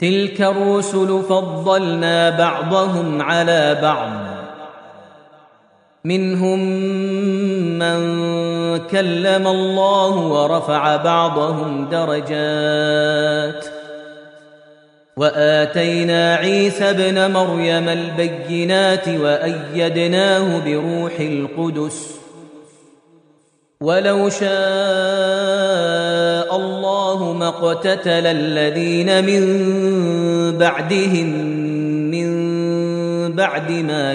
تلك الرسل فضلنا بعضهم على بعض منهم من كلم الله ورفع بعضهم درجات وآتينا عيسى ابن مريم البينات وأيدناه بروح القدس ولو شاء الله ما اقتتل الذين من بعدهم من بعد ما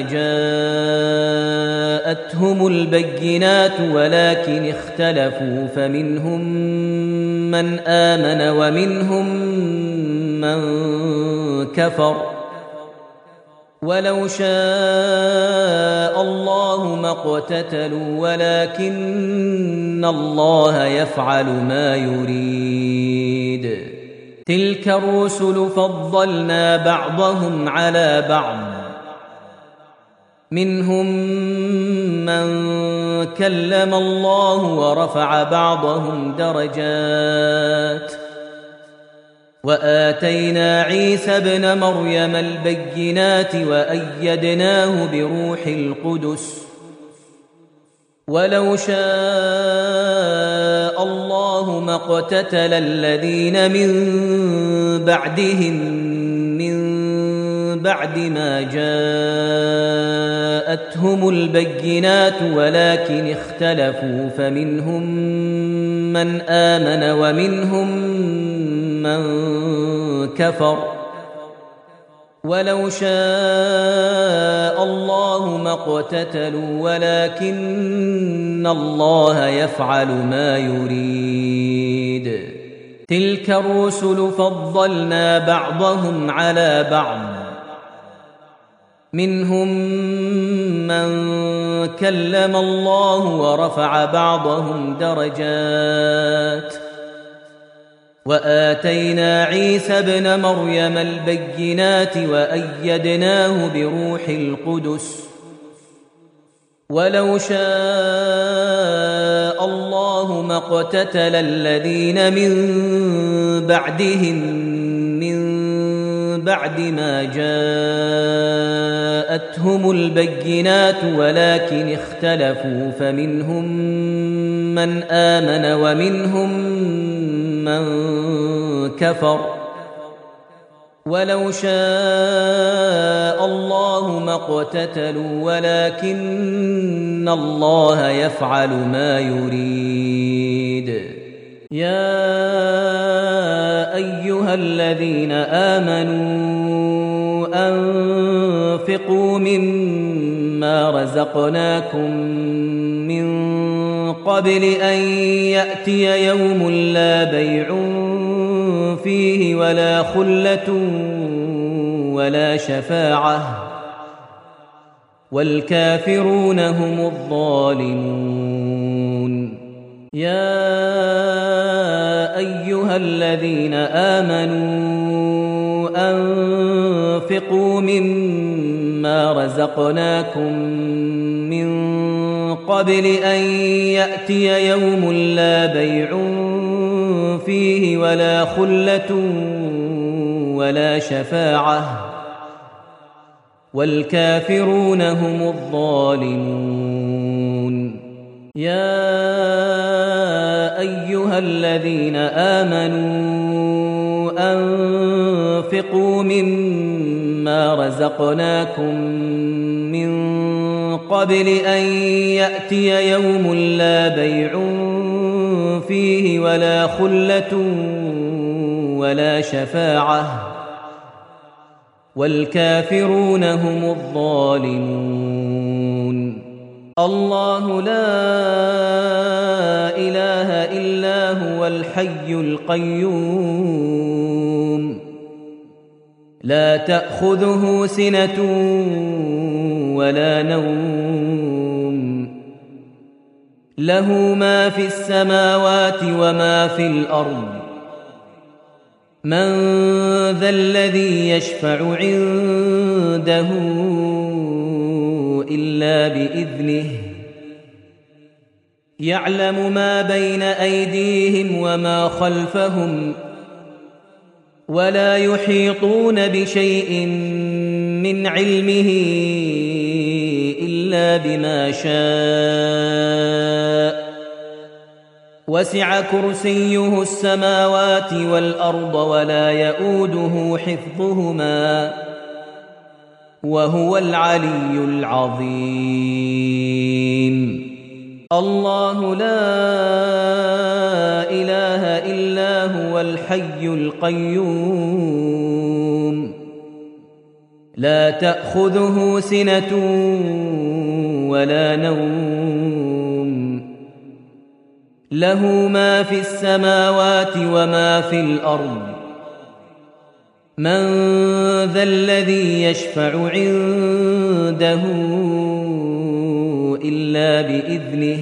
جاءتهم البينات ولكن اختلفوا فمنهم من آمن ومنهم من كفر ولو شاء الله ما اقتتلوا ولكن الله يفعل ما يريد تلك الرسل فضلنا بعضهم على بعض منهم من كلم الله ورفع بعضهم درجات وآتينا عيسى ابن مريم البينات وأيدناه بروح القدس ولو شاء الله ما اقتتل الذين من بعدهم من بعد ما جاءتهم البينات ولكن اختلفوا فمنهم من آمن ومنهم من كفر ولو شاء الله ما اقتتلوا ولكن الله يفعل ما يريد تلك الرسل فضلنا بعضهم على بعض منهم من كلم الله ورفع بعضهم درجات وآتينا عيسى ابن مريم البينات وأيدناه بروح القدس ولو شاء الله ما اقتتل الذين من بعدهم من بعد ما جاءتهم البينات ولكن اختلفوا فمنهم من آمن ومنهم من كفر ولو شاء الله ما اقتتلوا ولكن الله يفعل ما يريد يا أيها الذين آمنوا أنفقوا مما رزقناكم من قبل أن يأتي يوم لا بيع فيه ولا خلة ولا شفاعة والكافرون هم الظالمون يا أيها الذين آمنوا أنفقوا مما رزقناكم من قبل أن يأتي يوم لا بيع فيه ولا خلة ولا شفاعة والكافرون هم الظالمون يا أيها الذين آمنوا أنفقوا مما رزقناكم من قبل أن يأتي يوم لا بيع فيه ولا خلة ولا شفاعة والكافرون هم الظالمون الله لا إله إلا هو الحي القيوم لا تأخذه سنة ولا نوم له ما في السماوات وما في الأرض من ذا الذي يشفع عنده إلا بإذنه يعلم ما بين أيديهم وما خلفهم ولا يحيطون بشيء من علمه إلا بما شاء وسع كرسيه السماوات والأرض ولا يؤوده حفظهما وهو العلي العظيم الله لا إله إلا هو الحي القيوم لا تأخذه سنة ولا نوم له ما في السماوات وما في الأرض من ذا الذي يشفع عنده إلا بإذنه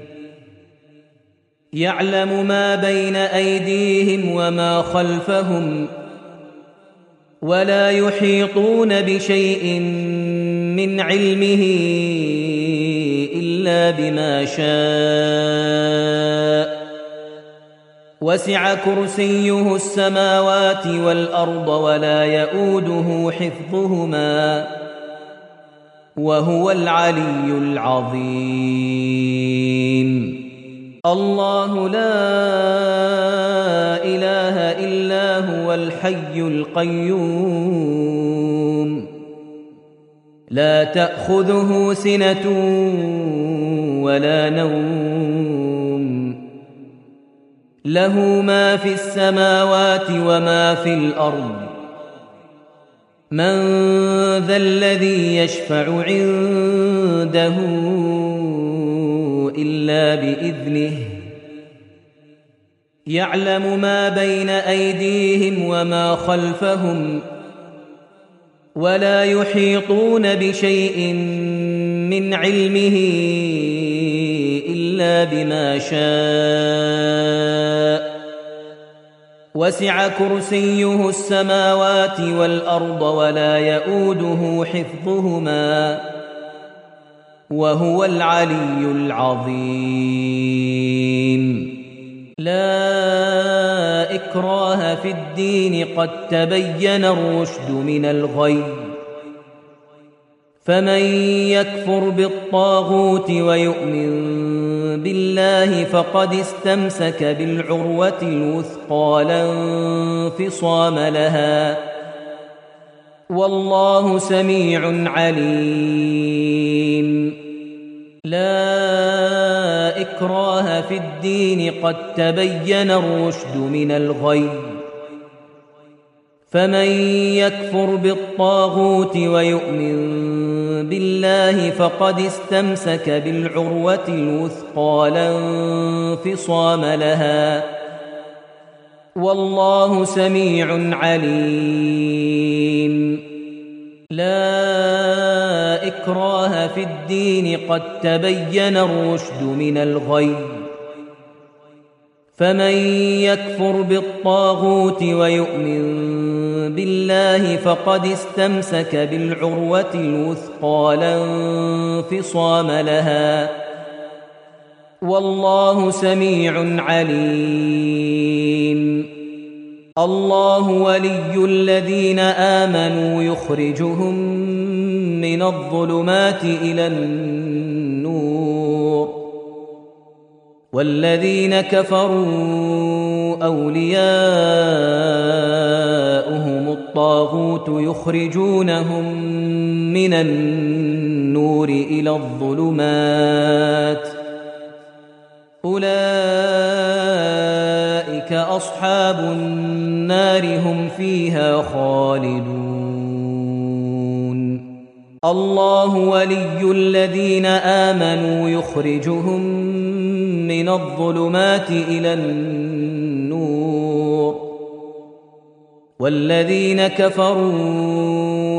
يعلم ما بين أيديهم وما خلفهم ولا يحيطون بشيء من علمه إلا بما شاء وسع كرسيه السماوات والأرض ولا يؤوده حفظهما وهو العلي العظيم الله لا إله إلا هو الحي القيوم لا تأخذه سنة ولا نوم له ما في السماوات وما في الأرض من ذا الذي يشفع عنده إلا بإذنه يعلم ما بين أيديهم وما خلفهم ولا يحيطون بشيء من علمه إلا بما شاء وسع كرسيه السماوات والأرض ولا يؤوده حفظهما وهو العلي العظيم لا إكراه في الدين قد تبين الرشد من الغي فمن يكفر بالطاغوت ويؤمن بالله فقد استمسك بالعروة الوثقى لا انفصام لها والله سميع عليم لا إكراه في الدين قد تبين الرشد من الغي فمن يكفر بالطاغوت ويؤمن بالله فقد استمسك بالعروة الوثقى لا انفصام لها والله سميع عليم لا إكراه في الدين قد تبين الرشد من الغي فمن يكفر بالطاغوت ويؤمن بالله فقد استمسك بالعروة الوثقى لا انفصام لها والله سميع عليم الله ولي الذين آمنوا يخرجهم من الظلمات إلى النور والذين كفروا أولياؤهم الطاغوت يخرجونهم من النور إلى الظلمات أولئك أصحاب النار هم فيها خالدون الله ولي الذين آمنوا يخرجهم من الظلمات إلى النور والذين كفروا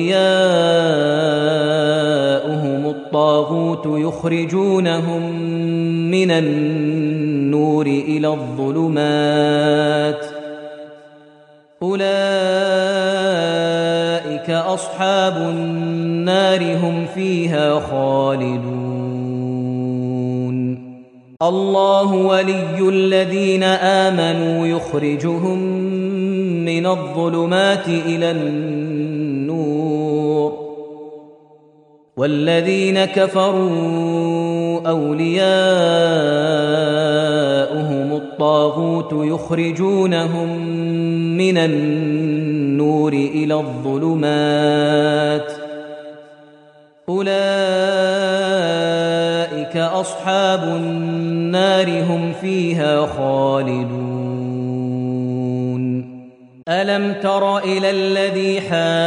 أولياؤهم الطاغوت يخرجونهم من النور إلى الظلمات أولئك أصحاب النار هم فيها خالدون الله ولي الذين آمنوا يخرجهم من من الظلمات إلى النور والذين كفروا أولياؤهم الطاغوت يخرجونهم من النور إلى الظلمات أولئك أصحاب النار هم فيها خالدون ألم تر إلى الذي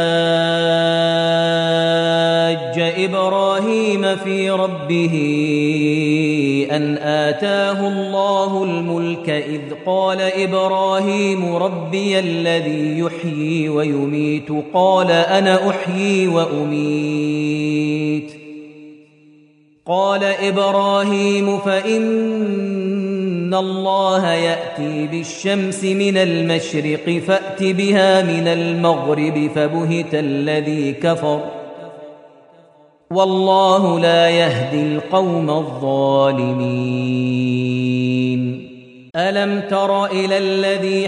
حاج إبراهيم في ربه أن آتاه الله الملك إذ قال إبراهيم ربي الذي يحيي ويميت قال أنا أحيي وأميت قال إبراهيم فإن الله يأتي بالشمس من المشرق فأت بها من المغرب فبهت الذي كفر والله لا يهدي القوم الظالمين ألم تر إلى الذي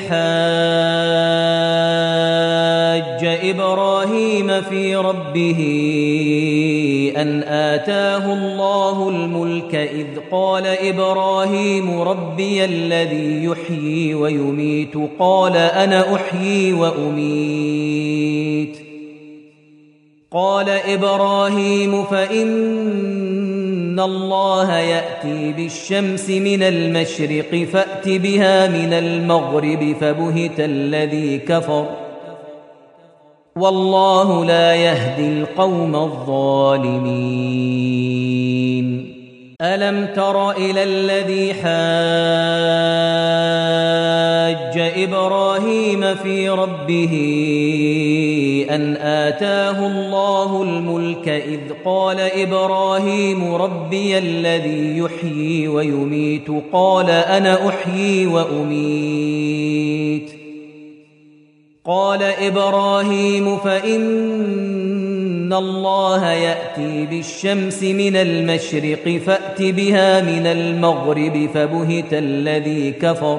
حاج إبراهيم في ربه أن آتاه الله الملك إذ قال إبراهيم ربي الذي يحيي ويميت قال أنا أحيي وأميت قال إبراهيم فإن الله يأتي بالشمس من المشرق فأت بها من المغرب فبهت الذي كفر والله لا يهدي القوم الظالمين ألم تر إلى الذي حاج إبراهيم في ربه أن آتاه الله الملك إذ قال إبراهيم ربي الذي يحيي ويميت قال أنا أحيي وأميت قال إبراهيم فإن الله يأتي بالشمس من المشرق فأت بها من المغرب فبهت الذي كفر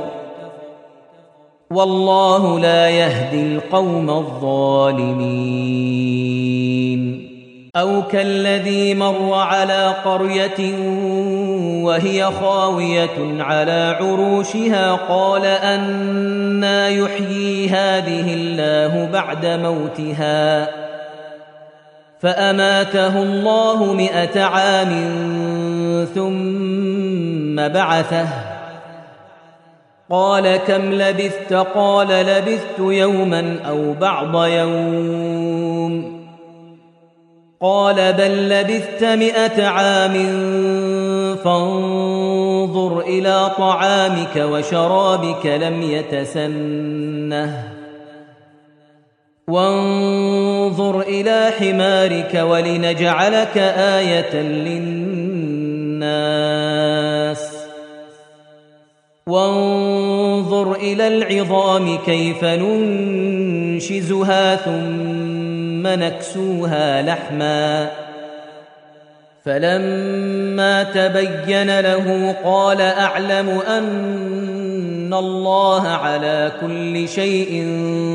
والله لا يهدي القوم الظالمين أو كالذي مر على قرية وهي خاوية على عروشها قال أنى يحيي هذه الله بعد موتها فأماته الله 100 عام ثم بعثه قال كم لبثت قال لبثت يوما أو بعض يوم قال بل لبثت 100 عام فانظر إلى طعامك وشرابك لم يتسنه وانظر إلى حمارك ولنجعلك آية للناس وانظر إلى العظام كيف ننشزها ثم نكسوها لحما فلما تبين له قال أعلم أن الله على كل شيء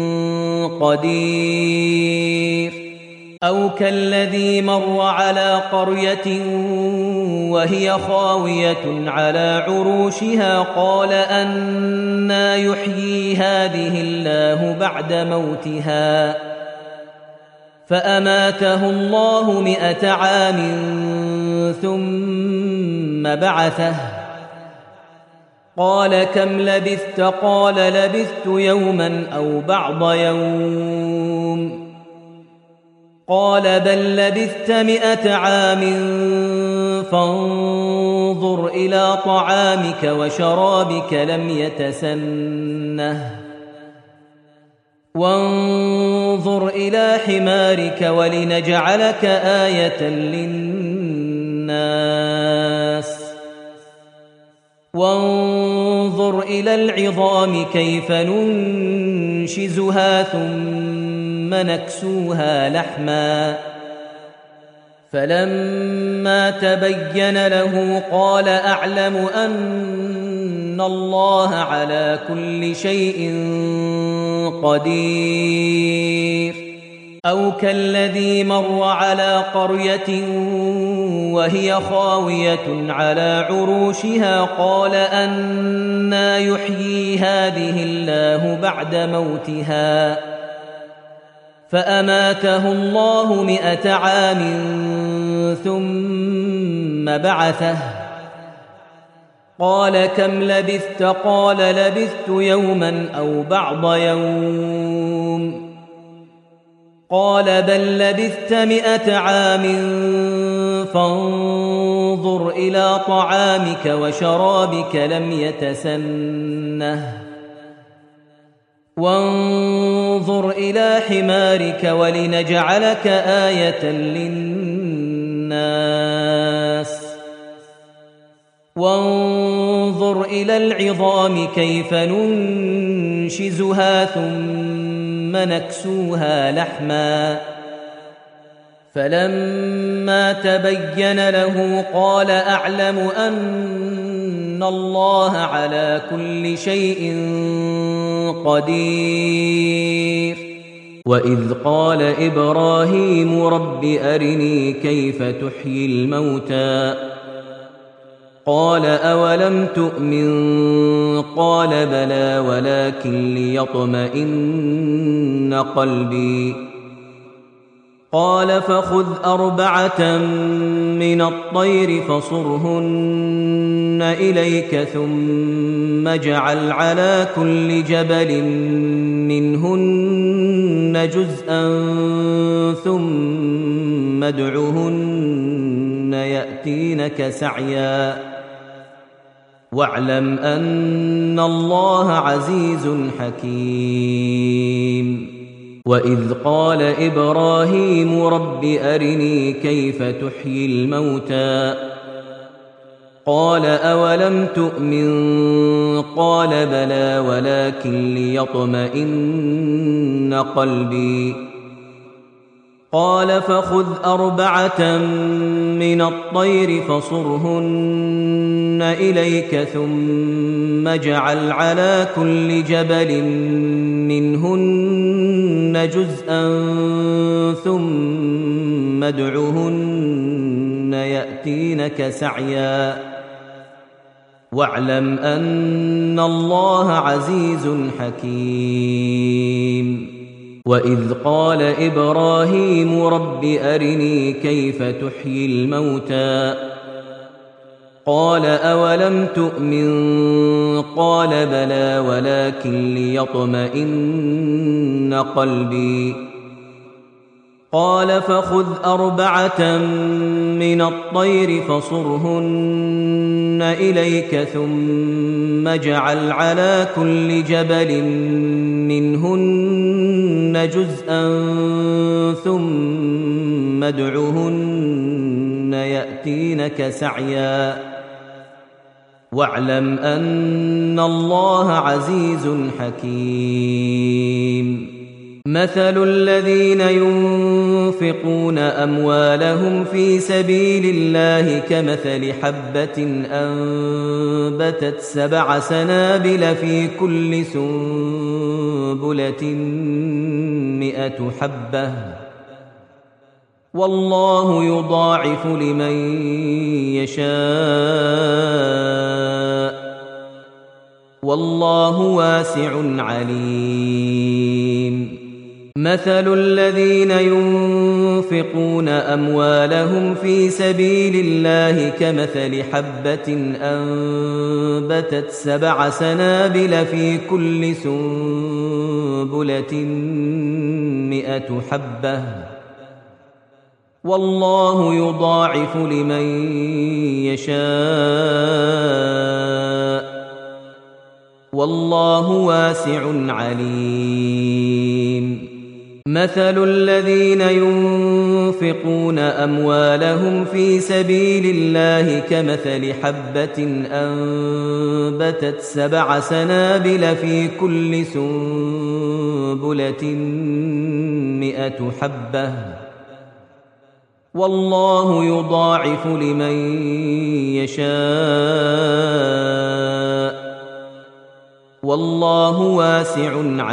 قدير أو كالذي مر على قرية وهي خاوية على عروشها قال أنى يحيي هذه الله بعد موتها فأماته الله 100 عام ثم بعثه قال كم لبثت قال لبثت يوما أو بعض يوم قال بل لبثت 100 عام فانظر إلى طعامك وشرابك لم يتسنه وانظر إلى حمارك ولنجعلك آية للناس وانظر إلى العظام كيف ننشزها ثم نكسوها لحما فلما تبين له قال أعلم أن الله على كل شيء قدير أو كالذي مر على قرية وهي خاوية على عروشها قال أنى يحيي هذه الله بعد موتها فأماته الله 100 عام ثم بعثه قال كم لبثت قال لبثت يوما أو بعض يوم قال بل لبثت 100 عام فانظر إلى طعامك وشرابك لم يتسنه وانظر إلى حمارك ولنجعلك آية للناس وانظر إلى العظام كيف ننشزها ثم نكسوها لحما فلما تبين له قال أعلم أن الله على كل شيء قدير وإذ قال إبراهيم رب أرني كيف تحيي الموتى قال أولم تؤمن قال بلى ولكن ليطمئن قلبي قال فخذ 4 من الطير فصرهن إليك ثم اجعل على كل جبل منهن جزءا ثم ادعهن يأتينك سعيا واعلم أن الله عزيز حكيم وإذ قال إبراهيم رب أرني كيف تحيي الموتى قال أولم تؤمن قال بلى ولكن ليطمئن قلبي قال فخذ 4 من الطير فصرهن إليك ثم اجعل على كل جبل منهن جزءا ثم ادعهن يأتينك سعيا واعلم أن الله عزيز حكيم وإذ قال إبراهيم رب أرني كيف تحيي الموتى قال أولم تؤمن قال بلى ولكن ليطمئن قلبي قال فخذ 4 من الطير فصرهن إليك ثم اجعل على كل جبل منهن جزءا ثم ادعهن يأتينك سعيا واعلم أن الله عزيز حكيم مثل الذين ينفقون أموالهم في سبيل الله كمثل حبة أنبتت 7 سنابل في كل سنبلة 100 حبة والله يضاعف لمن يشاء والله واسع عليم مثل الذين ينفقون أموالهم في سبيل الله كمثل حبة أنبتت 7 سنابل في كل سنبلة 100 حبة والله يضاعف لمن يشاء والله واسع عليم مثل الذين ينفقون أموالهم في سبيل الله كمثل حبة أنبتت 7 سنابل في كل سنبلة 100 حبة والله يضاعف لمن يشاء والله واسع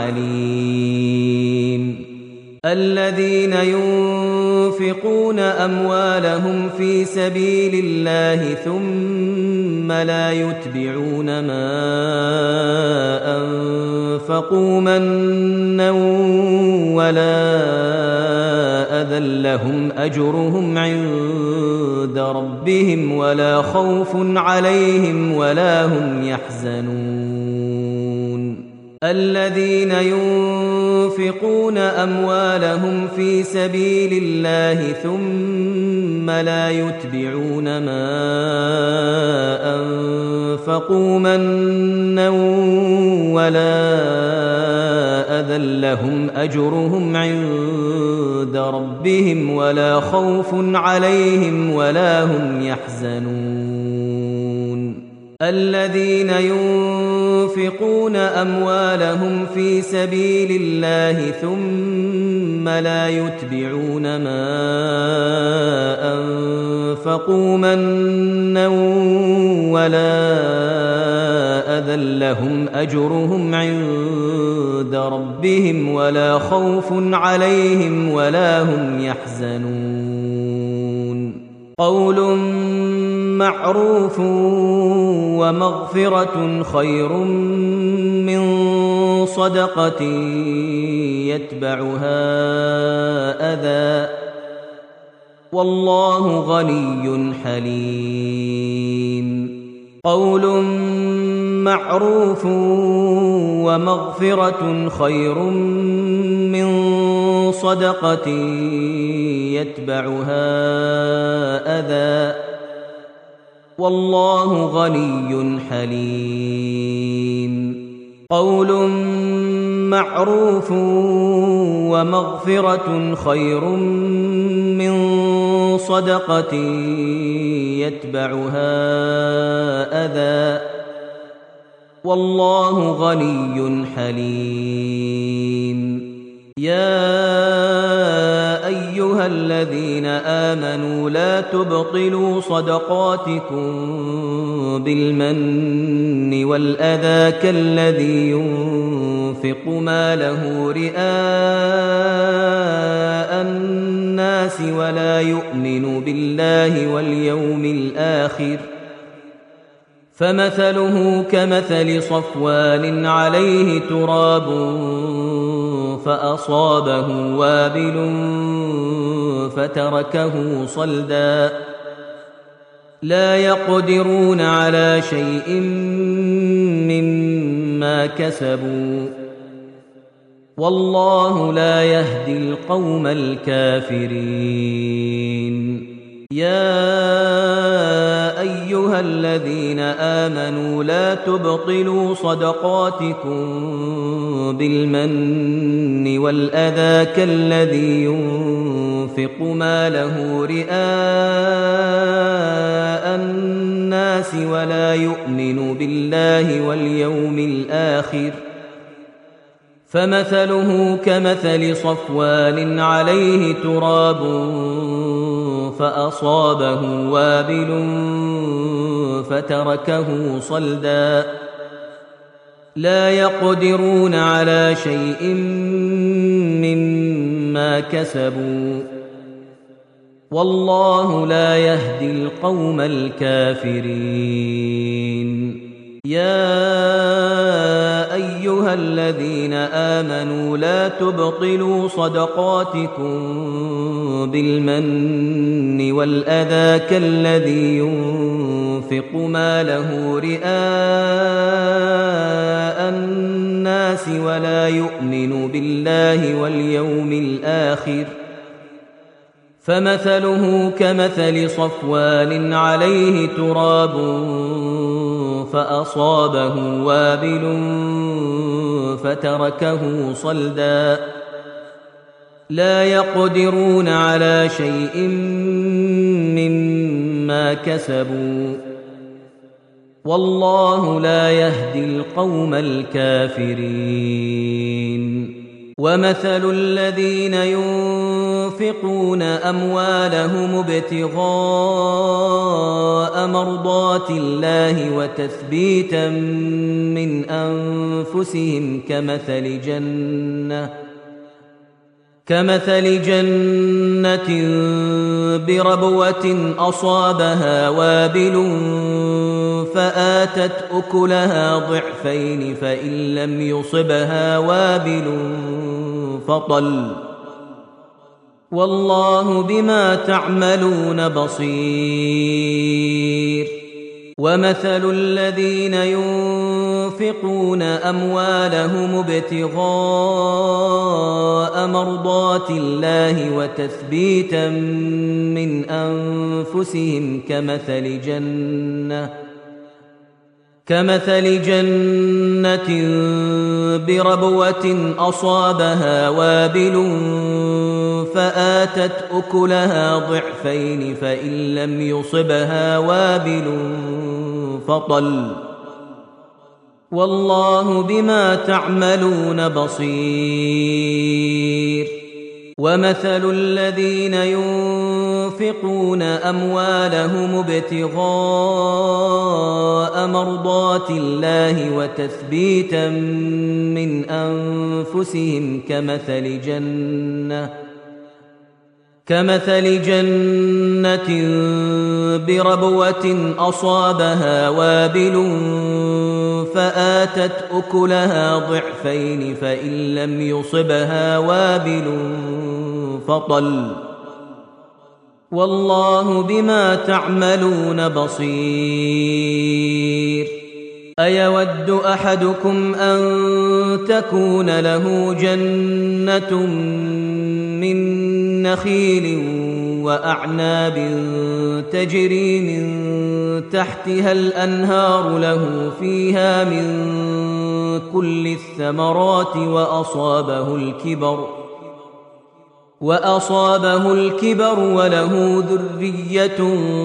عليم. الذين ينفقون أموالهم في سبيل الله ثم لا يتبعون ما أنفقوا منا ولا أذى لهم أجرهم عند ربهم ولا خوف عليهم ولا هم يحزنون. الذين ينفقون أموالهم في سبيل الله ثم لا يتبعون ما أنفقوا منا ولا أذى لهم أجرهم عند ربهم ولا خوف عليهم ولا هم يحزنون. الذين ينفقون أموالهم في سبيل الله ثم لا يتبعون ما أنفقوا منا ولا أذى لهم أجرهم عند ربهم ولا خوف عليهم ولا هم يحزنون. قول معروف ومغفرة خير من صدقة يتبعها أذى والله غني حليم. قول معروف ومغفرة خير من صدقة يتبعها أذى والله غني حليم. قول معروف ومغفرة خير من صدقة يتبعها أذى والله غني حليم. يا أيها الذين آمنوا لا تبطلوا صدقاتكم بالمن والأذى كالذي ينفق ماله رئاء الناس ولا يؤمن بالله واليوم الآخر فمثله كمثل صفوان عليه تراب فأصابه وابل فتركه صلدا لا يقدرون على شيء مما كسبوا والله لا يهدي القوم الكافرين. يا أيها الذين آمنوا لا تبطلوا صدقاتكم بالمن والأذى كالذي ينفق ماله رئاء الناس ولا يؤمن بالله واليوم الآخر فمثله كمثل صفوان عليه تراب فأصابه وابل فتركه صلدا لا يقدرون على شيء مما كسبوا والله لا يهدي القوم الكافرين. يا أيها الذين آمنوا لا تبطلوا صدقاتكم بالمن والأذى كالذي ينفق ماله رئاء الناس ولا يؤمن بالله واليوم الآخر فمثله كمثل صفوان عليه تراب فأصابه وابل فتركه صلدا لا يقدرون على شيء مما كسبوا والله لا يهدي القوم الكافرين. ومثل الذين ينفقون أموالهم ابتغاء مرضات الله وتثبيتا من أنفسهم كمثل جنة بربوة أصابها وابل فآتت أكلها ضعفين فإن لم يصبها وابل فطل والله بما تعملون بصير. ومثل الذين ينفقون أموالهم ابتغاء مرضات الله وتثبيتا من أنفسهم كمثل جنة بربوة أصابها وابل فآتت أكلها ضعفين فإن لم يصبها وابل فطل والله بما تعملون بصير. ومثل الذين ينفقون أموالهم ابتغاء مرضات الله وتثبيتا من أنفسهم كمثل جنة بربوة أصابها وابل فآتت أكلها ضعفين فإن لم يصبها وابل فطل والله بما تعملون بصير. أيود أحدكم أن تكون له جنة من نخيل وأعناب تجري من تحتها الأنهار له فيها من كل الثمرات وأصابه الكبر وله ذرية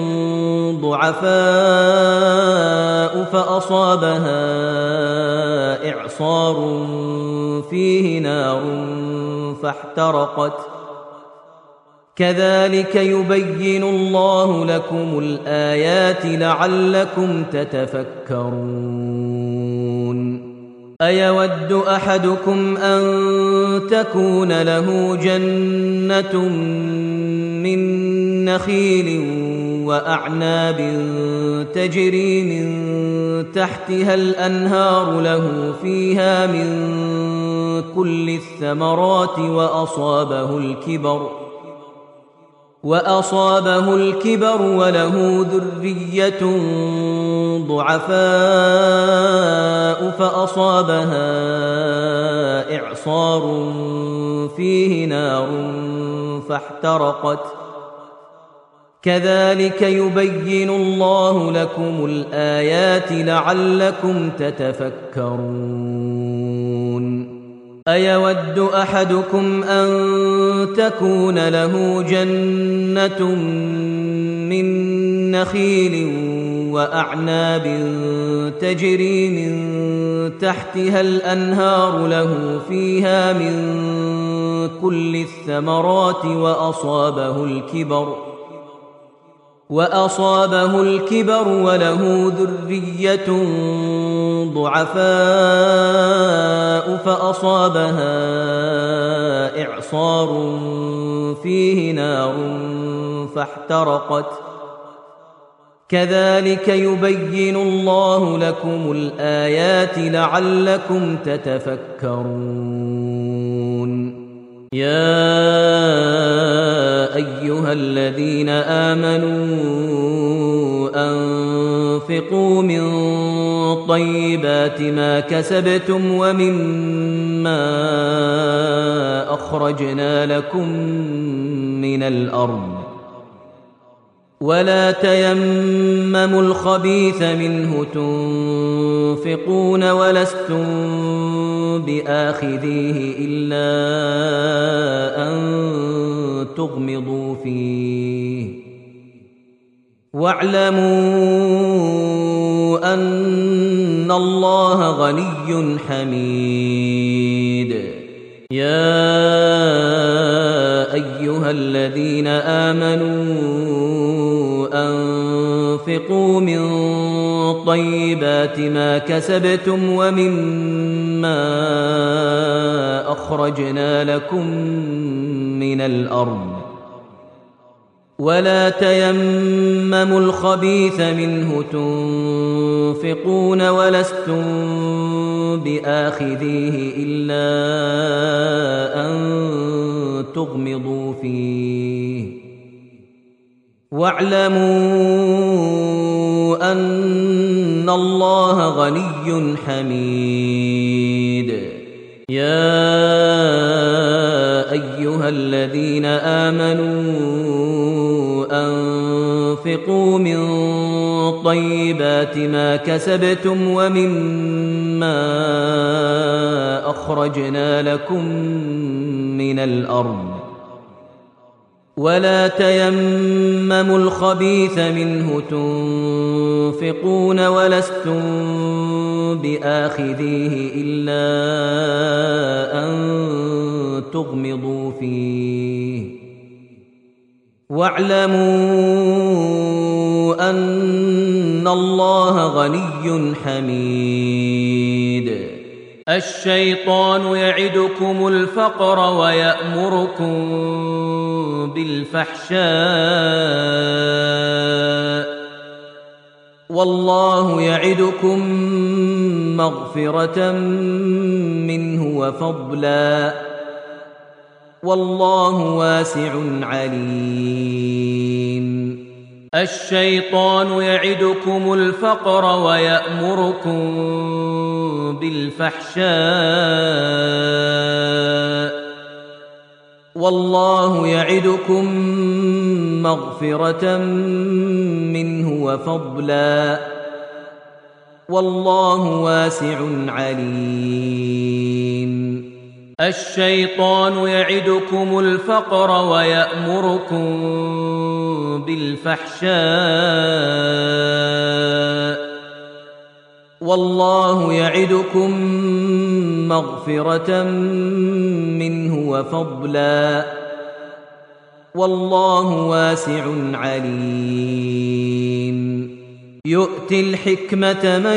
ضعفاء فأصابها إعصار فيه نار فاحترقت كذلك يبين الله لكم الآيات لعلكم تتفكرون. أيود أحدكم أن تكون له جنة من نخيل وأعناب تجري من تحتها الأنهار له فيها من كل الثمرات وأصابه الكبر وله ذرية ضعفاء فأصابها إعصار فيه نار فاحترقت كذلك يبين الله لكم الآيات لعلكم تتفكرون. أيود أحدكم أن تكون له جنة من نخيل وأعناب تجري من تحتها الأنهار له فيها من كل الثمرات وأصابه الكبر وله ذرية ضعفاء فأصابها إعصار فيه نار فاحترقت كذلك يبين الله لكم الآيات لعلكم تتفكرون. يا أيها الذين آمنوا أنفقوا من طيبات ما كسبتم ومما أخرجنا لكم من الأرض ولا تيمموا الخبيث منه تنفقون ولستم بآخذيه إلا أن تغمضوا فيه واعلموا أن الله غني حميد. يا أيها الذين آمنوا أنفقوا من طيبات ما كسبتم ومما أخرجنا لكم من الأرض ولا تيمموا الخبيث منه تنفقون ولستم بآخذيه إلا أن تغمضوا فيه واعلموا أن الله غني حميد. يا أيها الذين آمنوا أنفقوا من طيبات ما كسبتم ومما أخرجنا لكم من الأرض ولا تيمموا الخبيث منه تنفقون ولستم بآخذيه إلا أن تغمضوا فيه واعلموا أن الله غني حميد. الشيطان يعدكم الفقر ويأمركم بالفحشاء والله يعدكم مغفرة منه وفضلا والله واسع عليم. الشيطان يعدكم الفقر ويأمركم بالفحشاء والله يعدكم مغفرة منه وفضلا والله واسع عليم. الشيطان يعدكم الفقر ويأمركم بالفحشاء والله يعدكم مغفرة منه وفضلا والله واسع عليم. يؤتي الحكمة من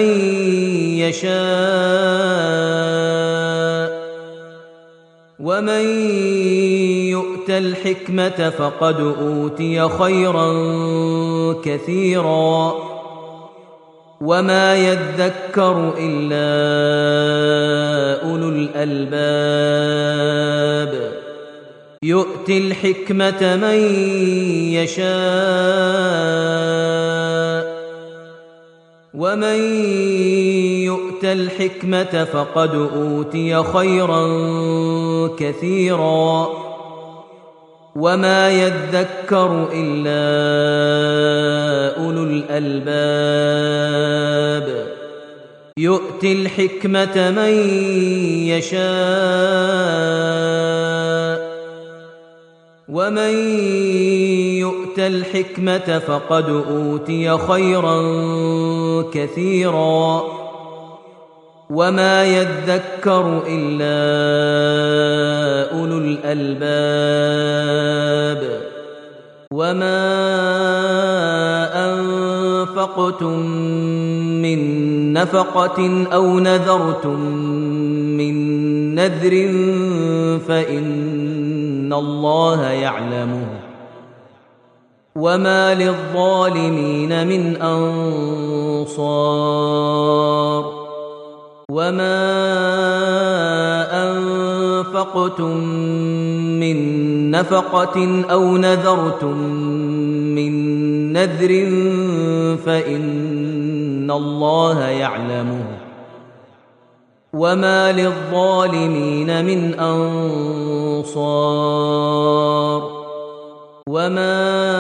يشاء ومن يؤت الحكمة فقد أوتي خيرا كثيرا وما يذكر إلا أولو الألباب. يؤتي الحكمة من يشاء ومن يؤت الحكمة فقد أوتي خيرا كثيرا وما يذكر إلا أولو الألباب. يؤتي الحكمة من يشاء ومن يؤت الحكمة فقد أوتي خيرا كثيرا وما يذكر إلا أولو الألباب. وما أنفقتم من نفقة أو نذرتم من نذر فإن الله يعلمه وما للظالمين من أنصار. وما أنفقتم من نفقة أو نذرتم من نذر فإن الله يعلمه وما للظالمين من أنصار. وما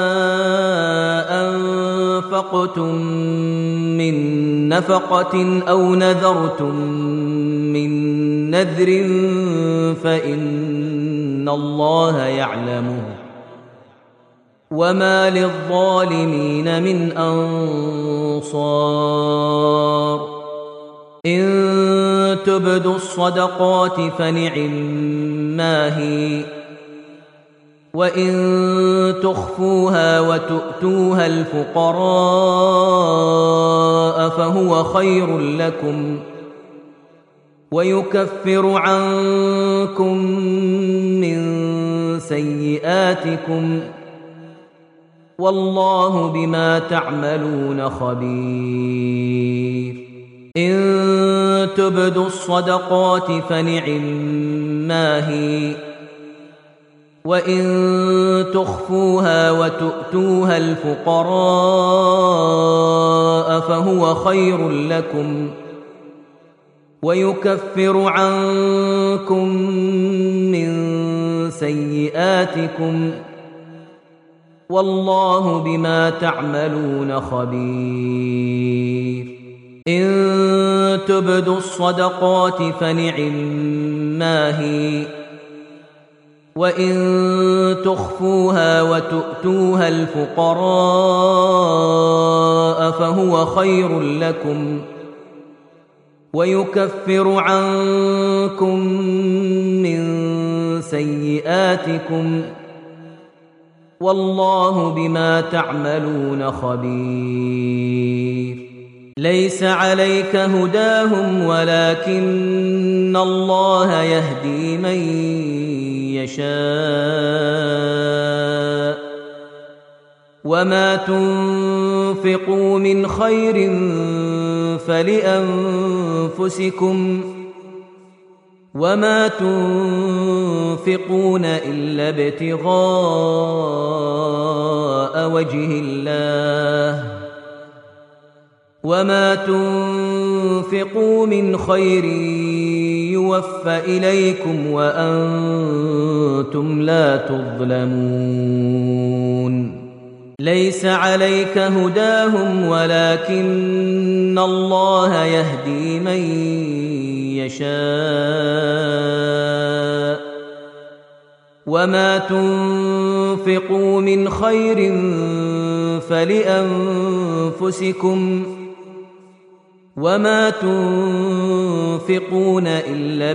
أنفقتم من نفقة أو نذرتم من نذر فإن الله يعلمه وما للظالمين من أنصار. إن تبدوا الصدقات فنعما هي، وإن تخفوها وتؤتوها الفقراء فهو خير لكم، ويكفر عنكم من سيئاتكم، والله بما تعملون خبير. إن تبدوا الصدقات فنعما هي، وإن تخفوها وتؤتوها الفقراء فهو خير لكم، ويكفر عنكم من سيئاتكم، والله بما تعملون خبير. إن تبدوا الصدقات فنعما هي، وإن تخفوها وتؤتوها الفقراء فهو خير لكم، ويكفر عنكم من سيئاتكم، والله بما تعملون خبير. ليس عليك هداهم ولكن الله يهدي من يشاء، وما تنفقوا من خير فلأنفسكم، وما تنفقون إلا ابتغاء وجه الله، وما تنفقوا من خير يوفى إليكم وأنتم لا تظلمون. ليس عليك هداهم ولكن الله يهدي من يشاء، وما تنفقوا من خير فلأنفسكم، وما تنفقون إلا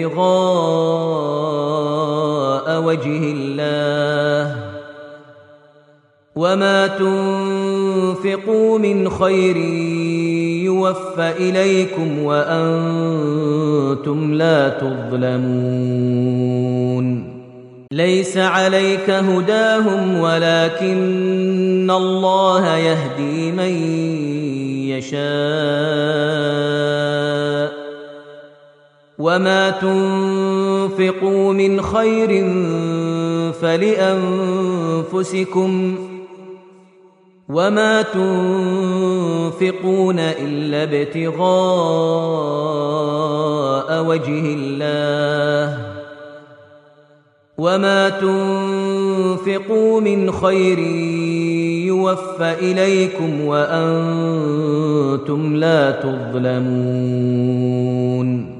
ابتغاء وجه الله، وما تنفقوا من خير يوفى إليكم وأنتم لا تظلمون. ليس عليك هداهم ولكن الله يهدي من يشاء، وما تنفقوا من خير فلأنفسكم، وما تنفقون إلا ابتغاء وجه الله، وما تنفقوا من خير يوفى إليكم وأنتم لا تظلمون.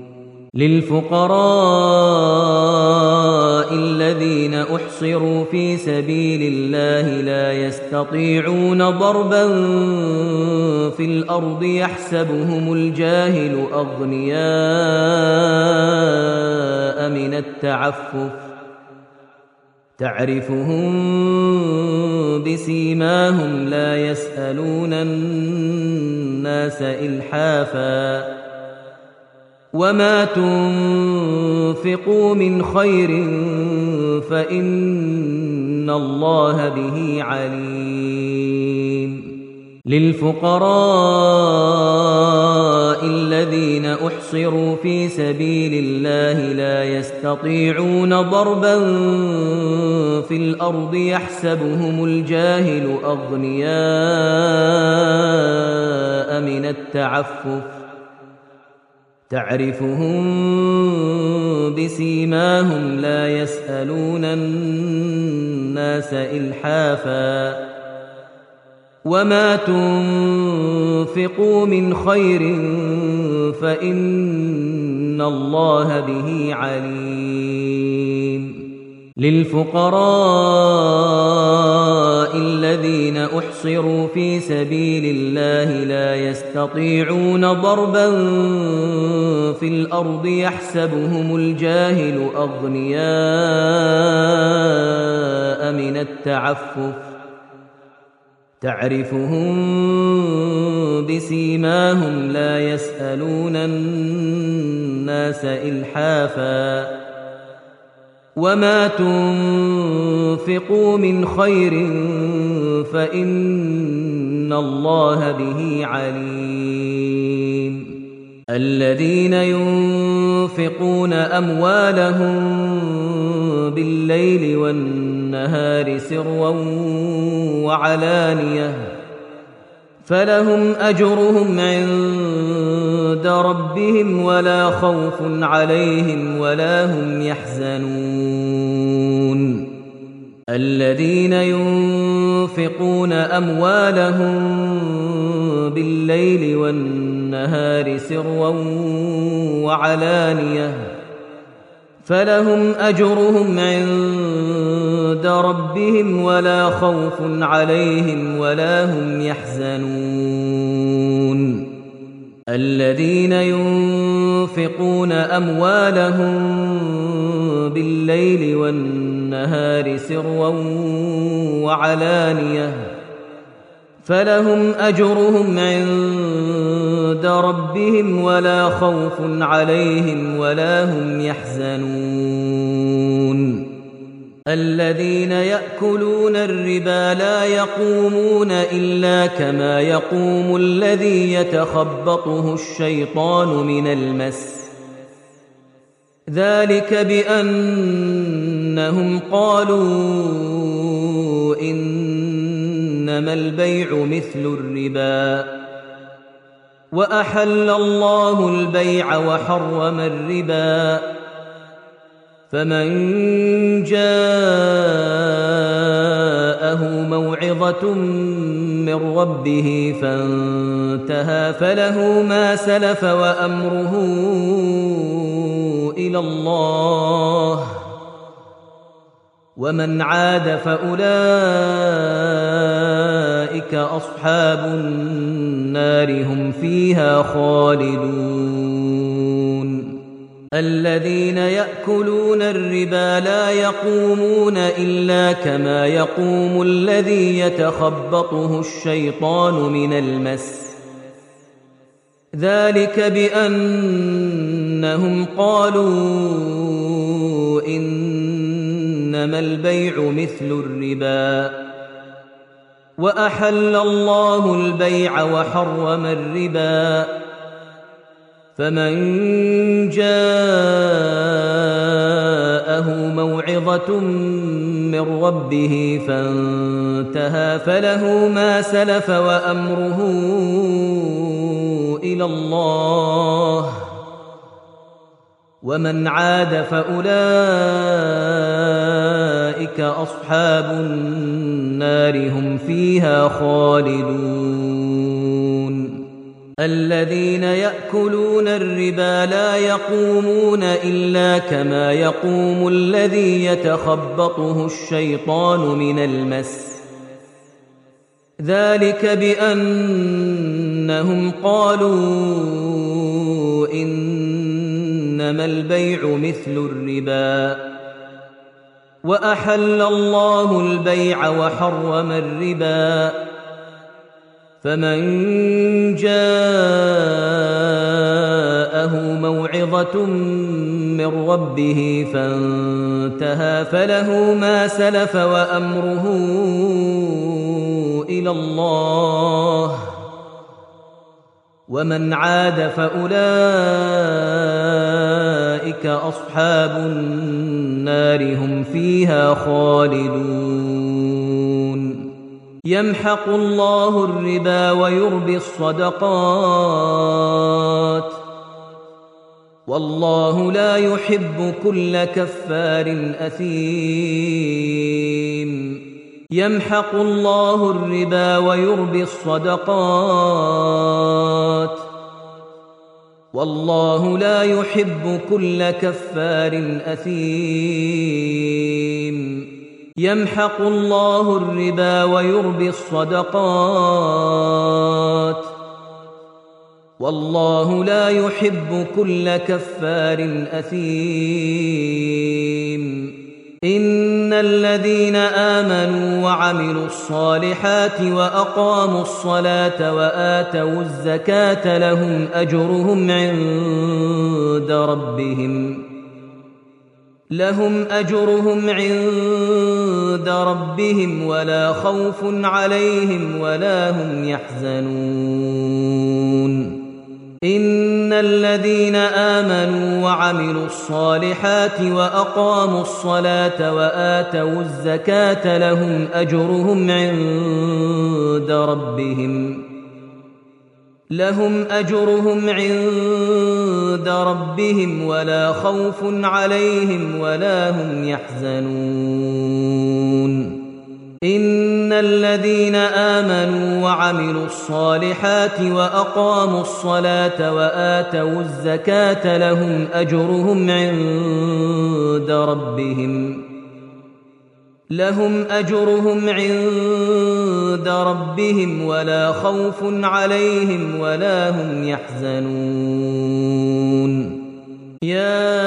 للفقراء الذين أحصروا في سبيل الله لا يستطيعون ضربا في الأرض يحسبهم الجاهل أغنياء من التعفف، تعرفهم بسيماهم لا يسألون الناس إلحافا، وما تنفقوا من خير فإن الله به عليم. للفقراء الذين أحصروا في سبيل الله لا يستطيعون ضربا في الأرض يحسبهم الجاهل أغنياء من التعفف، تعرفهم بسيماهم لا يسألون الناس إلحافا، وما تنفقوا من خير فإن الله به عليم. للفقراء الذين أحصروا في سبيل الله لا يستطيعون ضربا في الأرض يحسبهم الجاهل أغنياء من التعفف تعرفهم بسيماهم لا يسألون الناس إلحافا وما تنفقوا من خير فإن الله به عليم الذين ينفقون أموالهم بالليل والنهار سرا وعلانية فلهم أجرهم عند ربهم ولا خوف عليهم ولا هم يحزنون الذين ينفقون أموالهم بالليل والنهار سرا وعلانية فلهم أجرهم عند ربهم ولا خوف عليهم ولا هم يحزنون الذين ينفقون أموالهم بالليل والنهار سرا وعلانية فلهم أجرهم عند ربهم ولا خوف عليهم ولا هم يحزنون الذين يأكلون الربا لا يقومون إلا كما يقوم الذي يتخبطه الشيطان من المس ذلك بأنهم قالوا إنما البيع مثل الربا وأحل الله البيع وحرم الربا فمن جاءه موعظة من ربه فانتهى فله ما سلف وأمره إلى الله ومن عاد فأولئك أصحاب النار هم فيها خالدون الذين يأكلون الربا لا يقومون إلا كما يقوم الذي يتخبطه الشيطان من المس ذلك بأنهم قالوا إنما البيع مثل الربا وأحل الله البيع وحرم الربا فمن جاءه موعظة من ربه فانتهى فله ما سلف وأمره إلى الله ومن عاد فأولئك أصحاب النار هم فيها خالدون الذين يأكلون الربا لا يقومون إلا كما يقوم الذي يتخبطه الشيطان من المس ذلك بأنهم قالوا إنما البيع مثل الربا وأحل الله البيع وحرم الربا فمن جاءه موعظة من ربه فانتهى فله ما سلف وأمره إلى الله ومن عاد فأولئك أصحاب النار هم فيها خالدون يمحق الله الربا ويربي الصدقات والله لا يحب كل كفار أثيم يمحق الله الربا ويربي الصدقات والله لا يحب كل كفار أثيم يمحق الله الربا ويربي الصدقات والله لا يحب كل كفار أثيم إن الذين آمنوا وعملوا الصالحات وأقاموا الصلاة وآتوا الزكاة لهم أجرهم عند ربهم ولا خوف عليهم ولا هم يحزنون إن الذين آمنوا وعملوا الصالحات وأقاموا الصلاة وآتوا الزكاة لهم أجرهم عند ربهم ولا خوف عليهم ولا هم يحزنون إن الذين آمنوا وعملوا الصالحات وأقاموا الصلاة وآتوا الزكاة لهم أجرهم عند ربهم ولا خوف عليهم ولا هم يحزنون يا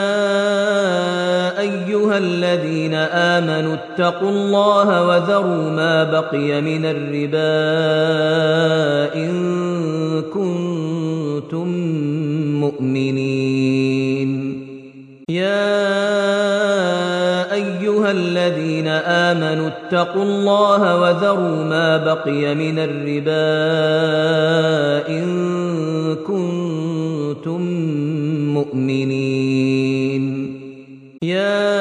أيها الذين آمنوا اتقوا الله وذروا ما بقي من الربا إن كنتم مؤمنين اتقوا الله وذروا ما بقي من الربا إن كنتم مؤمنين يا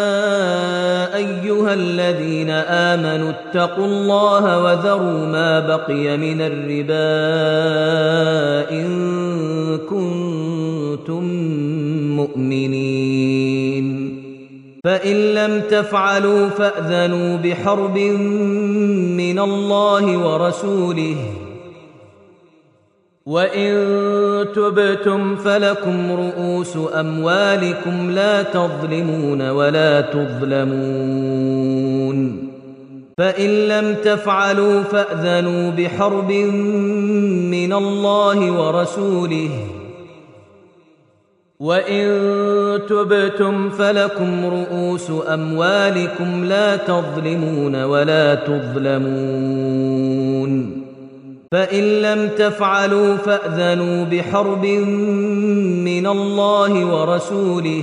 أيها الذين آمنوا اتقوا الله وذروا ما بقي من الربا إن كنتم مؤمنين فإن لم تفعلوا فأذنوا بحرب من الله ورسوله وإن تبتم فلكم رؤوس أموالكم لا تظلمون ولا تظلمون فإن لم تفعلوا فأذنوا بحرب من الله ورسوله وإن تبتم فلكم رؤوس أموالكم لا تظلمون ولا تظلمون فإن لم تفعلوا فأذنوا بحرب من الله ورسوله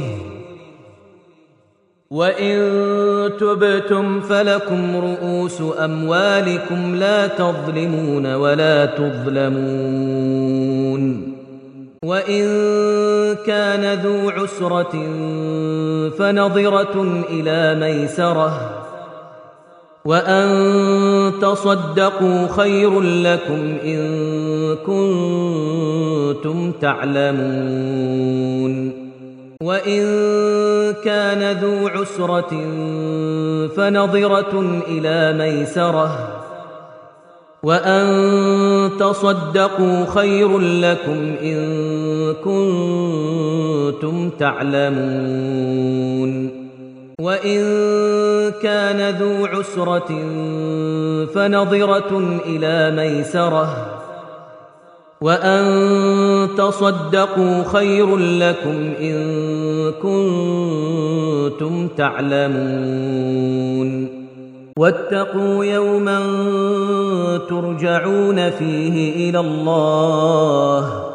وإن تبتم فلكم رؤوس أموالكم لا تظلمون ولا تظلمون وإن كان ذو عسرة فنظرة إلى ميسرة وأن تصدقوا خير لكم إن كنتم تعلمون وإن كان ذو عسرة فنظرة إلى ميسرة وأن تصدقوا خير لكم إن كنتم تعلمون وإن كان ذو عسرة فنظرة إلى ميسرة وأن تصدقوا خير لكم إن كنتم تعلمون واتقوا يوما ترجعون فيه إلى الله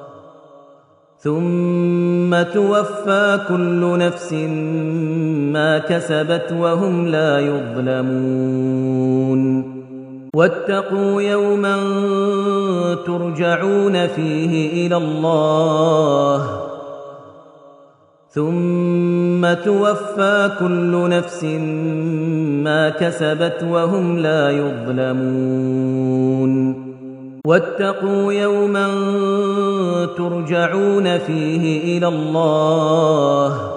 ثم توفى كل نفس ما كسبت وهم لا يظلمون واتقوا يوما ترجعون فيه إلى الله ثم توفى كل نفس ما كسبت وهم لا يظلمون واتقوا يوما ترجعون فيه إلى الله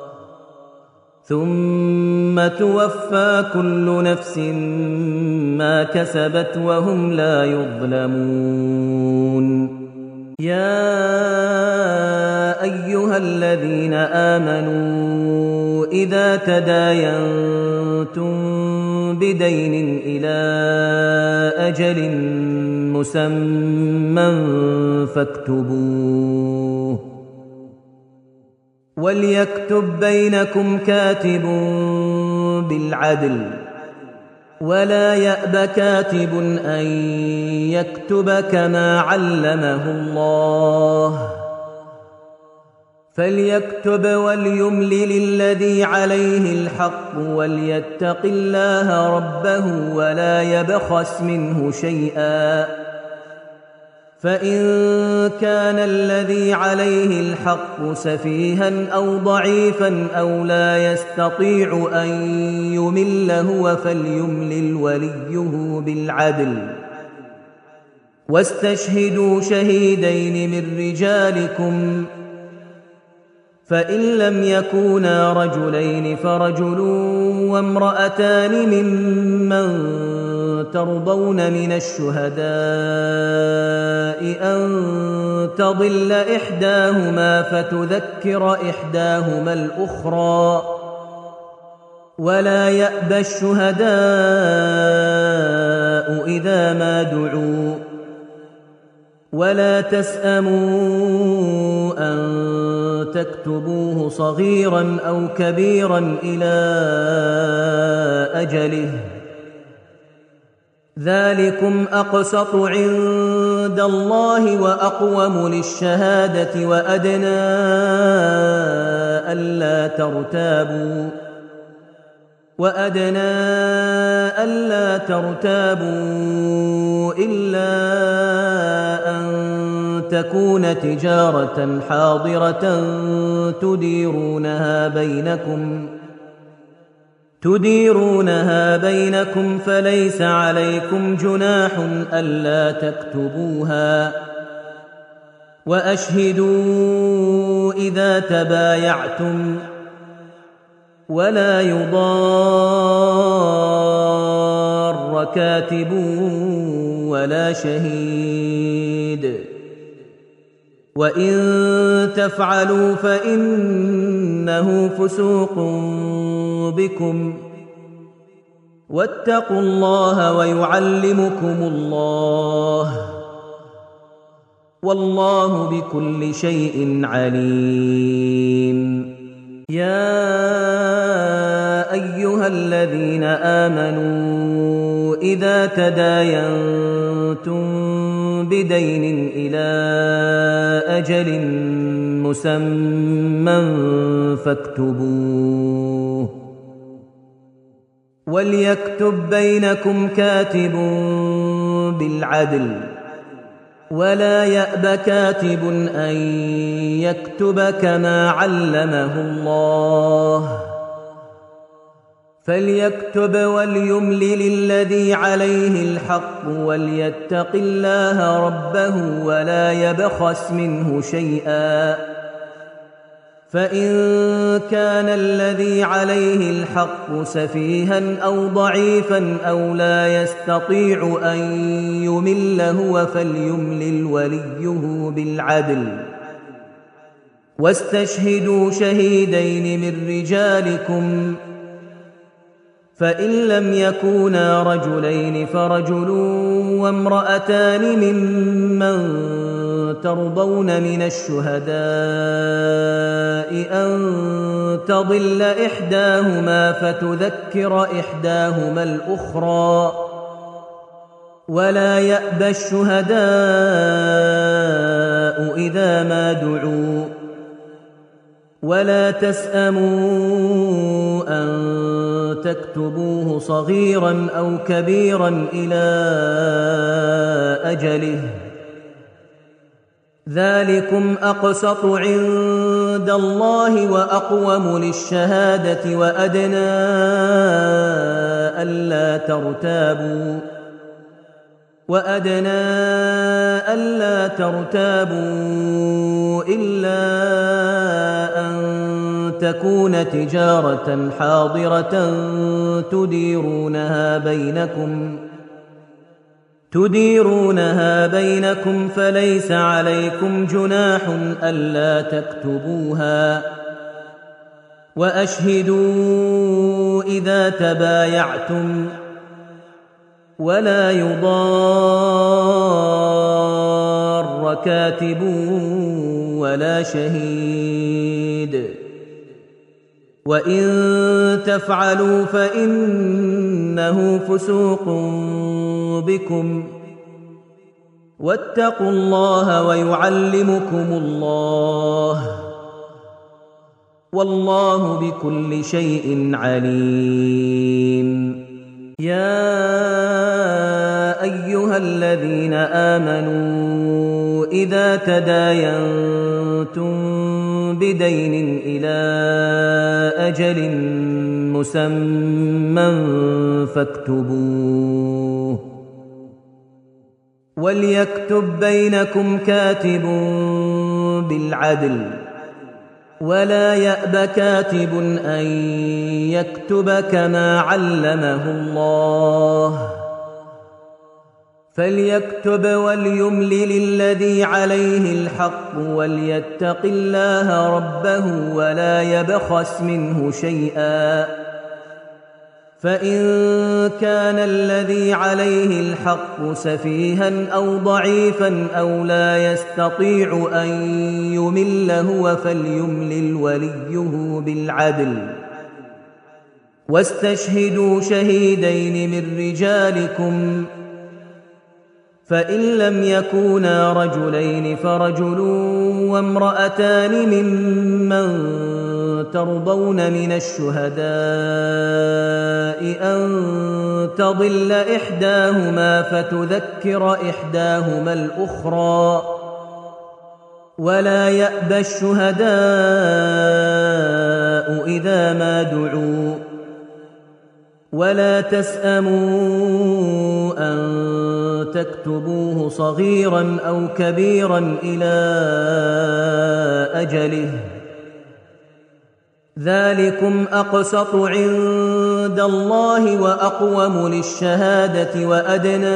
ثم توفى كل نفس ما كسبت وهم لا يظلمون يا أيها الذين آمنوا إذا تداينتم بدين إلى أجل مسمى فاكتبوه وليكتب بينكم كاتب بالعدل ولا يأب كاتب أن يكتب كما علمه الله فليكتب وليملل الذي عليه الحق وليتق الله ربه ولا يبخس منه شيئا فإن كان الذي عليه الحق سفيها أو ضعيفا أو لا يستطيع أن يمل هو فليملل وليه بالعدل واستشهدوا شهيدين من رجالكم فإن لم يكونا رجلين فرجل وامرأتان ممن ترضون من الشهداء أن تضل إحداهما فتذكر إحداهما الأخرى ولا يأبى الشهداء إذا ما دعوا ولا تسأموا أن تكتبوه صغيرا أو كبيرا إلى أجله ذلكم أقسط عند الله وأقوم للشهادة وأدنى ألا ترتابوا إلا أن تكون تجارة حاضرة تديرونها بينكم فليس عليكم جناح ألا تكتبوها وأشهدوا إذا تبايعتم ولا يضار كاتب ولا شهيد وإن تفعلوا فإنه فسوق بكم واتقوا الله ويعلمكم الله والله بكل شيء عليم يا أيها الذين آمنوا إذا تداينتم بدين إلى أجل مسمى فاكتبوه وليكتب بينكم كاتب بالعدل ولا يأب كاتب أن يكتب كما علمه الله فليكتب وليملل الذي عليه الحق وليتق الله ربه ولا يبخس منه شيئا فإن كان الذي عليه الحق سفيها أو ضعيفا أو لا يستطيع أن يمل هو فليملل وليه بالعدل واستشهدوا شهيدين من رجالكم فإن لم يكونا رجلين فرجل وامرأتان ممن ترضون من الشهداء أن تضل إحداهما فتذكر إحداهما الأخرى ولا يأبى الشهداء إذا ما دعوا ولا تسأموا أن تكتبوه صغيرا أو كبيرا إلى أجله ذلكم أقسط عند الله وأقوم للشهادة وأدنى ألا ترتابوا إلا أن تكون تجارة حاضرة تديرونها بينكم فليس عليكم جناح ألا تكتبوها وأشهدوا إذا تبايعتم ولا يضار كاتب ولا شهيد وإن تفعلوا فإنه فسوق بكم واتقوا الله ويعلمكم الله والله بكل شيء عليم. يا أيها الذين آمنوا إذا تداينتم بدين إلى أجل مسمى فاكتبوه وليكتب بينكم كاتب بالعدل ولا يأب كاتب أن يكتب كما علمه الله فليكتب وليملل الذي عليه الحق وليتق الله ربه ولا يبخس منه شيئا فإن كان الذي عليه الحق سفيها أو ضعيفا أو لا يستطيع أن يمل هو فليملل وليه بالعدل واستشهدوا شهيدين من رجالكم فإن لم يكونا رجلين فرجل وامرأتان ممن ترضون من الشهداء أن تضل إحداهما فتذكر إحداهما الأخرى ولا يأبى الشهداء إذا ما دعوا ولا تسأموا أن تكتبوه صغيرا أو كبيرا إلى أجله ذلكم أقسط عند الله وأقوم للشهادة وأدنى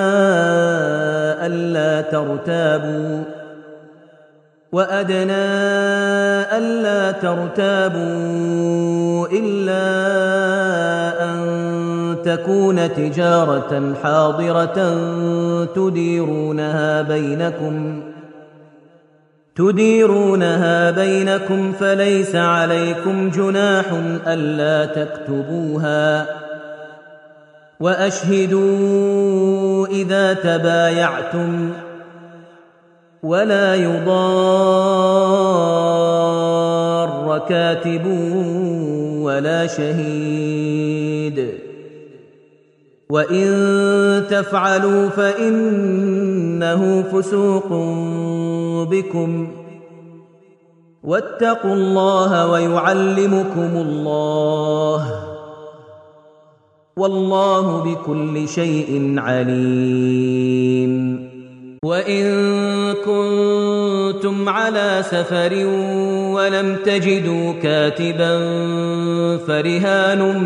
ألا ترتابوا إلا أن تكون تجارة حاضرة تديرونها بينكم فليس عليكم جناح ألا تكتبوها وأشهدوا إذا تبايعتم ولا يضار كاتب ولا شهيد وإن تفعلوا فإنه فسوق بكم واتقوا الله ويعلمكم الله والله بكل شيء عليم. وإن كنتم على سفر ولم تجدوا كاتبا فرهان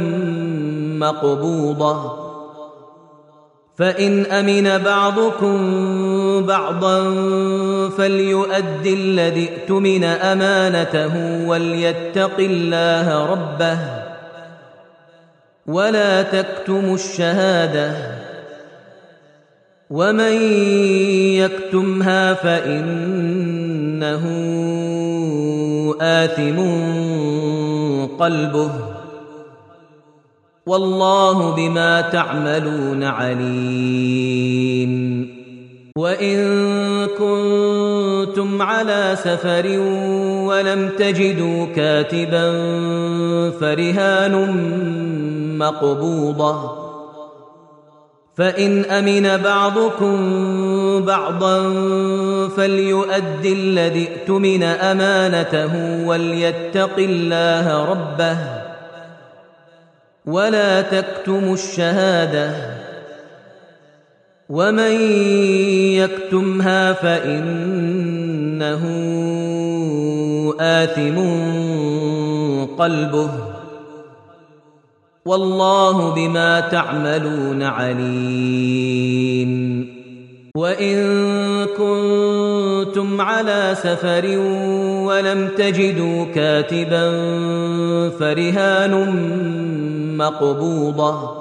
مقبوضة فإن أمن بعضكم بعضا فليؤد الذي اؤتمن أمانته وليتق الله ربه ولا تكتموا الشهادة ومن يكتمها فإنه آثم قلبه والله بما تعملون عليم. وإن كنتم على سفر ولم تجدوا كاتبا فرهان مقبوضة فإن أمن بعضكم بعضا فليؤد الذي اؤتمن أمانته وليتق الله ربه ولا تكتموا الشهادة ومن يكتمها فإنه آثم قلبه والله بما تعملون عليم. وإن كنتم على سفر ولم تجدوا كاتبا فرهان مقبوضة،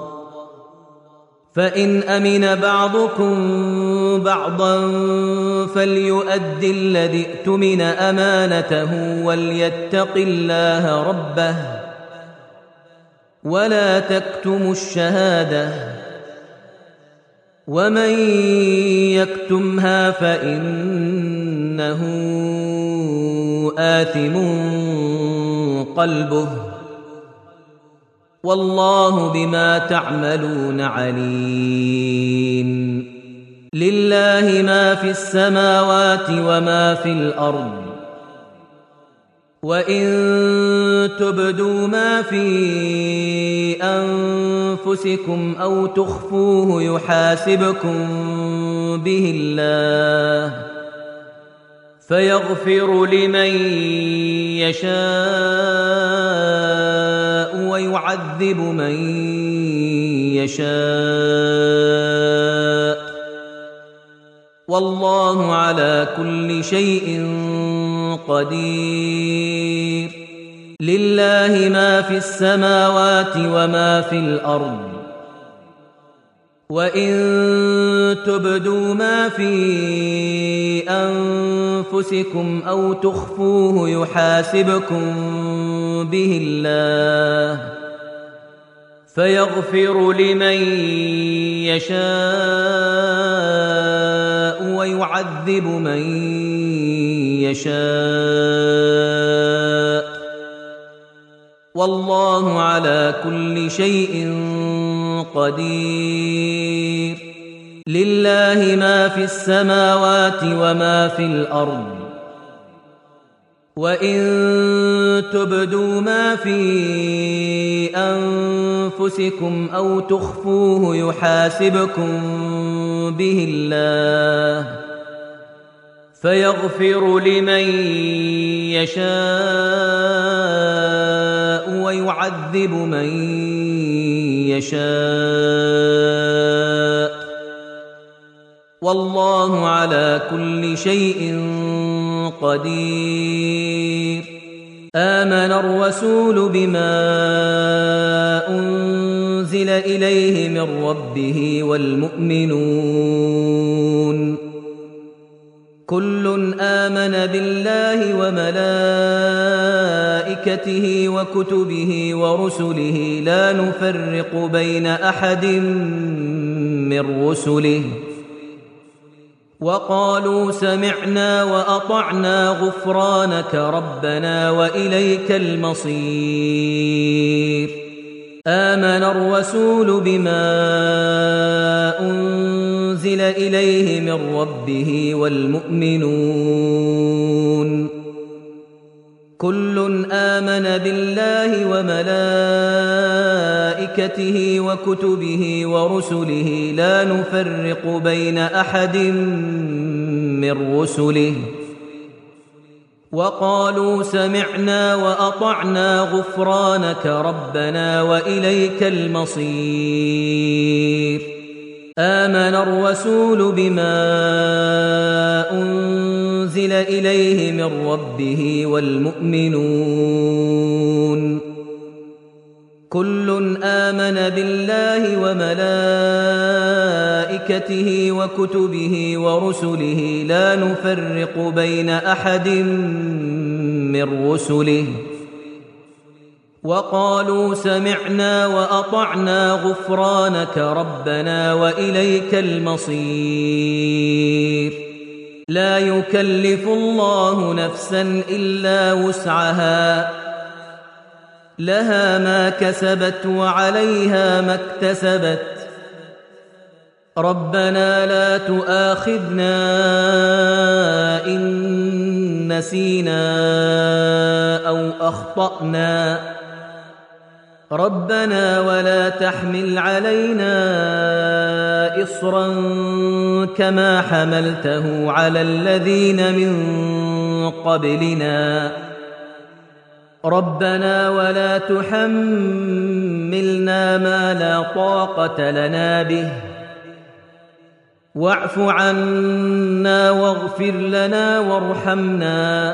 فإن أمن بعضكم بعضا فليؤد الذي اؤتمن أمانته وليتق الله ربه ولا تكتموا الشهادة، ومن يكتمها فإنه آثم قلبه، والله بما تعملون عليم. لله ما في السماوات وما في الأرض، وإن تبدوا ما في أنفسكم أو تخفوه يحاسبكم به الله، فيغفر لمن يشاء ويعذب من يشاء، والله على كل شيء قدير. لله ما في السماوات وما في الأرض، وإن تبدوا ما في أنفسكم أو تخفوه يحاسبكم به الله، فيغفر لمن يشاء ويعذب من يشاء، والله على كل شيء قدير. لله ما في السماوات وما في الأرض، وإن تبدوا ما في أنفسكم أو تخفوه يحاسبكم به الله، فيغفر لمن يشاء ويعذب من يشاء، والله على كل شيء قدير. آمن الرسول بما أنزل إليه من ربه والمؤمنون كل آمن بالله وملائكته وكتبه ورسله لا نفرق بين أحد من رسله، وقالوا سمعنا وأطعنا غفرانك ربنا وإليك المصير. آمن الرسول بما أنزل إليه من ربه والمؤمنون كل آمن بالله وملائكته وكتبه ورسله لا نفرق بين أحد من رسله، وقالوا سمعنا وأطعنا غفرانك ربنا وإليك المصير. آمن الرسول بما أنزل إليه من ربه والمؤمنون كل آمن بالله وملائكته وكتبه ورسله لا نفرق بين أحد من رسله، وقالوا سمعنا وأطعنا غفرانك ربنا وإليك المصير. لا يكلف الله نفسا إلا وسعها، لها ما كسبت وعليها ما اكتسبت. ربنا لا تؤاخذنا إن نسينا أو أخطأنا، ربنا ولا تحمل علينا إصرا كما حملته على الذين من قبلنا. ربنا ولا تحملنا ما لا طاقة لنا به واعف عنا واغفر لنا وارحمنا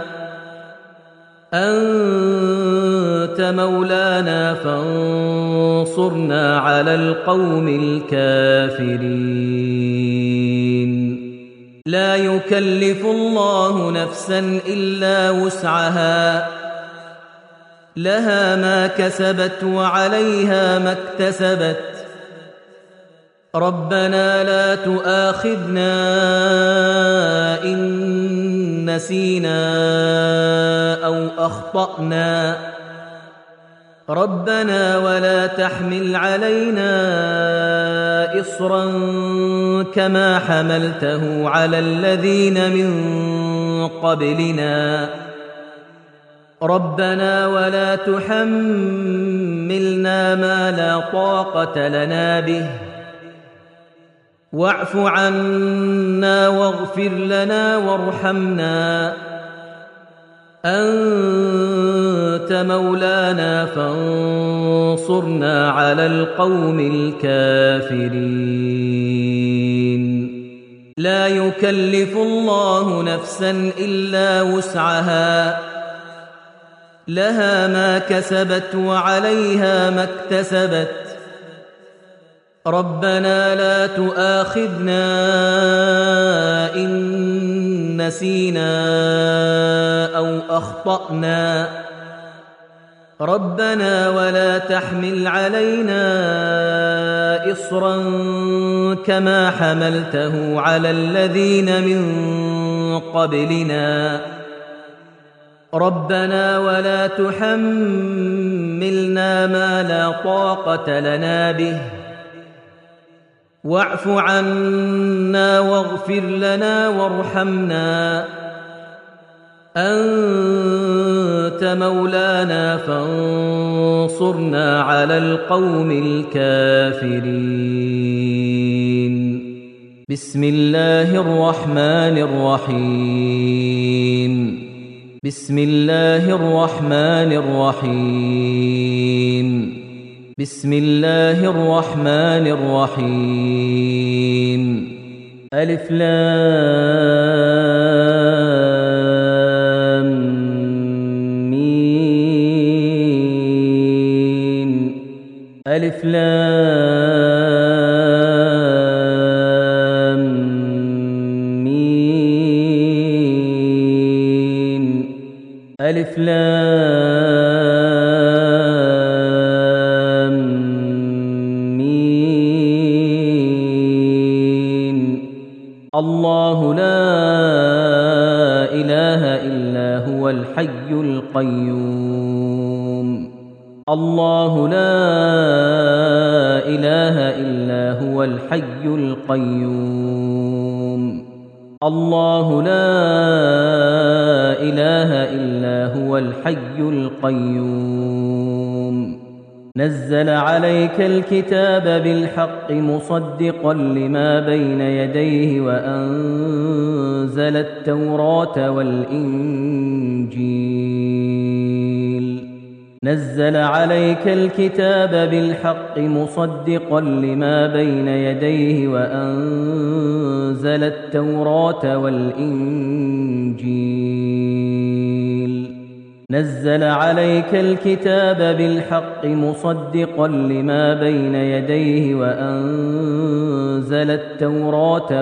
أنت مولانا فانصرنا على القوم الكافرين لا يكلف الله نفسا إلا وسعها لها ما كسبت وعليها ما اكتسبت ربنا لا تؤاخذنا إن نسينا أو أخطأنا ربنا ولا تحمل علينا إصرا كما حملته على الذين من قبلنا ربنا ولا تحملنا ما لا طاقة لنا به واعف عنا واغفر لنا وارحمنا أنت مولانا فانصرنا على القوم الكافرين لا يكلف الله نفسا إلا وسعها لها ما كسبت وعليها ما اكتسبت ربنا لا تؤاخذنا إن نسينا أو أخطأنا ربنا ولا تحمل علينا إصرا كما حملته على الذين من قبلنا ربنا ولا تحملنا ما لا طاقة لنا به واعف عنا واغفر لنا وارحمنا أنت مولانا فانصرنا على القوم الكافرين بسم الله الرحمن الرحيم بسم الله الرحمن الرحيم بسم الله الرحمن الرحيم ألف لام ميم ألف لام ميم ألف لام ميم الله لا إله إلا هو الحي القيوم الله لا إله إلا هو الحي القيوم الله لا إله إلا هو الحي القيوم نزل عليك الكتاب بالحق مصدقا لما بين يديه وأنزل التوراة والإنجيل نزل عليك الكتاب بالحق مصدقا لما بين يديه وأنزل التوراة والإنجيل نزل عليك الكتاب بالحق مصدقا لما بين يديه وأنزل التوراة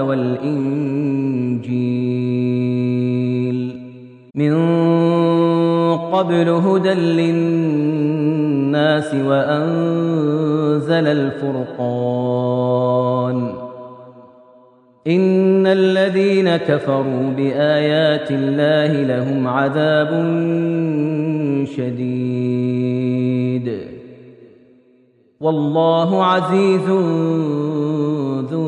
والإنجيل من قبل هدى للناس وأنزل الفرقان إن الذين كفروا بآيات الله لهم عذاب شديد والله عزيز ذو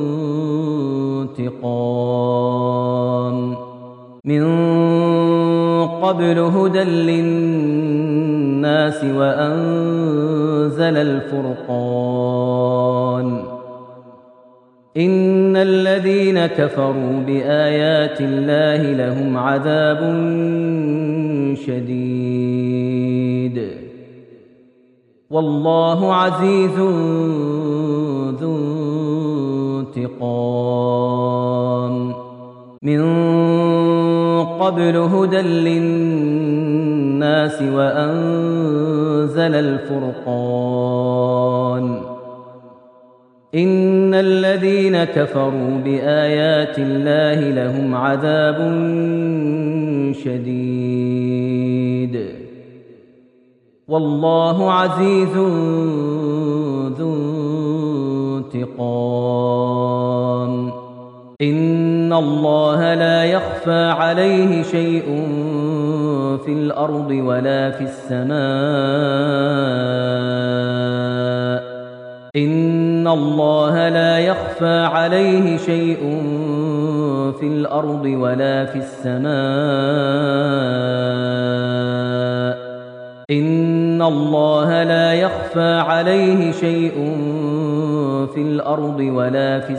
انتقام من قبل هدى للناس وأنزل الفرقان إن الذين كفروا بآيات الله لهم عذاب شديد والله عزيز ذو انتقام من قبل هدى للناس وأنزل الفرقان إن الذين كفروا بآيات الله لهم عذاب شديد والله عزيز ذو انتقام إن الله لا يخفى عليه شيء في الأرض ولا في السماء إن الله لا يخفى عليه شيء في الأرض ولا في السماء إن الله لا يخفى عليه شيء في الأرض ولا في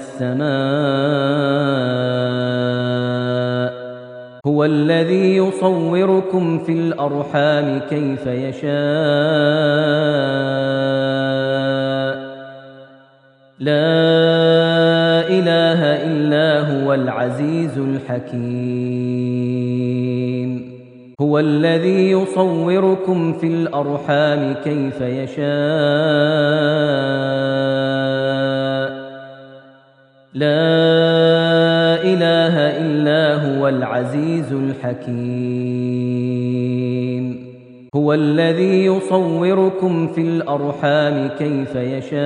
السماء هو الذي يصوركم في الأرحام كيف يشاء لا إله إلا هو العزيز الحكيم هو الذي يصوركم في الأرحام كيف يشاء لا إله إلا هو العزيز الحكيم هو الذي يصوركم في الأرحام كيف يشاء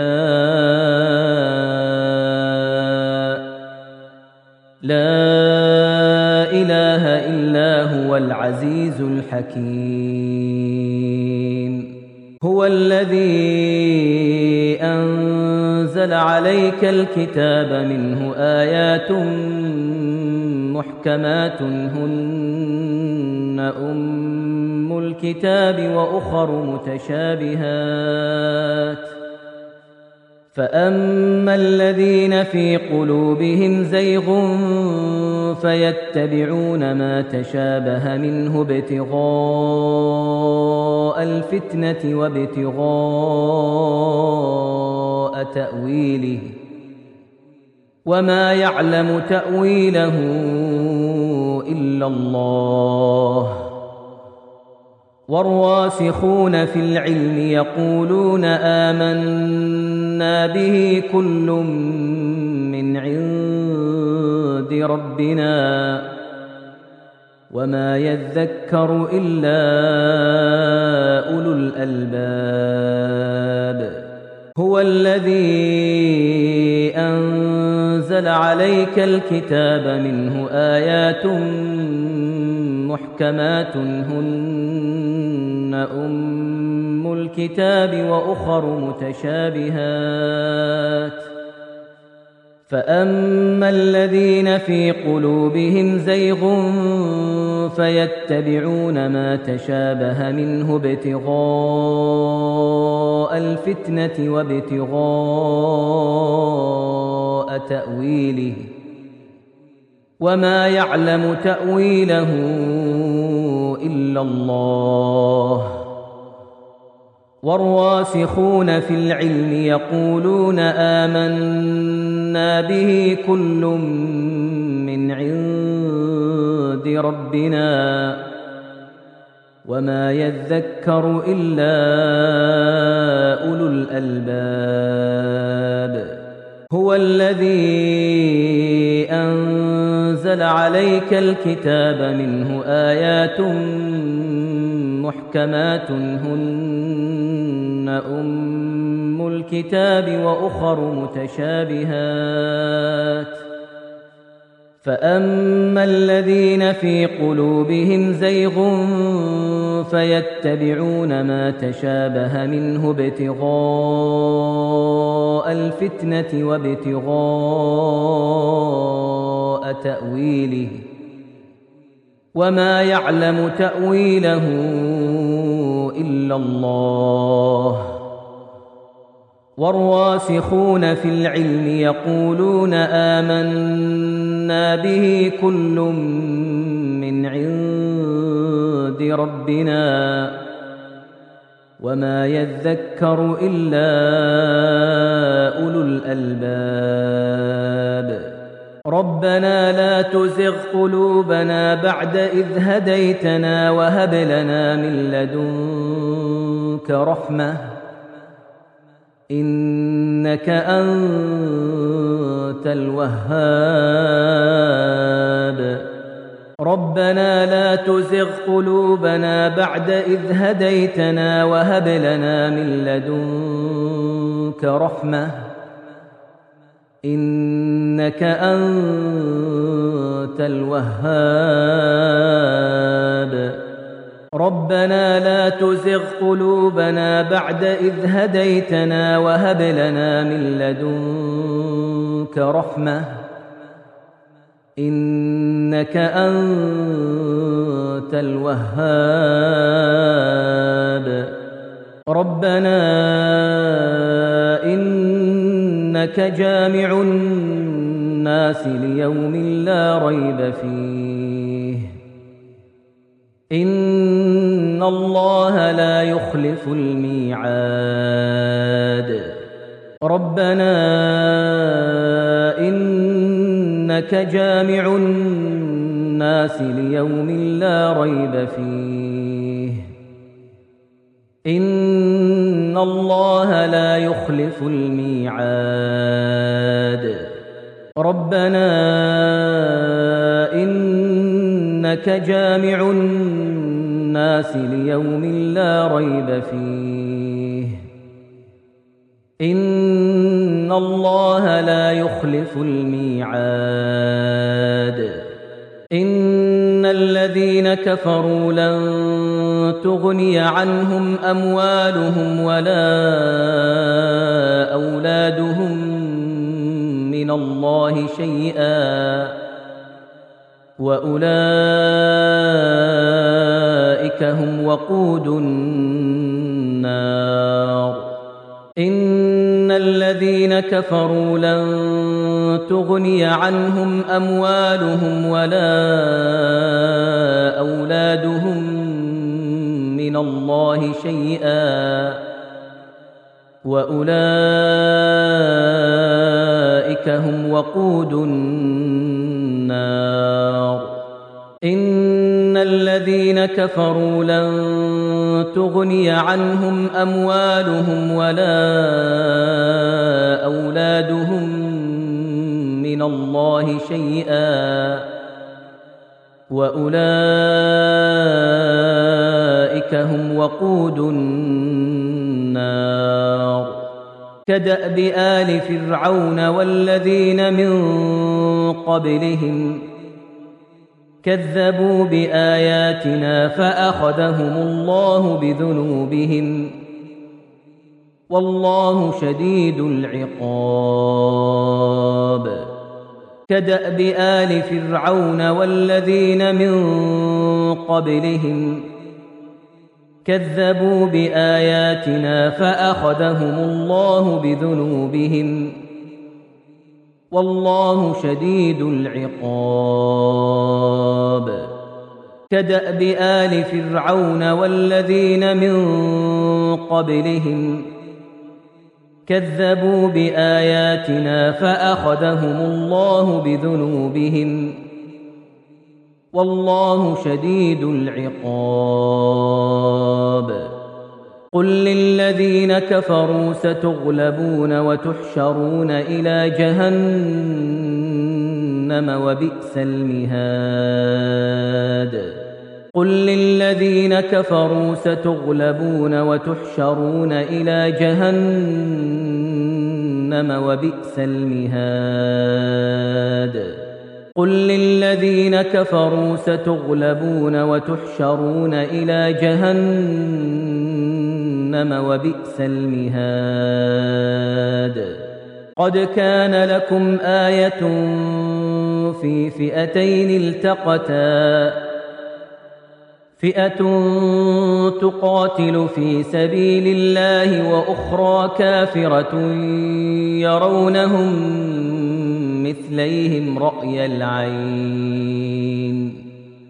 لا إله إلا هو العزيز الحكيم هو الذي أنزل عليك الكتاب منه آيات محكمات هن أم الكتاب وأخر متشابهات فأما الذين في قلوبهم زيغ فيتبعون ما تشابه منه ابتغاء الفتنة وابتغاء تأويله وما يعلم تأويله إلا الله والراسخون في العلم يقولون آمنا به كل من عند ربنا وما يذكر إلا أولو الألباب هو الذي أنزل عليك الكتاب منه آيات محكمات هن أم الكتاب وأخر متشابهات فأما الذين في قلوبهم زيغ فيتبعون ما تشابه منه ابتغاء الفتنة وابتغاء تأويله وما يعلم تأويله إلا الله والراسخون في العلم يقولون آمنا به كل من عند ربنا وما يذكر إلا أولو الألباب هو الذي أنزل عليك الكتاب منه آيات محكمات هن أم الكتاب وأخر متشابهات فأما الذين في قلوبهم زيغ فيتبعون ما تشابه منه ابتغاء الفتنة وابتغاء تأويله وما يعلم تأويله إلا الله والراسخون في العلم يقولون آمنا به كل من عند ربنا وما يذكر إلا أولو الألباب ربنا لا تزغ قلوبنا بعد إذ هديتنا وهب لنا من لدنك رحمة إنك أنت الوهاب ربنا لا تزغ قلوبنا بعد إذ هديتنا وهب لنا من لدنك رحمة إنك أنت الوهاب ربنا لا تزغ قلوبنا بعد إذ هديتنا وهب لنا من لدنك رحمة إنك أنت الوهاب ربنا إنك جامع الناس ليوم لا ريب فيه إن الله لا يخلف الميعاد ربنا إنك جامع الناس ليوم لا ريب فيه إن الله لا يخلف الميعاد ربنا إنك جامع الناس ليوم لا ريب فيه إن الله لا يخلف الميعاد إن الذين كفروا لن تغني عنهم أموالهم ولا أولادهم من الله شيئا وأولئك هم وقود النار إن الذين كفروا لن تغني عنهم أموالهم ولا أولادهم من الله شيئا وأولئك هم وقود النار إن الذين كفروا لن تغني عنهم أموالهم ولا أولادهم من الله شيئا وأولئك هم وقود النار كدأب آل فرعون والذين من قبلهم كذبوا بآياتنا فأخذهم الله بذنوبهم والله شديد العقاب كدأب آل فرعون والذين من قبلهم كذبوا بآياتنا فأخذهم الله بذنوبهم والله شديد العقاب كدأب آل فرعون والذين من قبلهم كذبوا بآياتنا فأخذهم الله بذنوبهم والله شديد العقاب قل للذين كفروا ستغلبون وتحشرون إلى جهنم وبئس المهاد قل للذين كفروا ستغلبون وتحشرون إلى جهنم وبئس المهاد قل للذين كفروا ستغلبون وتحشرون إلى جهنم وبئس المهاد قد كان لكم آية في فئتين التقتا فئة تقاتل في سبيل الله وأخرى كافرة يرونهم مثليهم رأي العين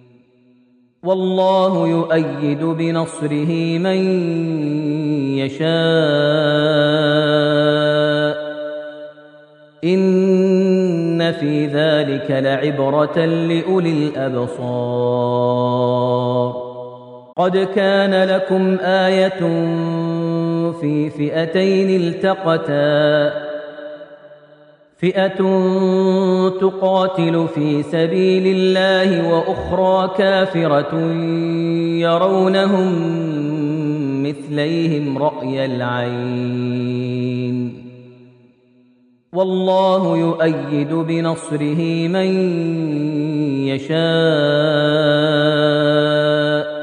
والله يؤيد بنصره من يشاء إن في ذلك لعبرة لأولي الأبصار قد كان لكم آية في فئتين التقتا فئة تقاتل في سبيل الله وأخرى كافرة يرونهم مثليهم رأي العين والله يؤيد بنصره من يشاء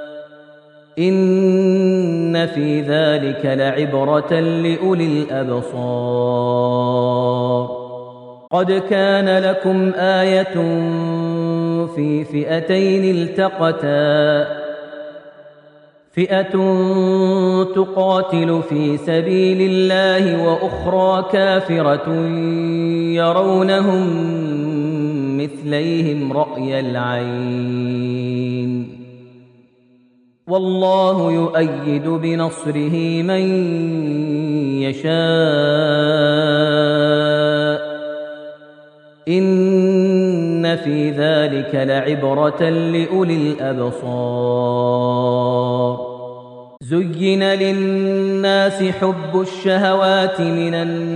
إن في ذلك لعبرة لأولي الأبصار قد كان لكم آية في فئتين التقتا فئة تقاتل في سبيل الله وأخرى كافرة يرونهم مثليهم رأي العين والله يؤيد بنصره من يشاء إن في ذلك لعبرة لأولي الأبصار زين للناس حب الشهوات من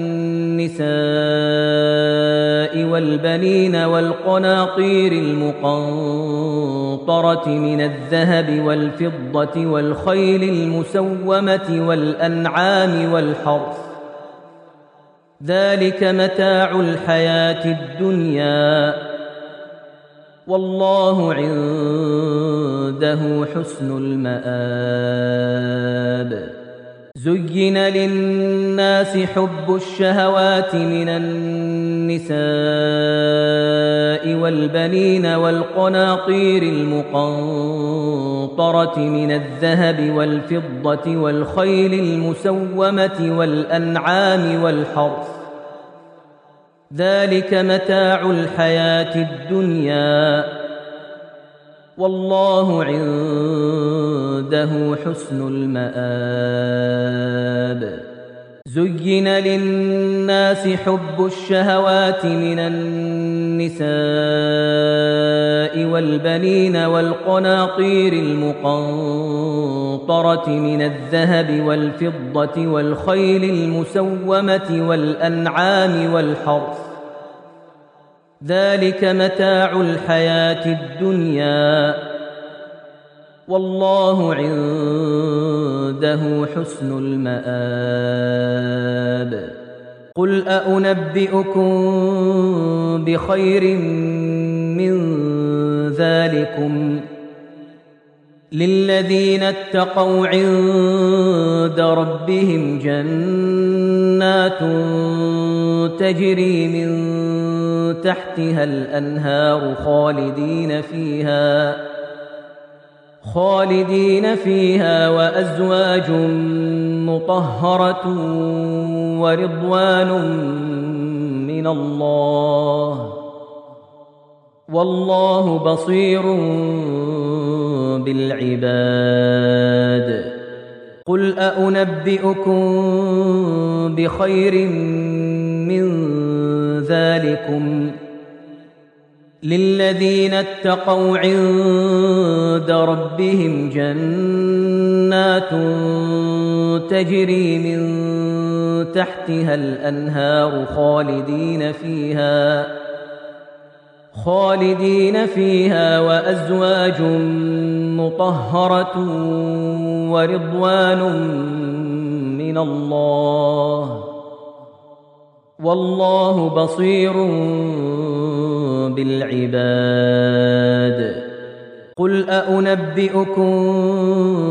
النساء والبنين والقناطير المقنطرة من الذهب والفضة والخيل المسومة والأنعام والحرث ذلك متاع الحياة الدنيا والله عنده حسن المآب زين للناس حب الشهوات من النساء والبنين والقناطير المقنطرة من الذهب والفضة والخيل المسومة والأنعام والحرث ذلك متاع الحياة الدنيا والله عنده حسن المآب زين للناس حب الشهوات من النساء والبنين والقناطير المقنطرة من الذهب والفضة والخيل المسومة والأنعام والحرث ذلك متاع الحياة الدنيا والله عنده حسن المآب قل أنبئكم بخير من ذلكم للذين اتقوا عند ربهم جنات تجري من تحتها الأنهار خالدين فيها وأزواج مطهرة ورضوان من الله والله بصير بالعباد قل أنبئكم بخير من ذلكم للذين اتقوا عند ربهم جنات تجري من تحتها الأنهار خالدين فيها وأزواج مطهرة ورضوان من الله والله بصير بالعباد قل أنبئكم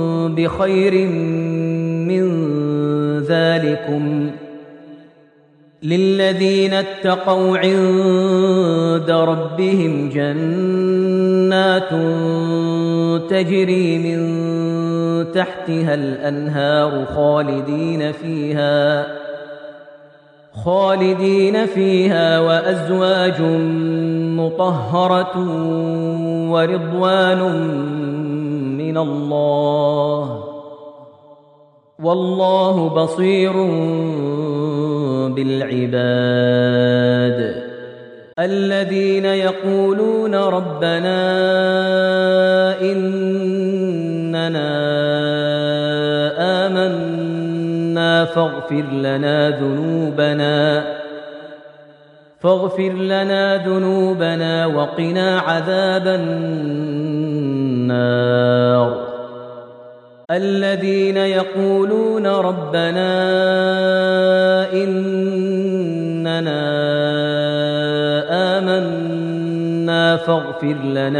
بخير من ذلكم للذين اتقوا عند ربهم جنات تجري من تحتها الأنهار خالدين فيها وأزواج مطهرة ورضوان من الله والله بصير بالعباد. الذين يقولون ربنا إننا آمنا فاغفر لنا ذنوبنا وقنا عذاب النار. الذين يقولون ربنا إننا آمنا فاغفر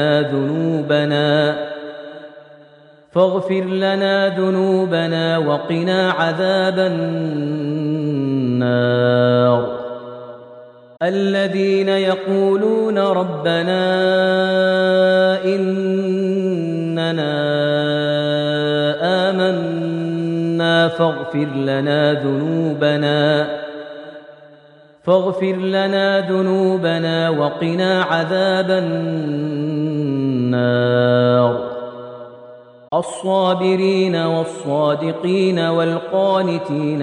لنا ذنوبنا وقنا عذاب النار. الذين يقولون ربنا إننا آمنا فاغفر لنا ذنوبنا وقنا عذاب النار. الصابرين والصادقين والقانتين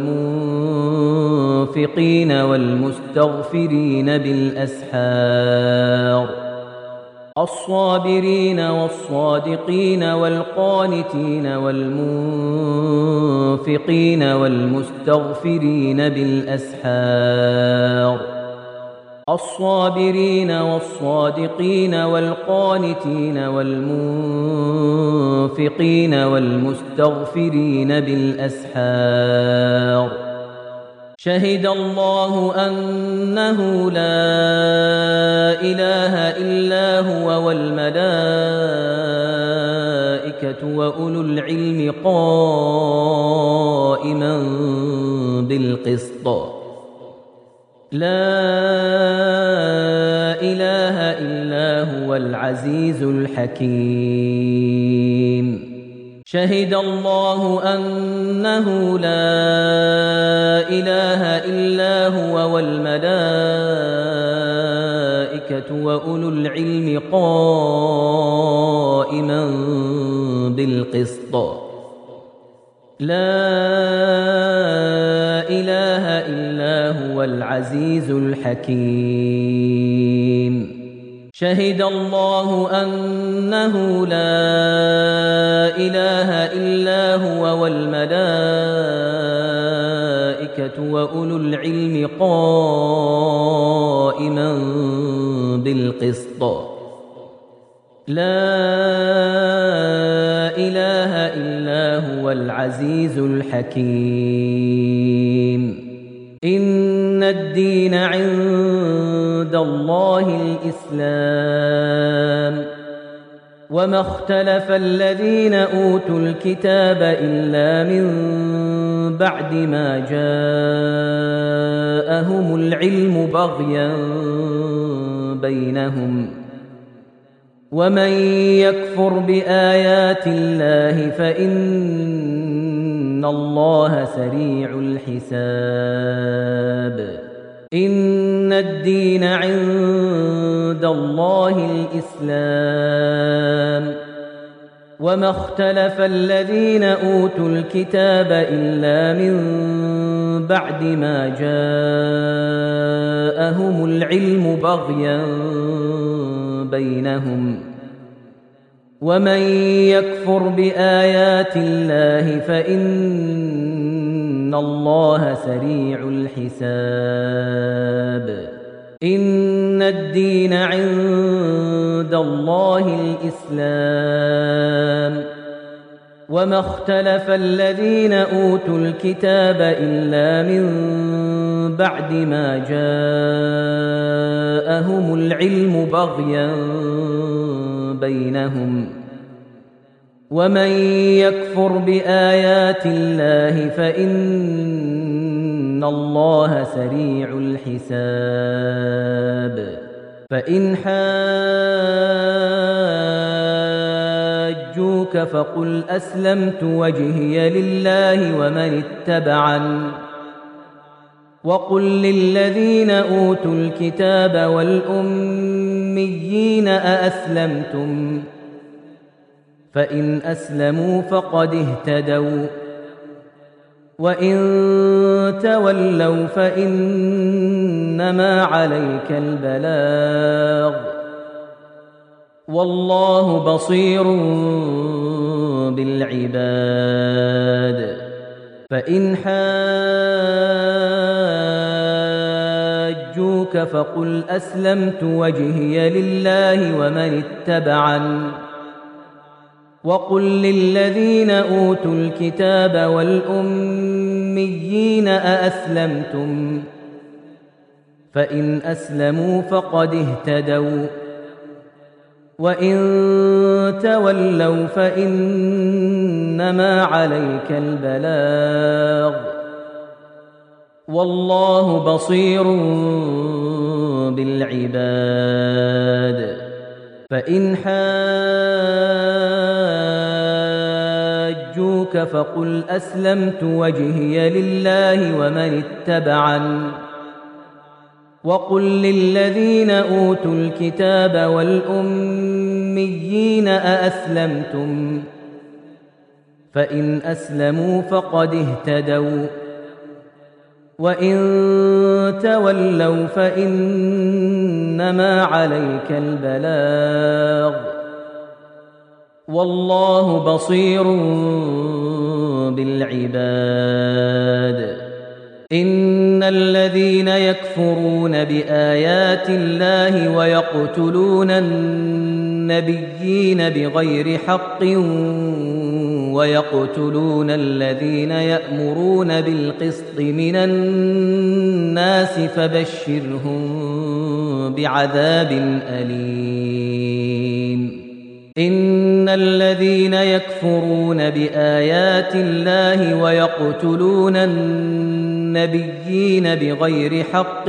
والمنفقين والمستغفرين بالأسحار. الصابرين والصادقين والقانتين والمنفقين والمستغفرين بالأسحار. الصابرين والصادقين والقانتين والمنفقين والمستغفرين بالأسحار. شهد الله أنه لا إله إلا هو والملائكة وأولو العلم قائما بالقسط. لا إله إلا هو العزيز الحكيم. شهد الله أنه لا إله إلا هو والملائكة وأولو العلم قائما بالقسط. لا إله إلا هو العزيز الحكيم. شهد الله أنه لا إله إلا هو والملائكة وأولو العلم قائما بالقسط. لا إله إلا هو العزيز الحكيم. إن الدين عند الله الإسلام وما اختلف الذين أوتوا الكتاب إلا من بعد ما جاءهم العلم بغيا بينهم ومن يكفر بآيات الله فإن الله سريع الحساب. إن الدين عند الله الإسلام وما اختلف الذين أوتوا الكتاب إلا من بعد ما جاءهم العلم بغيا بينهم ومن يكفر بآيات الله فإن الله سريع الحساب. إن الدين عند الله الإسلام وما اختلف الذين أوتوا الكتاب إلا من بعد ما جاءهم العلم بغيا بينهم ومن يكفر بآيات الله فإن إن الله سريع الحساب فإن حاجوك فقل أسلمت وجهي لله ومن اتبعني وقل للذين أوتوا الكتاب والأميين أأسلمتم فإن أسلموا فقد اهتدوا وإن تولوا فإنما عليك البلاغ والله بصير بالعباد فإن حاجوك فقل أسلمت وجهي لله ومن اتبعني وقل للذين أوتوا الكتاب والأميين أأسلمتم فإن أسلموا فقد اهتدوا وإن تولوا فإنما عليك البلاغ والله بصير بالعباد فإن حاجوك فقل أسلمت وجهي لله ومن اتبعني وقل للذين أوتوا الكتاب والأميين أأسلمتم فإن أسلموا فقد اهتدوا وإن تولوا فإنما عليك البلاغ والله بصير بالعباد إن الذين يكفرون بآيات الله ويقتلون النبيين بغير حق ويقتلون الذين يأمرون بالقسط من الناس فبشرهم بعذاب أليم إن الذين يكفرون بآيات الله ويقتلون النبيين بغير حق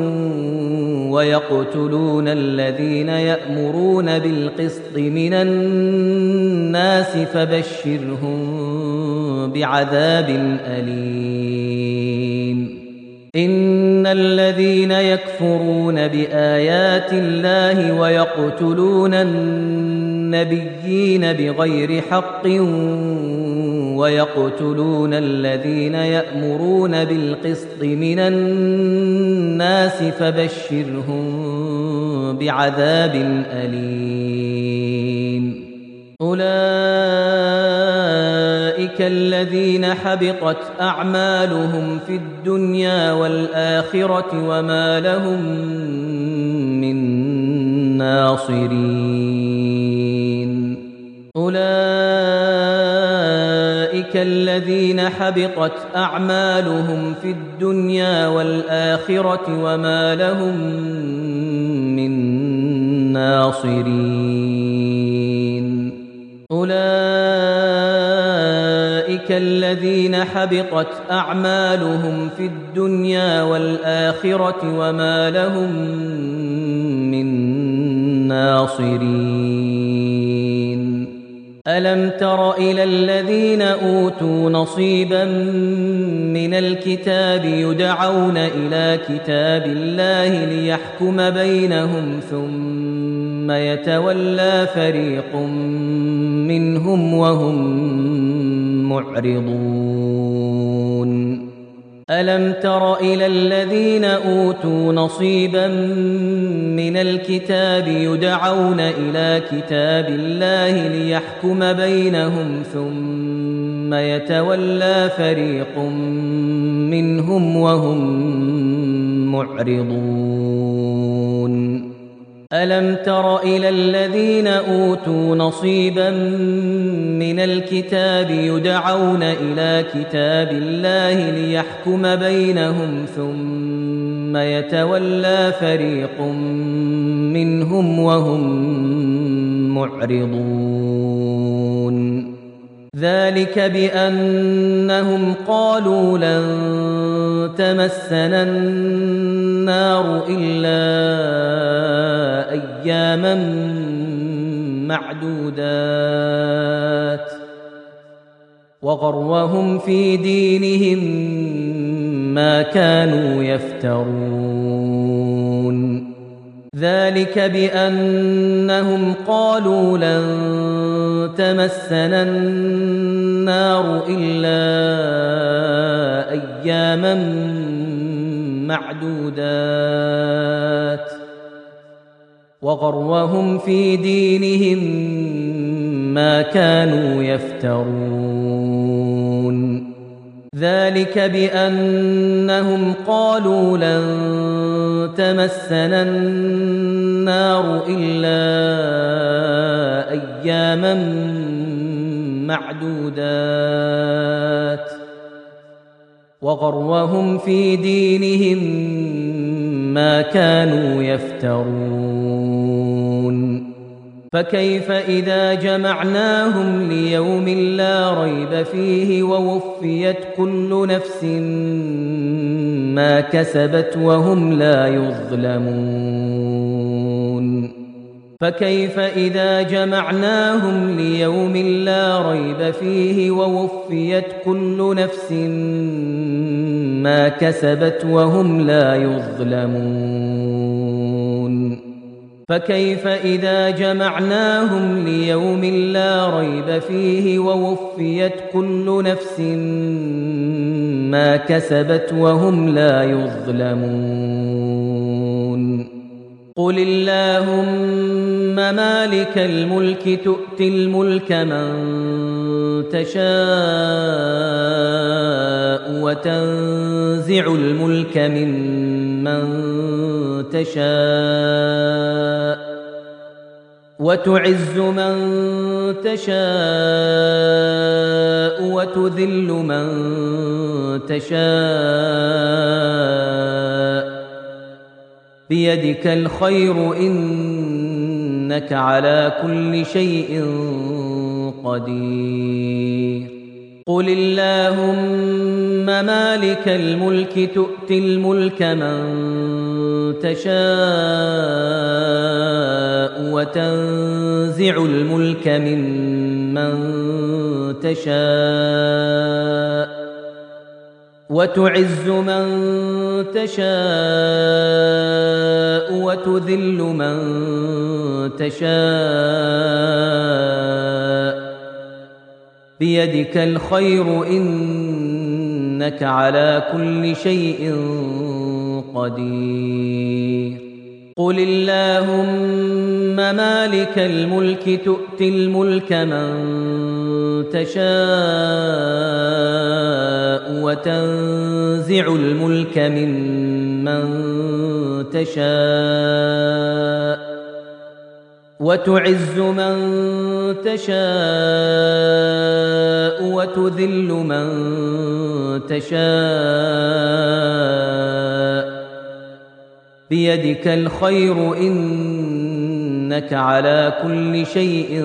ويقتلون الذين يأمرون بالقسط من الناس فبشرهم بعذاب أليم إن الذين يكفرون بآيات الله ويقتلون النبيين بغير حق ويقتلون الذين يأمرون بالقسط من الناس فبشرهم بعذاب أليم أولئك الذين حبطت أعمالهم في الدنيا والآخرة وما لهم من ناصرين أولئك الذين حبطت أعمالهم في الدنيا والآخرة وما لهم من ناصرين أولئك الذين حبطت أعمالهم في الدنيا والآخرة وما لهم من ناصرين ألم تر إلى الذين أوتوا نصيبا من الكتاب يدعون إلى كتاب الله ليحكم بينهم ثم يتولى فريق منهم وهم معرضون ألم تر إلى الذين أوتوا نصيبا من الكتاب يدعون إلى كتاب الله ليحكم بينهم ثم يتولى فريق منهم وهم معرضون ألم تر إلى الذين أوتوا نصيبا من الكتاب يدعون إلى كتاب الله ليحكم بينهم ثم يتولى فريق منهم وهم معرضون ذلك بأنهم قالوا لن تمسنا النار إلا أياما معدودات وغرهم في دينهم ما كانوا يفترون ذلك بأنهم قالوا لن تمسنا النار إلا أياما معدودات وغرهم في دينهم ما كانوا يفترون ذلك بأنهم قالوا لن تمسنا النار إلا أياما معدودات وغرهم في دينهم ما كانوا يفترون فكيف إذا جمعناهم ليوم لا ريب فيه ووفيت كل نفس ما كسبت وهم لا يظلمون فكيف إذا جمعناهم ليوم لا ريب فيه ووفيت كل نفس ما كسبت وهم لا يظلمون فكيف إذا جمعناهم ليوم لا ريب فيه ووفيت كل نفس ما كسبت وهم لا يظلمون قل اللهم مالك الملك تؤتي الملك من تشاء وتنزع الملك ممن تشاء وتعز من تشاء وتذل من تشاء بيدك الخير إنك على كل شيء قدير قل اللهم مالك الملك تؤتي الملك من تشاء وتنزع الملك ممن تشاء وتعز من تشاء وتذل من تشاء بيدك الخير إنك على كل شيء قدير قل اللهم مالك الملك تؤتي الملك من تشاء وتنزع الملك ممن تشاء وتعز من تشاء وتذل من تشاء بيدك الخير إنك على كل شيء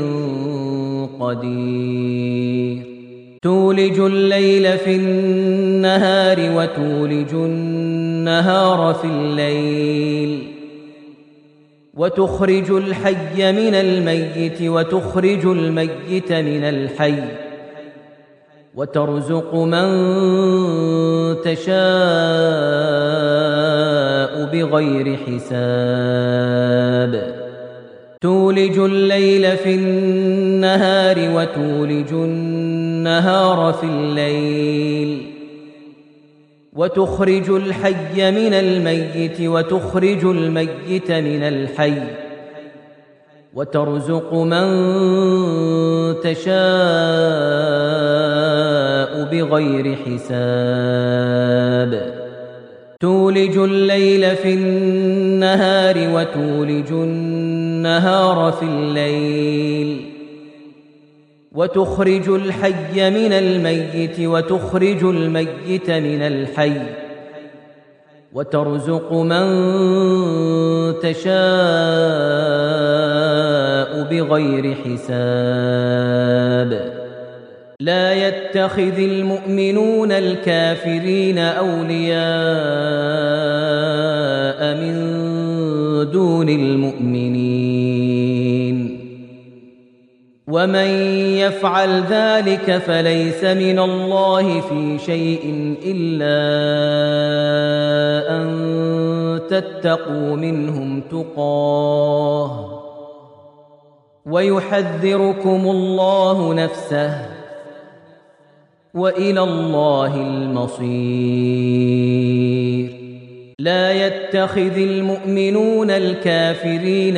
قدير تولج الليل في النهار وتولج النهار في الليل وتخرج الحي من الميت وتخرج الميت من الحي وترزق من تشاء بغير حساب تولج الليل في النهار وتولج النهار في الليل وتخرج الحي من الميت وتخرج الميت من الحي وترزق من تشاء بغير حساب تولج الليل في النهار وتولج النهار في الليل وتخرج الحي من الميت وتخرج الميت من الحي وترزق من تشاء بغير حساب لا يتخذ المؤمنون الكافرين أولياء من دون المؤمنين ومن يفعل ذلك فليس من الله في شيء إلا أن تتقوا منهم تقاه ويحذركم الله نفسه وإلى الله المصير لا يتخذ المؤمنون الكافرين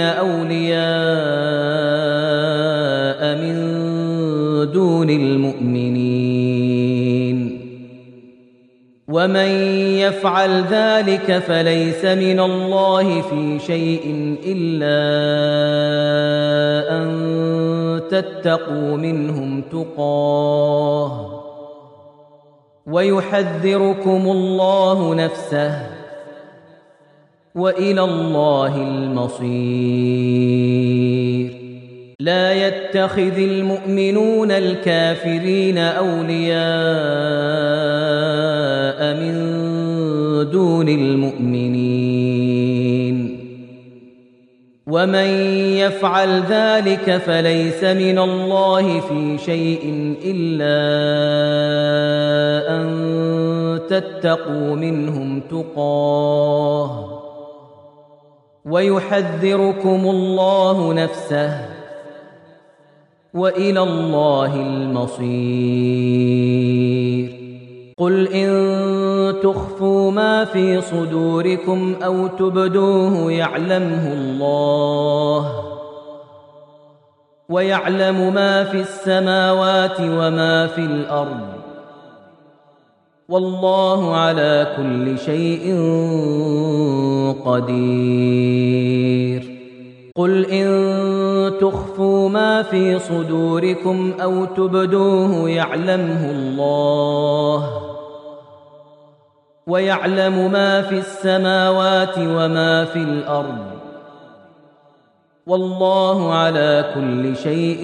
أولياء من دون المؤمنين ومن يفعل ذلك فليس من الله في شيء إلا أن تتقوا منهم تقاه ويحذركم الله نفسه وإلى الله المصير لا يتخذ المؤمنون الكافرين أولياء من دون المؤمنين ومن يفعل ذلك فليس من الله في شيء إلا أن تتقوا منهم تقاه ويحذركم الله نفسه وإلى الله المصير قل إن تخفوا ما في صدوركم أو تبدوه يعلمه الله ويعلم ما في السماوات وما في الأرض والله على كل شيء قدير قل إن تخفوا ما في صدوركم أو تبدوه يعلمه الله ويعلم ما في السماوات وما في الأرض والله على كل شيء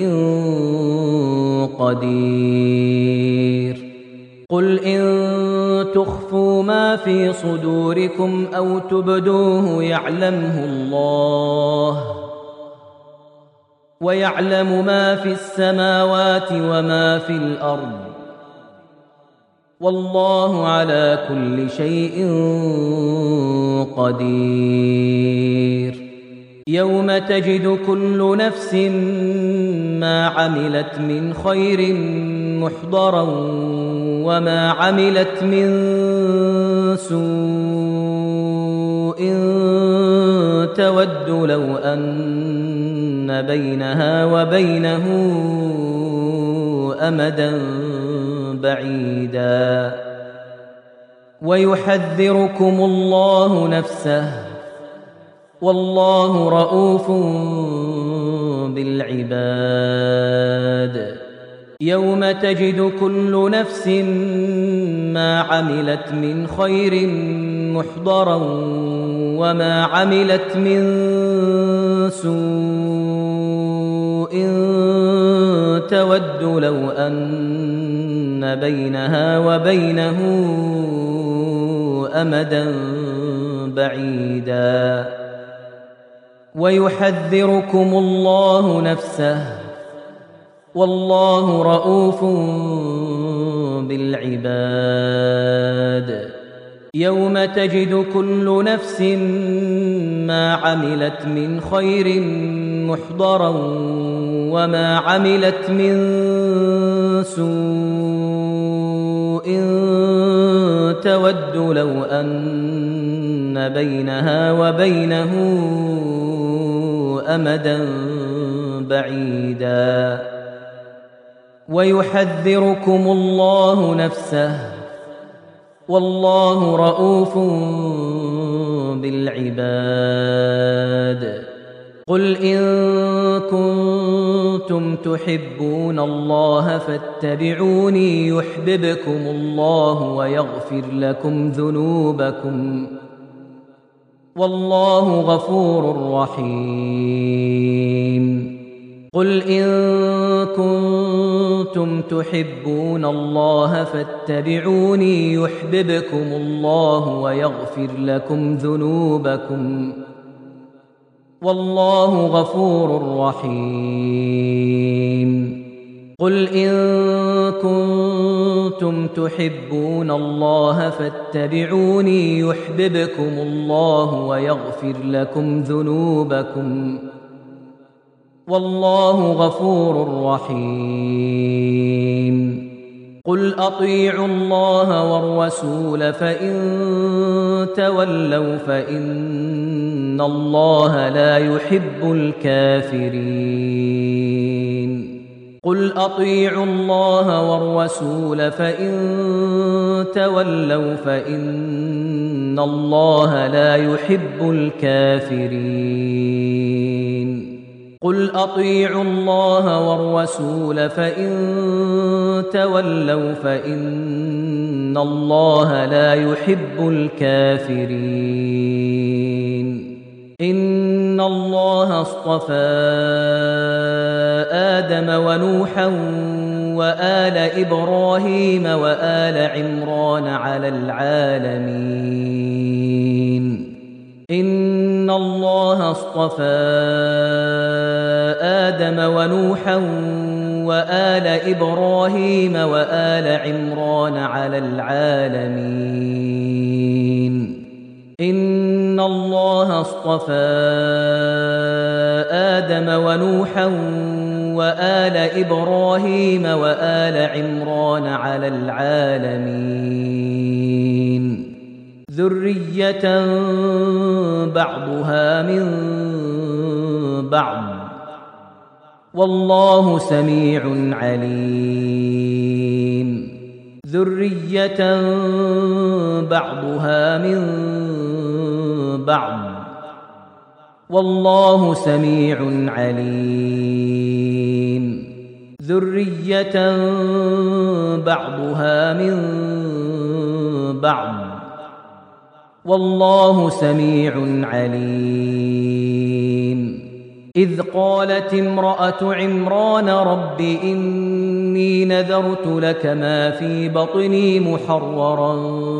قدير قل إن تخفوا ما في صدوركم أو تبدوه يعلمه الله ويعلم ما في السماوات وما في الأرض والله على كل شيء قدير يوم تجد كل نفس ما عملت من خير محضرا وما عملت من سوء تود لو أن بينها وبينه أمدا بعيدا ويحذركم الله نفسه والله رؤوف بالعباد يوم تجد كل نفس ما عملت من خير محضرا وما عملت من سوء تود لو أن بينها وبينه أمدا بعيدا ويحذركم الله نفسه والله رؤوف بالعباد يوم تجد كل نفس ما عملت من خير محضرا وما عملت من سوء تود لو أن بينها وبينه أمدا بعيدا ويحذركم الله نفسه والله رؤوف بالعباد قل إن كنتم تحبون الله فاتبعوني يحببكم الله ويغفر لكم ذنوبكم والله غفور رحيم قل إن كنتم تحبون الله فاتبعوني يحببكم الله ويغفر لكم ذنوبكم والله غفور رحيم قل إن كنتم تحبون الله فاتبعوني يحببكم الله ويغفر لكم ذنوبكم والله غفور رحيم قل أطيعوا الله والرسول فإن تولوا فإن الله لا يحب الكافرين قل أطيعوا الله والرسول فإن تولوا فإن الله لا يحب الكافرين قل أطيعوا الله والرسول فإن تولوا فإن الله لا يحب الكافرين إن الله اصطفى آدم ونوحا وآل إبراهيم وآل عمران على العالمين إن الله اصطفى آدم ونوحا وآل إبراهيم وآل عمران على العالمين إن الله اصطفى آدم ونوحا وآل إبراهيم وآل عمران على العالمين ذرية بعضها من بعض والله سميع عليم ذرية بعضها من بعض والله سميع عليم ذرية بعضها من بعض والله سميع عليم إذ قالت امرأة عمران رب إني نذرت لك ما في بطني محررا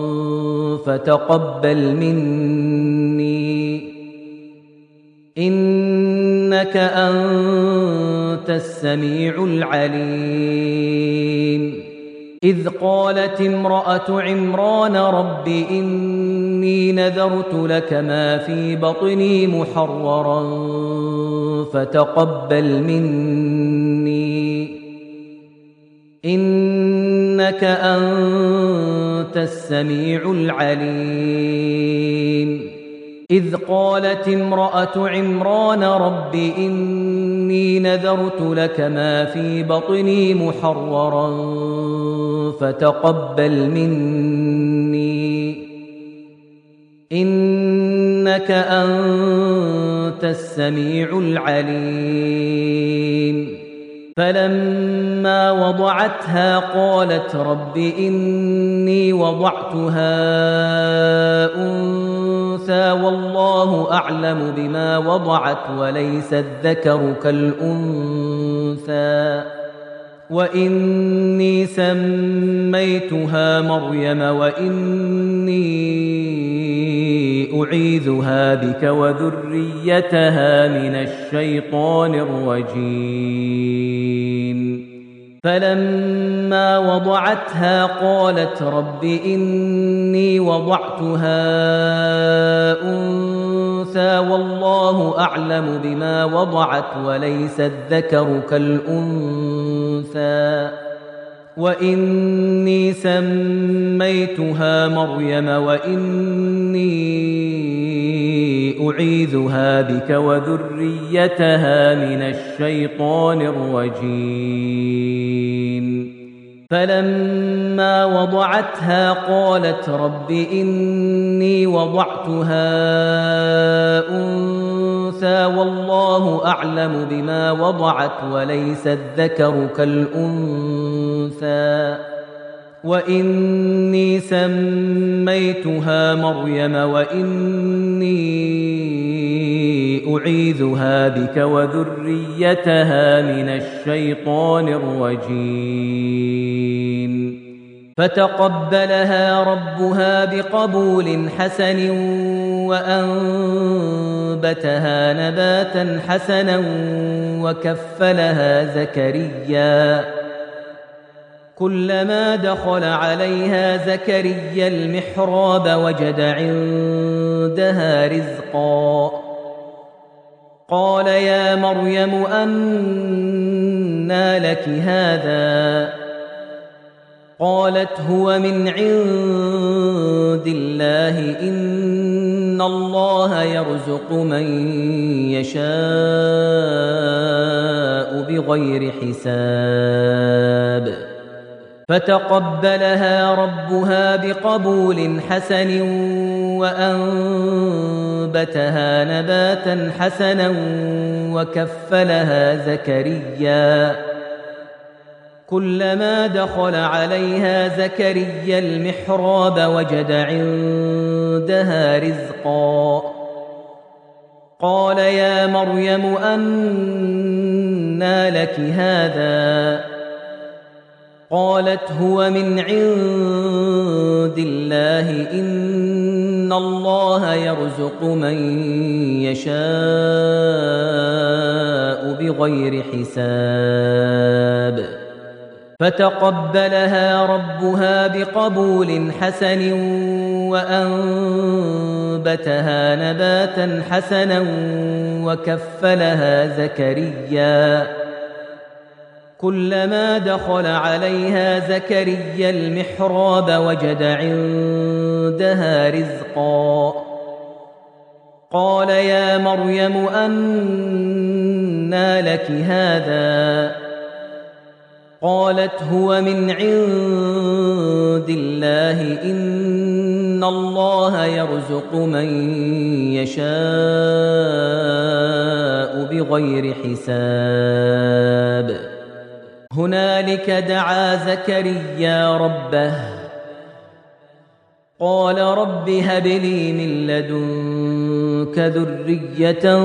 فتقبل مني إنك أنت السميع العليم إذ قالت امرأة عمران رب إني نذرت لك ما في بطني محررا فتقبل مني إنك أنت السميع العليم إذ قالت امرأة عمران رب إني نذرت لك ما في بطني محررا فتقبل مني إنك أنت السميع العليم فلما وضعتها قالت رب إني وضعتها أنثى والله أعلم بما وضعت وليس الذكر كالأنثى وإني سميتها مريم وإني أعيذها بك وذريتها من الشيطان الرجيم فلما وضعتها قالت رب إني وضعتها أنثى والله أعلم بما وضعت وليس الذكر كالأنثى وإني سميتها مريم وإني أعيذها بك وذريتها من الشيطان الرجيم فلما وضعتها قالت رب إني وضعتها أنثى والله أعلم بما وضعت وليس الذكر كالأنثى وإني سميتها مريم وإني أعيذها بك وذريتها من الشيطان الرجيم فتقبلها ربها بقبول حسن وأنبتها نباتا حسنا وكفلها زكريا كلما دخل عليها زكريا المحراب وجد عندها رزقا قال يا مريم أنى لك هذا قالت هو من عند الله إن الله يرزق من يشاء بغير حساب فتقبلها ربها بقبول حسن وأنبتها نباتا حسنا وكفلها زكريا كلما دخل عليها زكريا المحراب وجد عندها رزقا قال يا مريم أنى لك هذا قالت هو من عند الله إن الله يرزق من يشاء بغير حساب فتقبلها ربها بقبول حسن وأنبتها نباتا حسنا وكفلها زكريا كلما دخل عليها زكريا المحراب وجد عندها رزقا قال يا مريم أنى لك هذا قالت هو من عند الله إن الله يرزق من يشاء بغير حساب هنالك دعا زكريا ربه قال رب هب لي من لدنك ذرية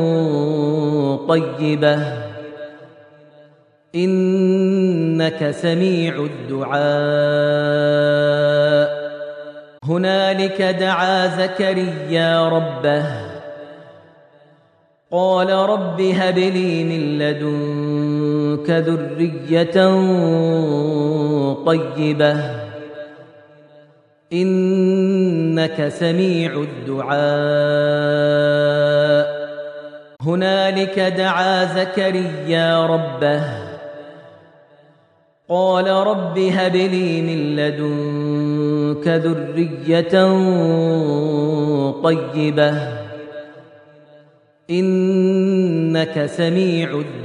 طيبة إنك سميع الدعاء هنالك دعا زكريا ربه قال رب هب لي من لدنك ذرية طيبة إنك سميع الدعاء هنالك دعا زكريا ربه قال رب هب لي من لدنك ذرية طيبة إنك سميع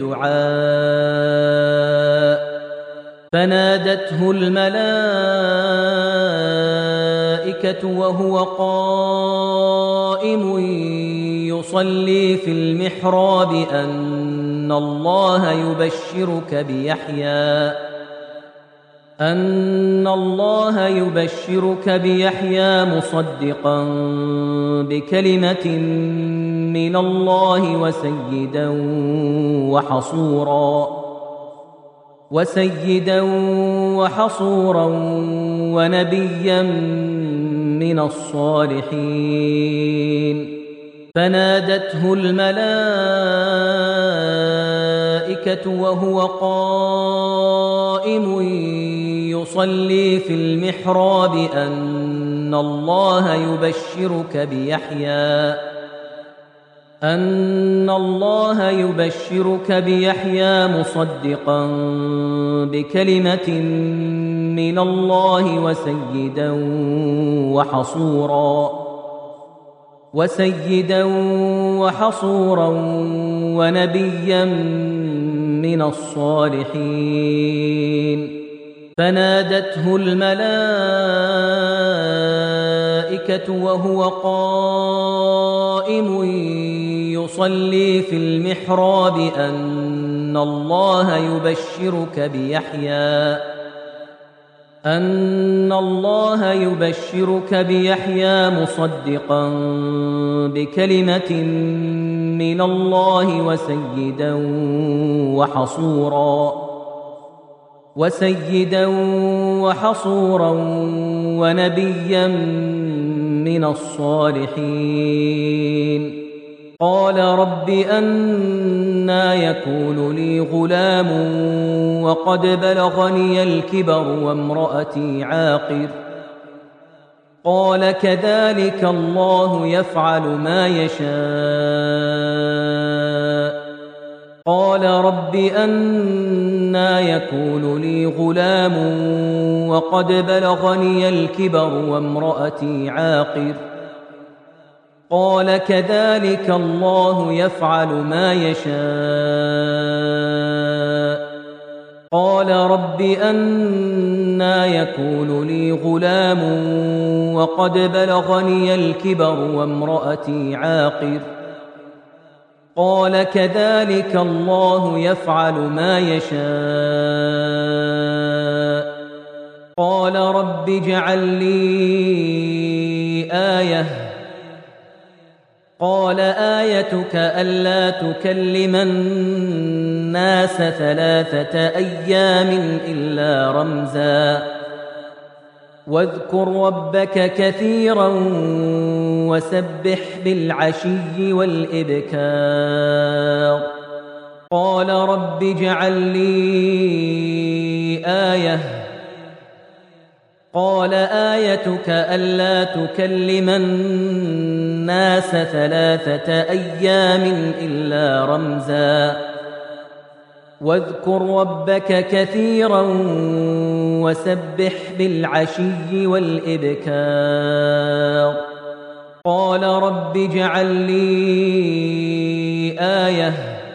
الدعاء فنادته الملائكة وهو قائم يصلي في المحراب أن الله يبشرك بيحيى مصدقا بكلمة من الله وسيدا وحصورا ونبيا من الصالحين فنادته الملائكة وهو قائم يصلي في المحراب أن الله يبشرك بيحيى مصدقا بكلمة من الله وسيدا وحصورا ونبيا من الصالحين فنادته الملائكة وهو قائم يصلي في المحراب أن الله يبشرك بيحيى مصدقا بكلمة من الله وسيدا وحصورا ونبيا من الصالحين. قال رب أنى يكون لي غلام وقد بلغني الكبر وامرأتي عاقر؟ قال كذلك الله يفعل ما يشاء. قال رب أنى يكون لي غلام وقد بلغني الكبر وامرأتي عاقر؟ قال كذلك الله يفعل ما يشاء. قال رب أنى يكون لي غلام وقد بلغني الكبر وامرأتي عاقر؟ قال كذلك الله يفعل ما يشاء. قال رب اجعل لي آية. قال آيتك ألا تكلم الناس 3 أيام إلا رمزا واذكر ربك كثيرا وسبح بالعشي والإبكار. قال رب اجعل لي آية. قال آيتك ألا تكلم الناس 3 أيام إلا رمزا واذكر ربك كثيرا وسبح بالعشي والإبكار. قال رب اجعل لي آية.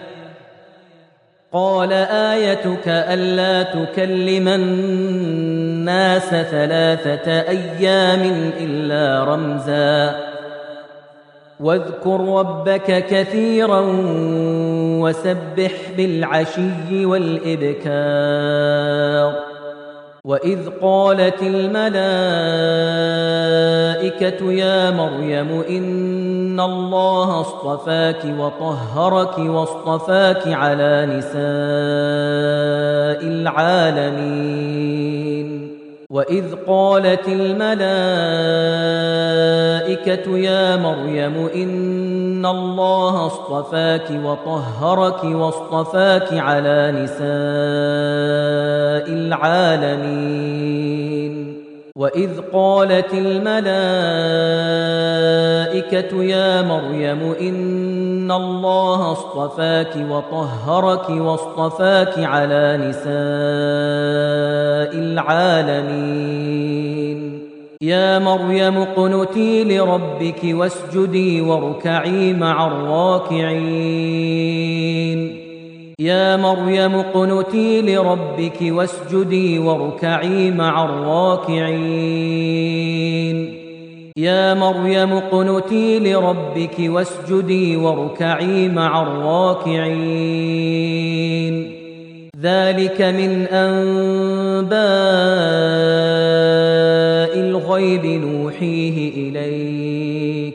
قال آيتك ألا تكلم الناس 3 أيام إلا رمزا واذكر ربك كثيرا وسبح بالعشي والإبكار. وإذ قالت الملائكة يا مريم إن الله اصطفاك وطهرك واصطفاك على نساء العالمين. وإذ قالت الملائكة يا مريم إن الله اصطفاك وطهرك واصطفاك على نساء العالمين. وإذ قالت الملائكة يا مريم إن الله اصطفاك وطهرك واصطفاك على نساء العالمين. يا مريم اقنتي لربك واسجدي واركعي مع الراكعين. يا مريم اقنتي لربك واسجدي واركعي مع الراكعين. يا مريم اقنتي لربك واسجدي واركعي مع الراكعين. ذلك من أنباء الغيب نوحيه إليك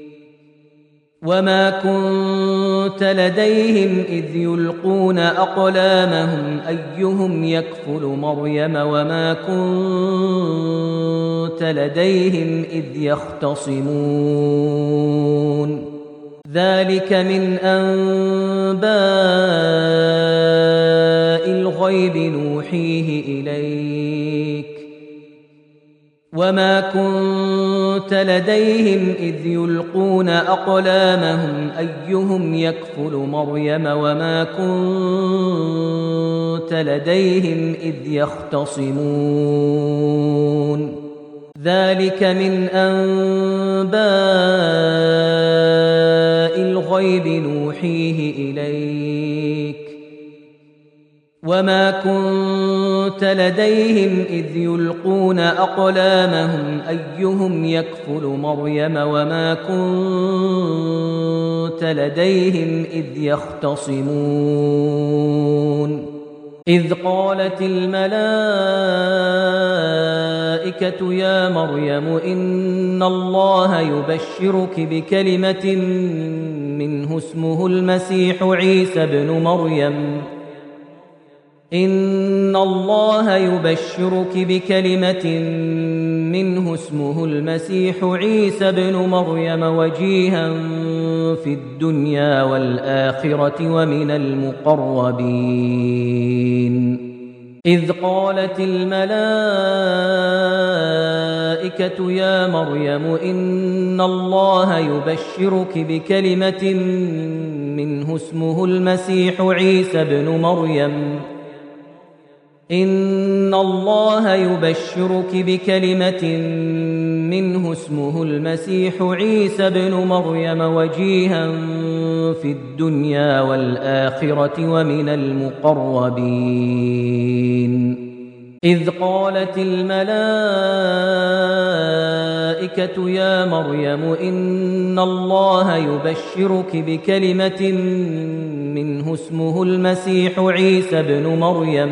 وما كنت لديهم إذ يلقون أقلامهم أيهم يكفل مريم وما كنت لديهم إذ يختصمون. ذلك من أنباء الغيب نوحيه إليك وما كنت لديهم إذ يلقون أقلامهم أيهم يكفل مريم وما كنت لديهم إذ يختصمون. ذلك من أنباء الغيب نوحيه إليك وما كنت لديهم إذ يلقون أقلامهم أيهم يكفل مريم وما كنت لديهم إذ يختصمون. إذ قالت الملائكة يا مريم إن الله يبشرك بكلمة منه اسمه المسيح عيسى ابن مريم إن الله يبشرك بكلمة منه اسمه المسيح عيسى ابن مريم وجيها في الدنيا والآخرة ومن المقربين إذ قالت الملائكة يا مريم إن الله يبشرك بكلمة منه اسمه المسيح عيسى ابن مريم إن الله يبشرك بكلمة منه اسمه المسيح عيسى ابن مريم وجيها في الدنيا والآخرة ومن المقربين إذ قالت الملائكة يا مريم إن الله يبشرك بكلمة منه اسمه المسيح عيسى ابن مريم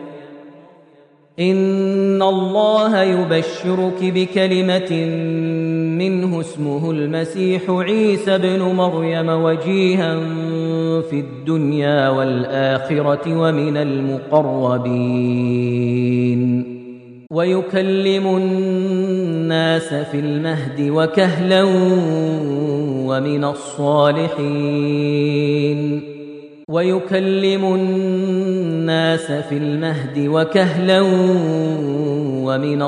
إن الله يبشرك بكلمة منه اسمه المسيح عيسى ابن مريم وجيها في الدنيا والآخرة ومن المقربين ويكلم الناس في المهد وكهلا ومن الصالحين ويكلم الناس في المهد وكهلا ومن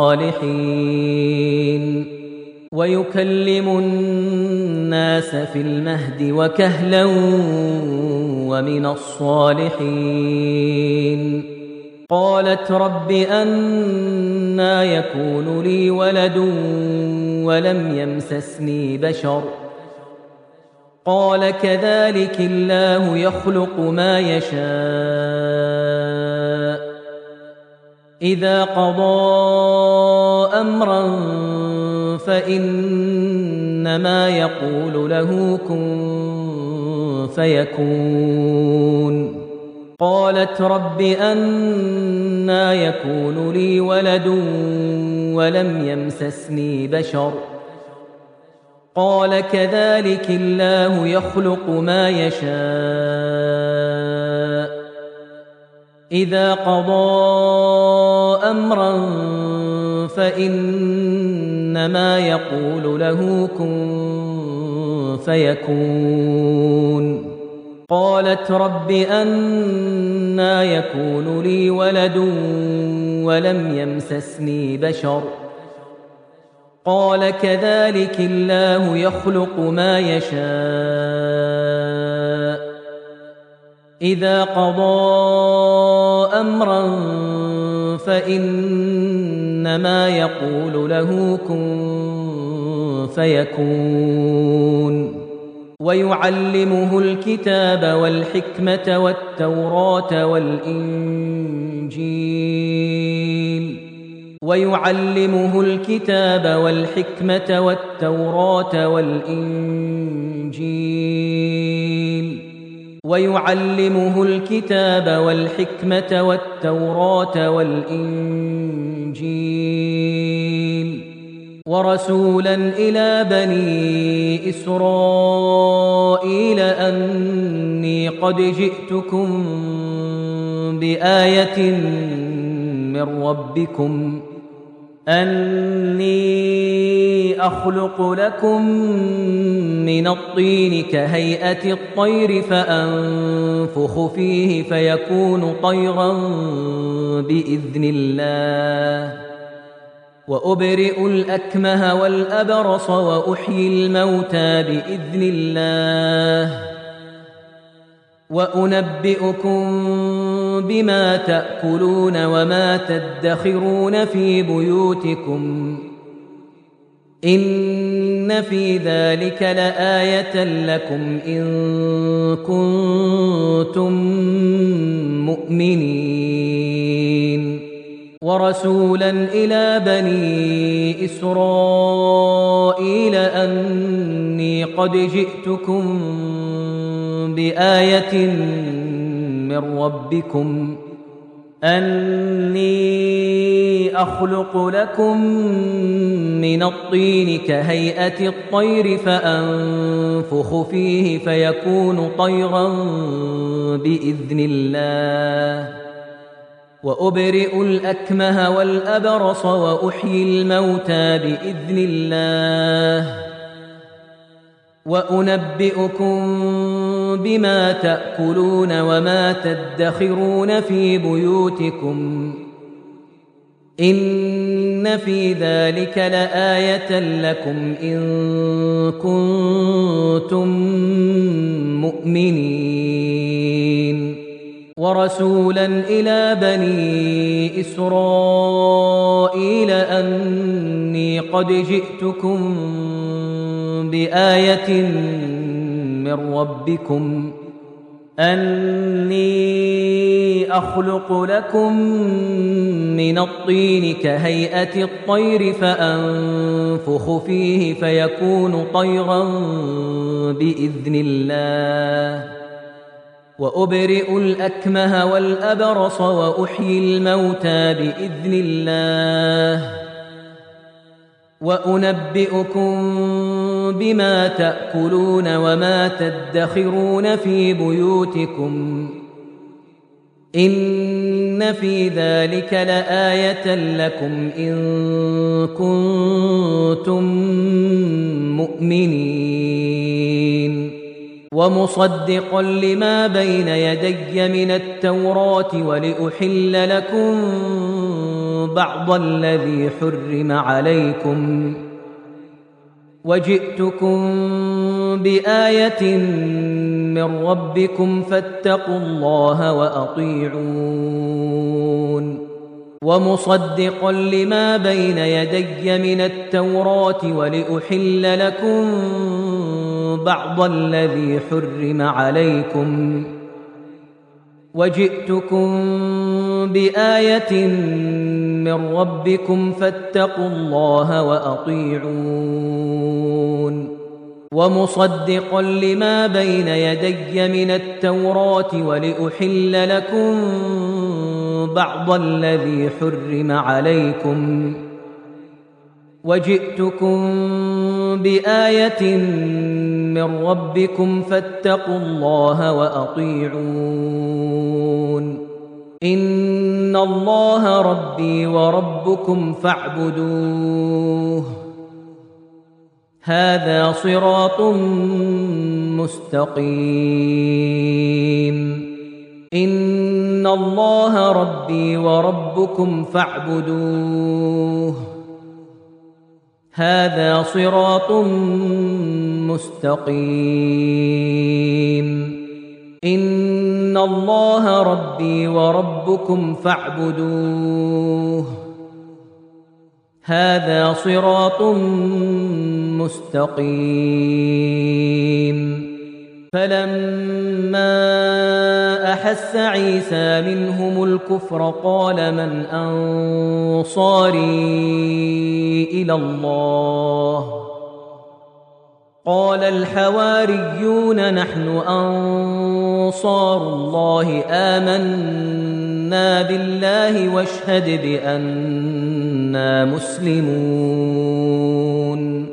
الصالحين ويكلم الناس في المهد وكهلا ومن الصالحين قالت رب أنى يكون لي ولد ولم يمسسني بشر قال كذلك الله يخلق ما يشاء إذا قضى أمرا فإنما يقول له كن فيكون قالت رب أنى يكون لي ولد ولم يمسسني بشر قال كذلك الله يخلق ما يشاء إذا قضى أمرا فإنما يقول له كن فيكون قالت رب أنى يكون لي ولد ولم يمسسني بشر قال كذلك الله يخلق ما يشاء إذا قضى أمرا فإنما يقول له كن فيكون ويعلمه الكتاب والحكمة والتوراة والإنجيل ويعلمه الكتاب والحكمة والتوراة والإنجيل ويعلمه الكتاب والحكمة والتوراة والإنجيل ورسولا إلى بني إسرائيل أني قد جئتكم بآية من ربكم أني أخلق لكم من الطين كهيئة الطير فأنفخ فيه فيكون طيرا بإذن الله وأبرئ الأكمه والأبرص وأحيي الموتى بإذن الله وأنبئكم بما تأكلون وما تدخرون في بيوتكم إن في ذلك لآية لكم إن كنتم مؤمنين ورسولا إلى بني إسرائيل أني قد جئتكم بآية من ربكم أني أخلق لكم من الطين كهيئة الطير فأنفخ فيه فيكون طيرا بإذن الله وأبرئ الأكمه والأبرص وأحيي الموتى بإذن الله وأنبئكم بما تأكلون وما تدخرون في بيوتكم إن في ذلك لآية لكم إن كنتم مؤمنين ورسولا إلى بني إسرائيل أني قد جئتكم بآية من ربكم أني أخلق لكم من الطين كهيئة الطير فأنفخ فيه فيكون طيرا بإذن الله وأبرئ الأكمه والأبرص وأحيي الموتى بإذن الله وأنبئكم بما تأكلون وما تدخرون في بيوتكم إن في ذلك لآية لكم إن كنتم مؤمنين ومصدقا لما بين يدي من التوراة ولأحل لكم بعض الذي حرم عليكم وجئتكم بآية من ربكم فاتقوا الله وأطيعون ومصدقا لما بين يدي من التوراة ولأحل لكم بعض الذي حرم عليكم وجئتكم بآية من ربكم فاتقوا الله وأطيعون ومصدقا لما بين يدي من التوراة ولأحل لكم بعض الذي حرم عليكم وجئتكم بآية من ربكم فاتقوا الله وأطيعون إن الله ربي وربكم فاعبدوه هذا صراط مستقيم إن الله ربي وربكم فاعبدوه هذا صراط مستقيم إن الله ربي وربكم فاعبدوه هذا صراط مستقيم فلما أحس عيسى منهم الكفر قال من أنصاري إلى الله قال الحواريون نحن أنصار الله آمنا بالله واشهد بأننا مسلمون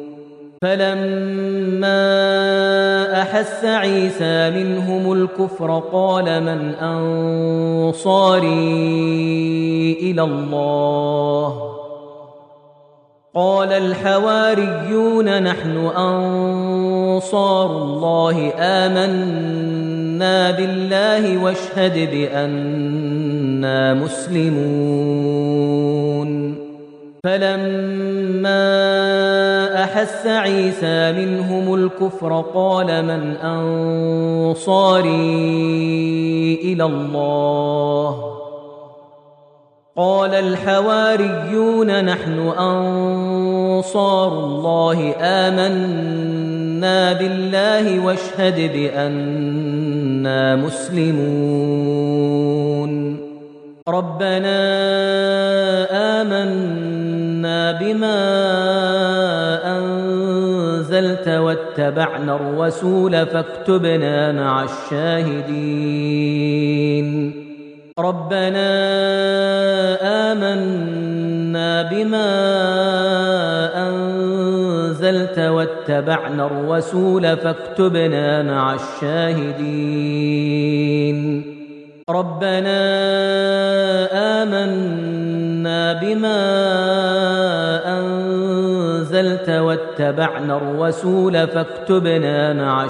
فلما أحس عيسى منهم الكفر قال من أنصاري إلى الله قال الحواريون نحن أنصار الله آمنا بالله واشهد بأننا مسلمون فلما أحس عيسى منهم الكفر قال من أنصاري إلى الله قال الحواريون نحن أنصار الله آمنا بالله واشهد بأننا مسلمون ربنا آمنا بما أنزلت واتبعنا الرسول فاكتبنا مع الشاهدين ربنا آمنا بما أنزلت واتبعنا الرسول فاكتبنا مع الشاهدين ربنا آمنا بما أنزلت واتبعنا الرسول فاكتبنا مع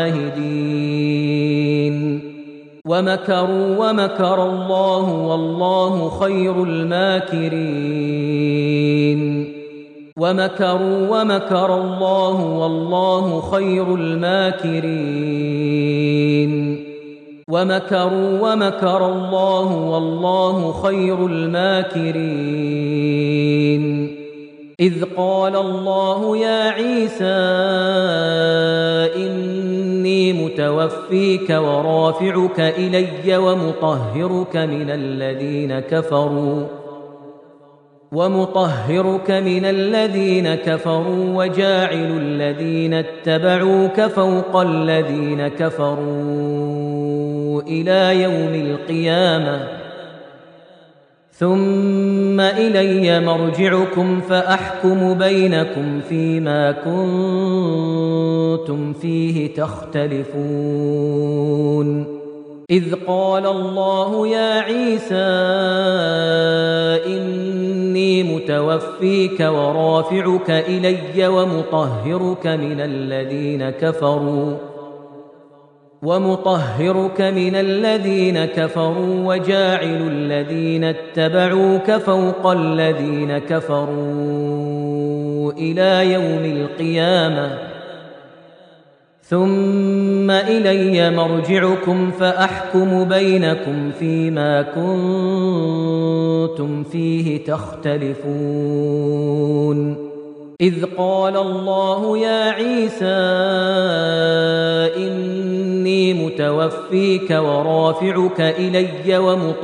الشاهدين ومكروا ومكر الله والله خير الماكرين ومكروا ومكر الله والله خير الماكرين ومكروا ومكر الله والله خير الماكرين إذ قال الله يا عيسى إني متوفيك ورافعك إلي ومطهرك من الذين كفروا وجاعل الذين اتبعوك فوق الذين كفروا إلى يوم القيامة ثم إلي مرجعكم فأحكم بينكم فيما كنتم فيه تختلفون إذ قال الله يا عيسى إني متوفيك ورافعك إلي ومطهرك من الذين كفروا وجاعل الذين اتبعوك فوق الذين كفروا إلى يوم القيامة ثم إلي مرجعكم فأحكم بينكم فيما كنتم فيه تختلفون إذ قال الله يا عيسى إني متوفيك ورافعك إلي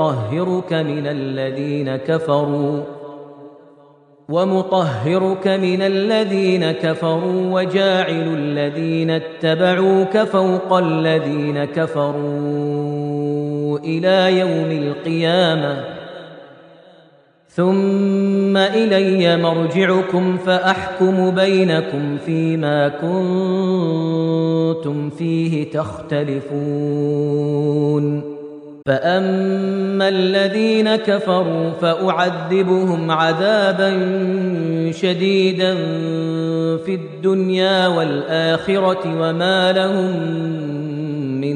ومطهرك من الذين كفروا وجاعل الذين اتبعوك فوق الذين كفروا إلى يوم القيامة ثم إلي مرجعكم فأحكم بينكم فيما كنتم فيه تختلفون فأما الذين كفروا فأعذبهم عذابا شديدا في الدنيا والآخرة وما لهم من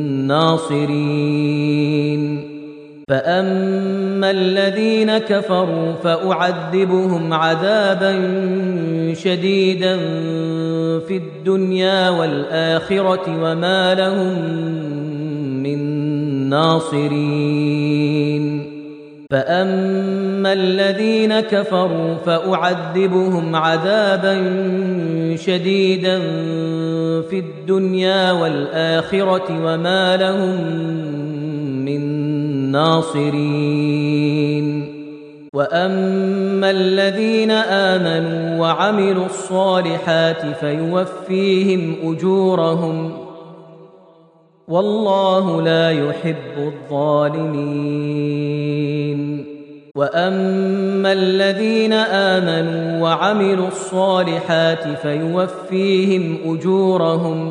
ناصرين فأما الذين كفروا فأعذبهم عذابا شديدا في الدنيا والآخرة وما لهم من ناصرين فأما الذين كفروا فأعذبهم عذابا شديدا في الدنيا والآخرة وما لهم من ناصرين وأما الذين آمنوا وعملوا الصالحات فيوفيهم أجورهم والله لا يحب الظالمين وأما الذين آمنوا وعملوا الصالحات فيوفيهم أجورهم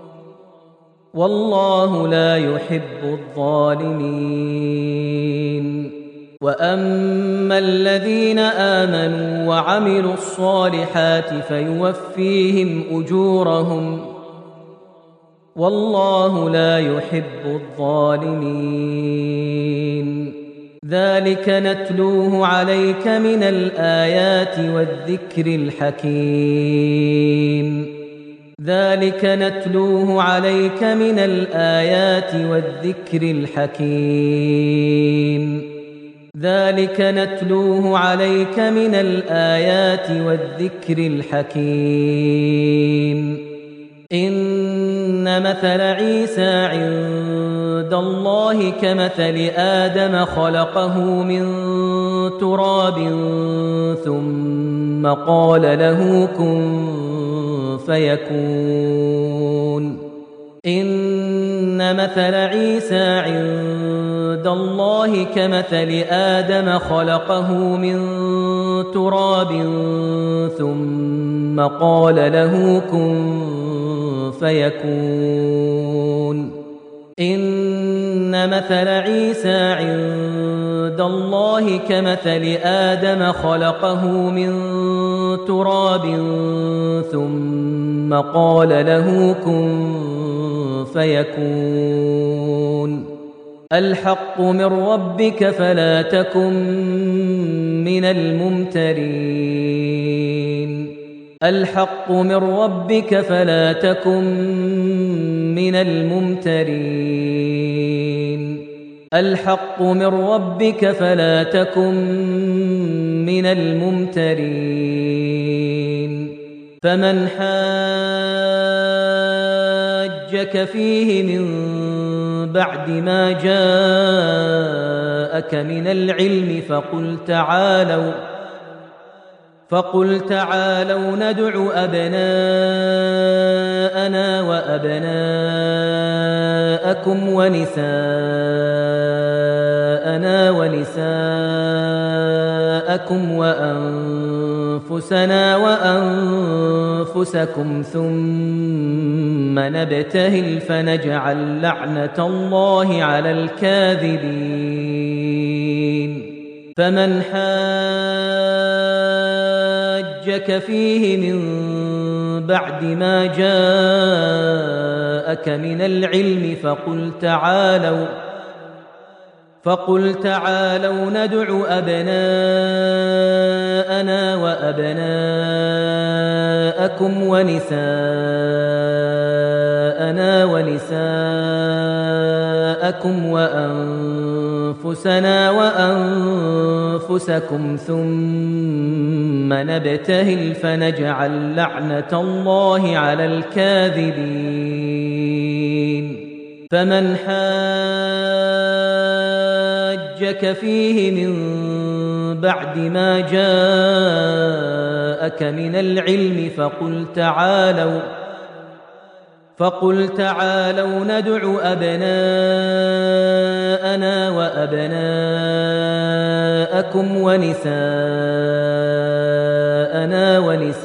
والله لا يحب الظالمين وأما الذين آمنوا وعملوا الصالحات فيوفيهم أجورهم والله لا يحب الظالمين ذلك نتلوه عليك من الآيات والذكر الحكيم ذلك نتلوه عليك من الآيات والذكر الحكيم ذلك نتلوه عليك من الآيات والذكر الحكيم إن مثل عيسى عند الله كمثل آدم خلقه من تراب ثم قال له كن فيكون إن مثل عيسى عند الله كمثل آدم خلقه من تراب ثم قال له كن فيكون إن مثل عيسى عند الله كمثل آدم خلقه من تراب ثم قال له كن فيكون الحق من ربك فلا تكن من الممترين الحق من ربك فلا تكن من الممترين الحق من ربك فلا تكن من الممترين فمن حاجك فيه من بعد ما جاءك من العلم فقل تعالوا ندع أبناءنا وأبناءكم ونساءنا ونساءكم وأنفسنا وأنفسكم ثم نبتهل فنجعل لعنة الله على الكاذبين فمن حاجك فيه من بعد ما جاءك من العلم فقل تعالوا ندع أبناءنا وأبناءكم ونساءنا ونساءكم وأنفسنا وأنفسكم ثم نبتهل فنجعل لعنة الله على الكاذبين فمن حاجك فيه من بعد ما جاءك من العلم فقل تعالوا ندع أبناءنا وأبناءكم ونساءنا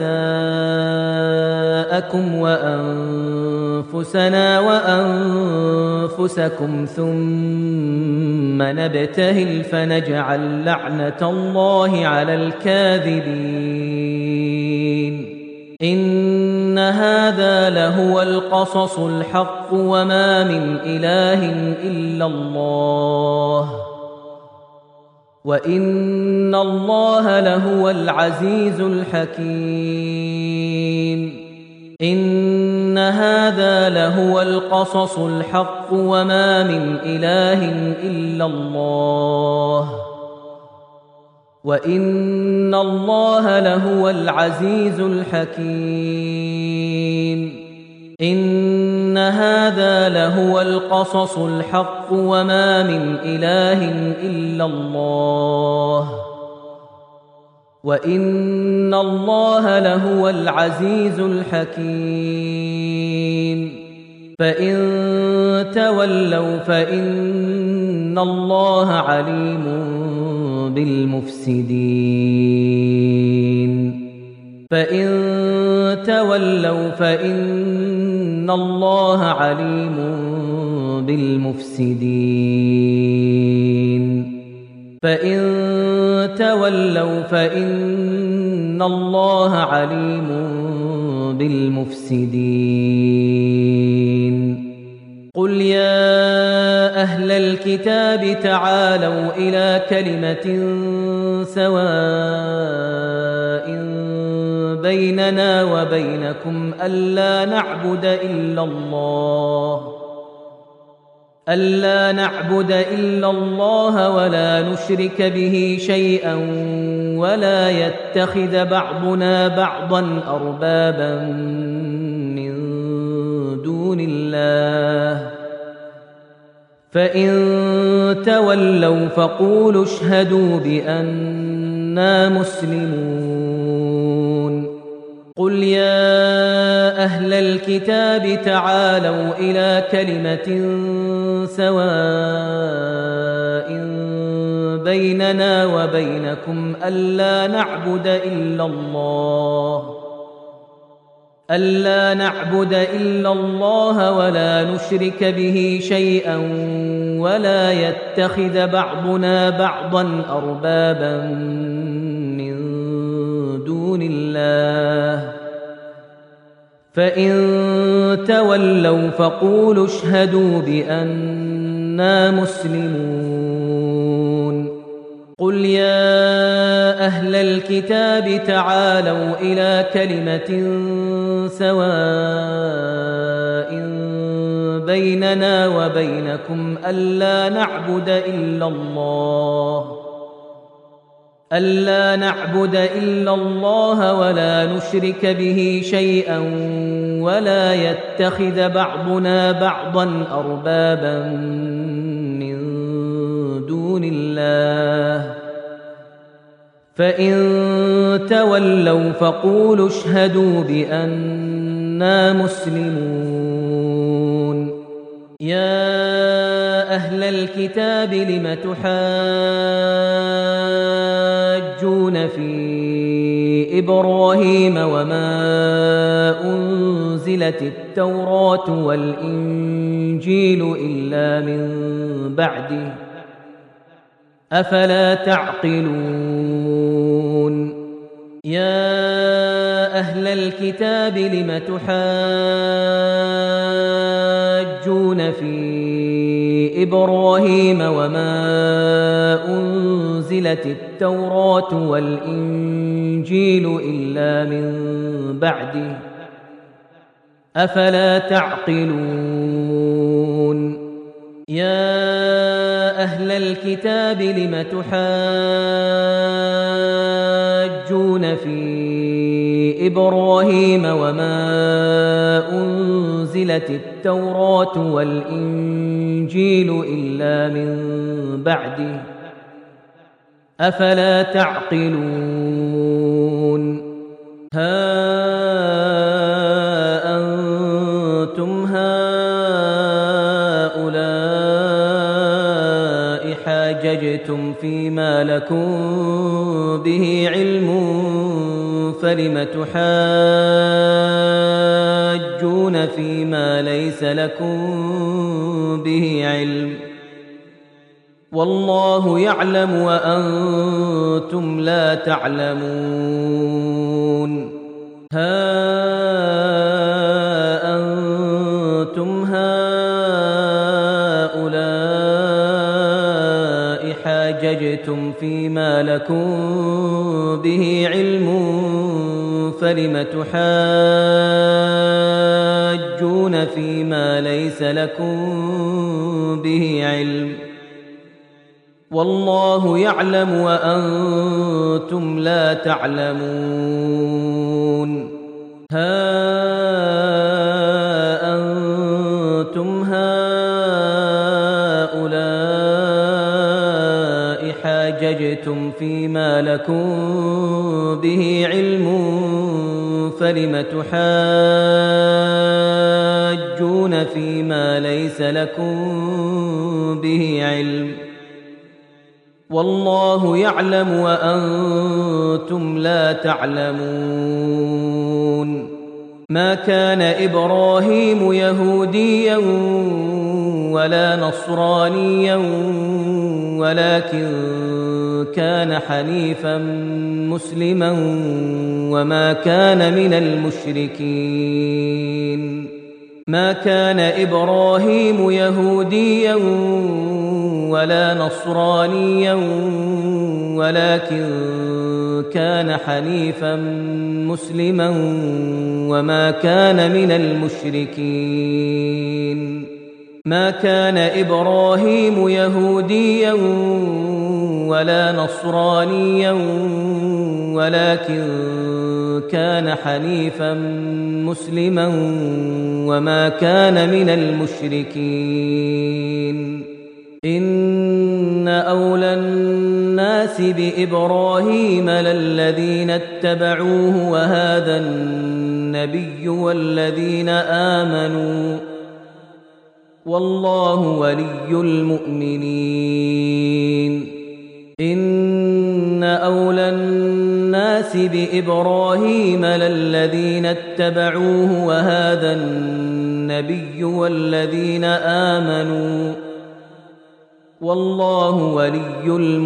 ونساءكم وأنفسنا وأنفسكم ثم نبتهل فنجعل لعنة الله على الكاذبين إن هذا لهو القصص الحق وما من إله إلا الله وإن الله لهو العزيز الحكيم إن هذا لهو القصص الحق وما من إله إلا الله وإن الله لهو العزيز الحكيم إن هذا لهو القصص الحق وما من إله إلا الله وإن الله لهو العزيز الحكيم فإن تولوا فإن الله عليم بالمفسدين فإن تولوا فإن الله عليم بالمفسدين فإن تولوا فإن الله عليم بالمفسدين قل يا أهل الكتاب تعالوا إلى كلمة سواء بيننا وبينكم ألا نعبد إلا الله ولا نشرك به شيئا ولا يتخذ بعضنا بعضا أربابا من دون الله فإن تولوا فقولوا اشهدوا بأننا مسلمون قل يا أهل الكتاب تعالوا إلى كلمة سواء بيننا وبينكم ألا نعبد إلا الله ولا نشرك به شيئا ولا يتخذ بعضنا بعضا أربابا من دون الله فإن تولوا فقولوا اشهدوا بأننا مسلمون قل يا أهل الكتاب تعالوا إلى كلمة سواء بيننا وبينكم ألا نعبد إلا الله ولا نشرك به شيئا ولا يتخذ بعضنا بعضا أربابا من دون الله فإن تولوا فقولوا اشهدوا بأننا مسلمون يا أهل الكتاب لم تحاجون في إبراهيم وما أنزلت التوراة والإنجيل إلا من بعده أفلا تعقلون يا أهل الكتاب لم تحاجون في إبراهيم وما أنزلت التوراة والإنجيل إلا من بعده أفلا تعقلون يا أهل الكتاب لم تحاجون في إبراهيم وما أنزلت التوراة والإنجيل إلا من بعده أفلا تعقلون ها أنتم هؤلاء حاججتم فيما لكم به علم فلم تحاجون فيما ليس لكم به علم والله يعلم وأنتم لا تعلمون ها أنتم هؤلاء حاججتم فيما لكم به علم فلم تحاجون فيما ليس لكم به علم والله يعلم وأنتم لا تعلمون ها أنتم هؤلاء حاججتم فيما لكم به علم فلم تحاجون فيما ليس لكم به علم والله يعلم وأنتم لا تعلمون ما كان إبراهيم يهوديا ولا نصرانيا ولكن كان حنيفا مسلما وما كان من المشركين ما كان إبراهيم يهوديا ولا نصرانيا ولكن كان حنيفا مسلما وما كان من المشركين ما كان إبراهيم يهوديا ولا نصرانيا ولكن كان حنيفا مسلما وما كان من المشركين إن أولى الناس بإبراهيم للذين اتبعوه وهذا الناس النبي والذين آمنوا والله ولي المؤمنين إن أولى الناس بإبراهيم للذين اتبعوه وهذا النبي والذين آمنوا والله ولي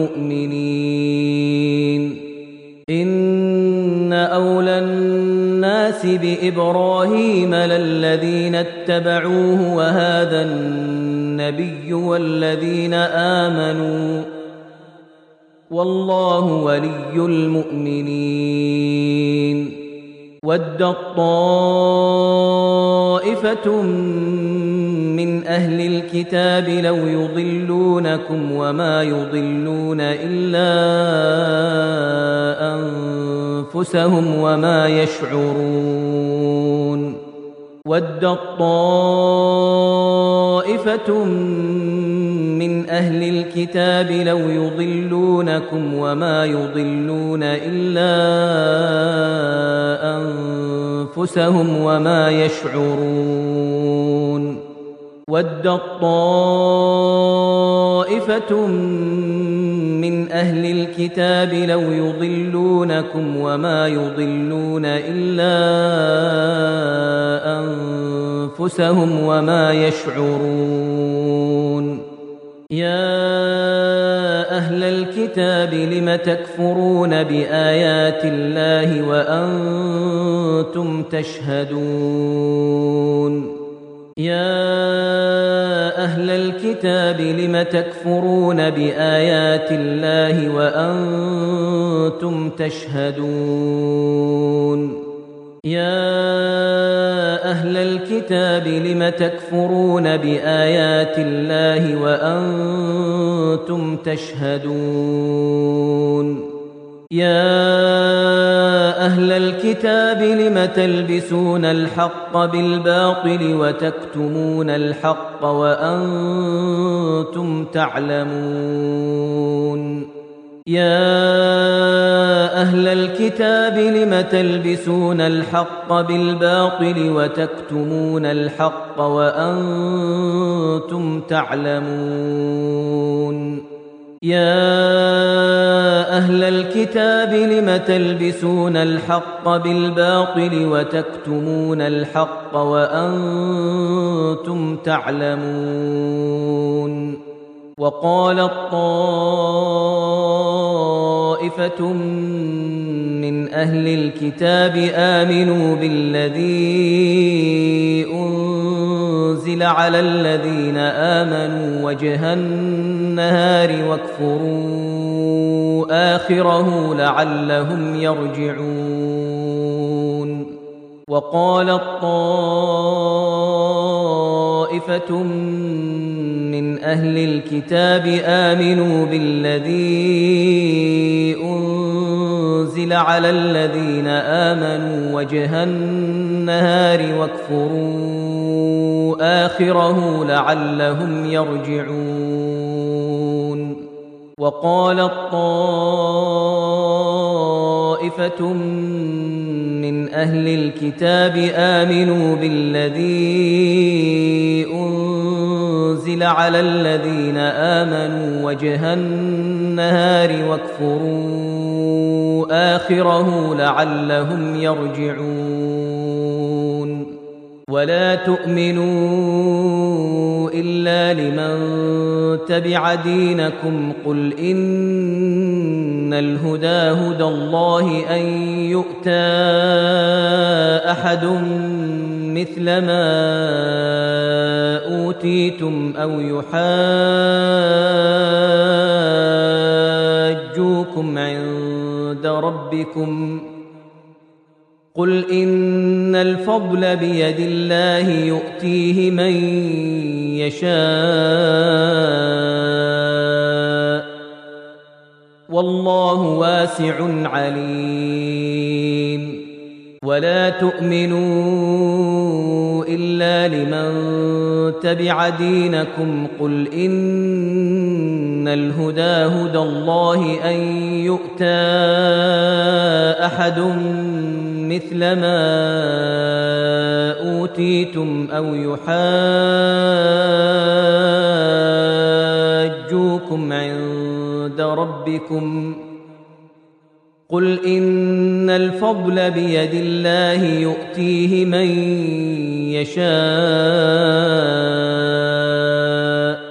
المؤمنين إن أولى الناس بإبراهيم للذين اتبعوه وهذا النبي والذين آمنوا والله ولي المؤمنين ودت طائفة من أهل الكتاب لو يضلونكم وما يضلون إلا أنفسهم وما يشعرون ودت طائفة من أهل الكتاب لو يضلونكم وما يضلون إلا أنفسهم وما يشعرون ودت طائفة من أهل الكتاب لو يضلونكم وما يضلون إلا أنفسهم وما يشعرون يا أهل الكتاب لم تكفرون بآيات الله وأنتم تشهدون يا أهل الكتاب لم تكفرون بآيات الله وأنتم تشهدون يا أهل الكتاب لم تكفرون بآيات الله وأنتم تشهدون يا أهل الكتاب لم تلبسون الحق بالباطل وتكتمون الحق وأنتم تعلمون يا أهل الكتاب لم تلبسون الحق بالباطل وتكتمون الحق وأنتم تعلمون يا أهل الكتاب لم تلبسون الحق بالباطل وتكتمون الحق وأنتم تعلمون وقالت طائفة من أهل الكتاب آمنوا بالذي أنزل على الذين آمنوا وجه النهار واكفروا آخره لعلهم يرجعون وقالت طائفة من أهل الكتاب آمنوا بالذي أنزل على الذين آمنوا وجه النهار واكفروا آخره لعلهم يرجعون وقالت طائفة من أهل الكتاب آمنوا بالذي أنزل على الذين آمنوا وجه النهار واكفروا آخره لعلهم يرجعون ولا تؤمنوا إلا لمن تبع دينكم قل إن الهدى هدى الله أن يؤتى أحد مثل ما أوتيتم أو يحاجوكم عند ربكم قل إن الفضل بيد الله يؤتيه من يشاء والله واسع عليم ولا تؤمنوا إلا لمن تبع دينكم قل إن الهدى هدى الله أن يؤتى أحد مثل ما أوتيتم أو يحاجوكم عند ربكم قل إن الفضل بيد الله يؤتيه من يشاء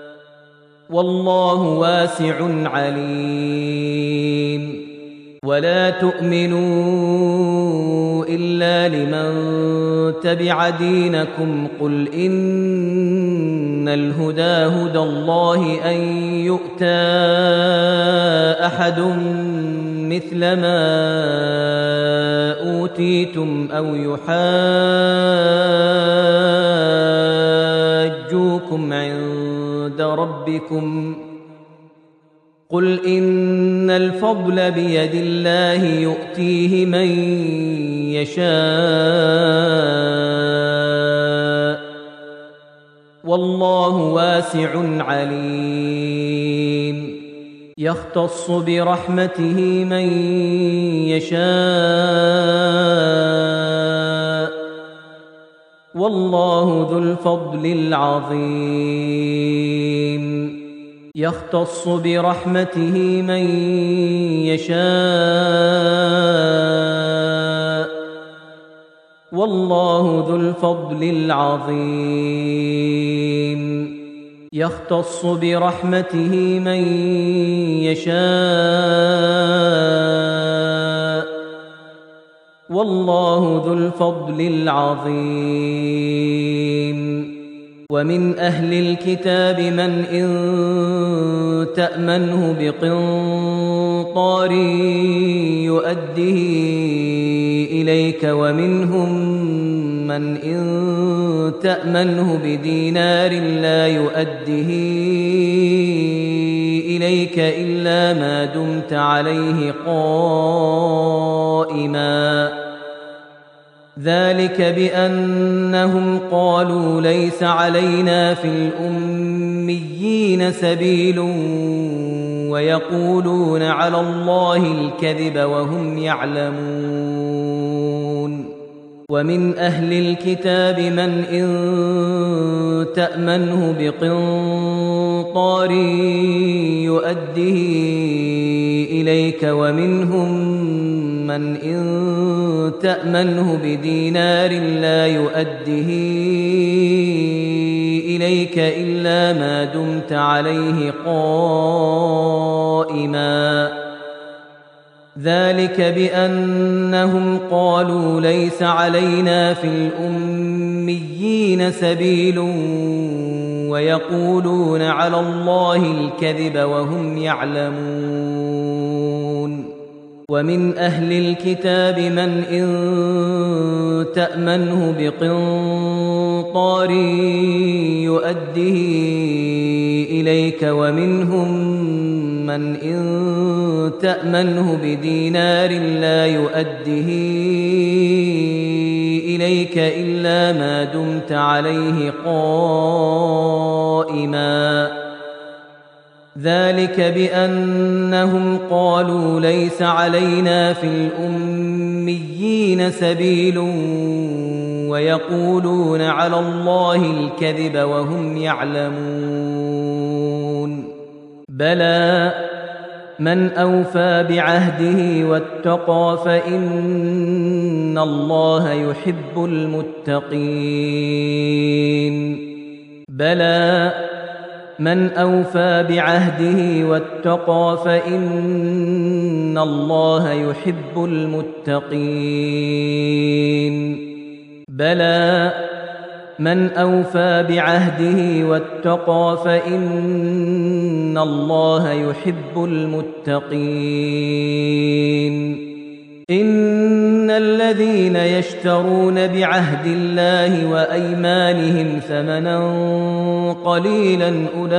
والله واسع عليم ولا تؤمنوا إلا لمن تبع دينكم قل إن الهدى هدى الله أن يؤتى أحد مثل ما أوتيتم أو يحاجوكم عند ربكم قل إن الفضل بيد الله يؤتيه من يشاء والله واسع عليم يختص برحمته من يشاء والله ذو الفضل العظيم يختص برحمته من يشاء والله ذو الفضل العظيم يختص برحمته من يشاء والله ذو الفضل العظيم ومن أهل الكتاب من إن تأمنه بقنطار يؤده إليك ومنهم من إن تأمنه بدينار لا يؤده إليك إلا ما دمت عليه قائما ذلك بأنهم قالوا ليس علينا في الأميين سبيل ويقولون على الله الكذب وهم يعلمون ومن أهل الكتاب من إن تأمنه بقنطار يؤده إليك ومنهم من إن تأمنه بدينار لا يؤده إليك إلا ما دمت عليه قائما ذلك بأنهم قالوا ليس علينا في الأميين سبيل ويقولون على الله الكذب وهم يعلمون ومن أهل الكتاب من إن تأمنه بقنطار يؤده إليك ومنهم من إن تأمنه بدينار لا يؤده إليك إلا ما دمت عليه قائما ذلك بأنهم قالوا ليس علينا في الأميين سبيل ويقولون على الله الكذب وهم يعلمون بلى من أوفى بعهده واتقى فإن الله يحب المتقين بلى من أوفى بعهده واتقى فإن الله يحب المتقين بلى من أوفى بعهده واتقى فإن الله يحب المتقين إن الذين يشترون بعهد الله وأيمانهم ثمنا قليلا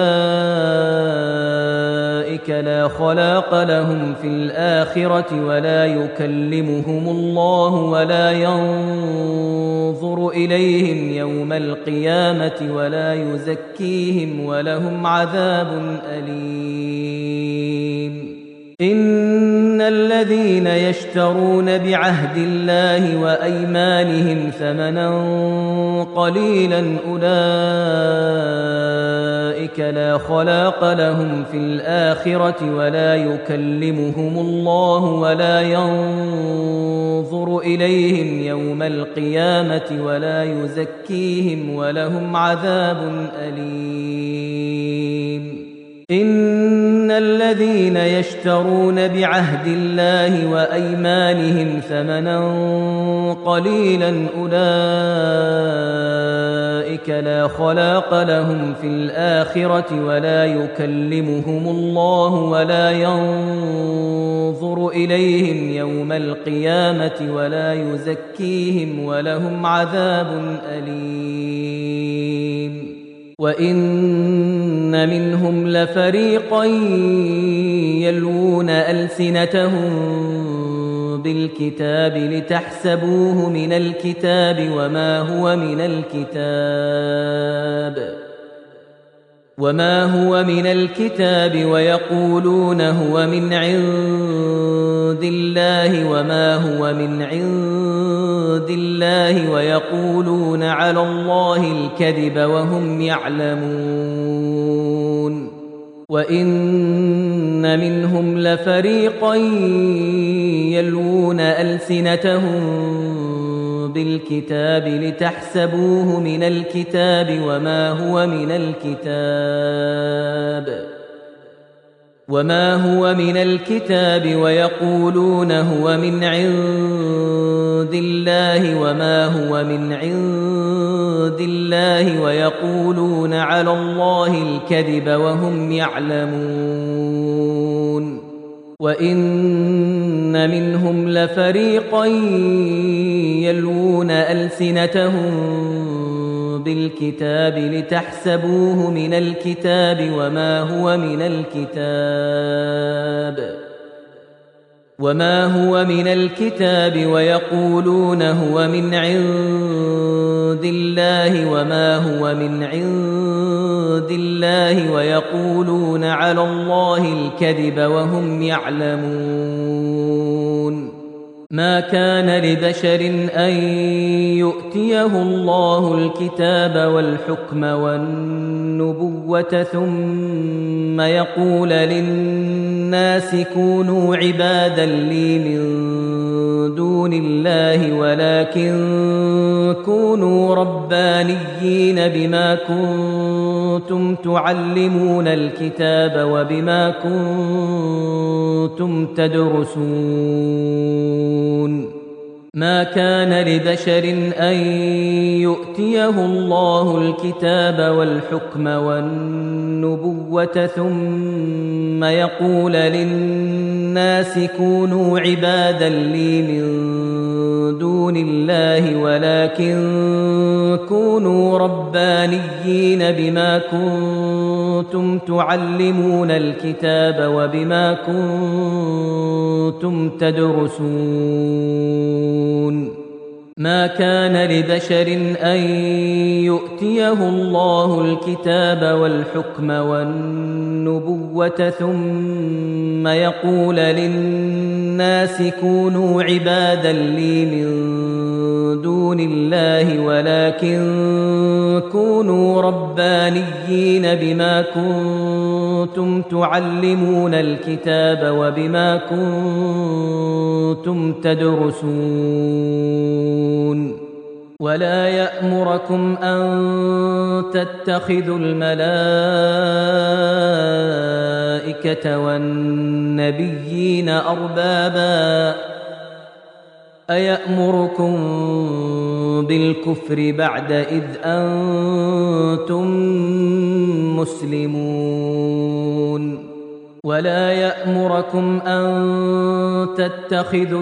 أولئك لا خلاق لهم في الآخرة ولا يكلمهم الله ولا ينظر إليهم يوم القيامة ولا يزكيهم ولهم عذاب أليم الذين يشترون بعهد الله وأيمانهم ثمنا قليلا أولئك لا خلاق لهم في الآخرة ولا يكلمهم الله ولا ينظر إليهم يوم القيامة ولا يزكيهم ولهم عذاب أليم. إن الذين يشترون بعهد الله وأيمانهم ثمنا قليلا أولئك لا خلاق لهم في الآخرة ولا يكلمهم الله ولا ينظر إليهم يوم القيامة ولا يزكيهم ولهم عذاب أليم. وإن منهم لفريقا يلوون ألسنتهم بالكتاب لتحسبوه من الكتاب وما هو من الكتاب ويقولون هو من عند الله وما هو من عند الله ويقولون على الله الكذب وهم يعلمون. وإن منهم لفريقا يلوون ألسنتهم بالكتاب لتحسبوه من الكتاب وما هو من الكتاب ويقولون هو من عند الله وما هو من عند الله ويقولون على الله الكذب وهم يعلمون. وإن منهم لفريقا يلوون ألسنتهم بالكتاب لتحسبوه من الكتاب وما هو من الكتاب ويقولون هو من عند الله وما هو من عند الله ويقولون على الله الكذب وهم يعلمون. ما كان لبشر أن يؤتيه الله الكتاب والحكم والنبوة ثم يقول للناس كونوا عبادا لي من دون الله ولكن كونوا ربانيين بما كنتم تعلمون الكتاب وبما كنتم تدرسون. ما كان لبشر أن يؤتيه الله الكتاب والحكم والنبوة ثم يقول للناس كونوا عبادا لي من دون الله ولكن كونوا ربانيين بما كنتم تعلمون الكتاب وبما كنتم تدرسون. ما كان لبشر أن يؤتيه الله الكتاب والحكم والنبوة ثم يقول للناس كونوا عبادا لي من دون الله ولكن كونوا ربانيين بما كنتم تعلمون الكتاب وبما كنتم تدرسون. ولا يأمركم أن تتخذوا الملائكة والنبيين أربابا أيأمركم بالكفر بعد إذ أنتم مسلمون. ولا يأمركم أن تتخذوا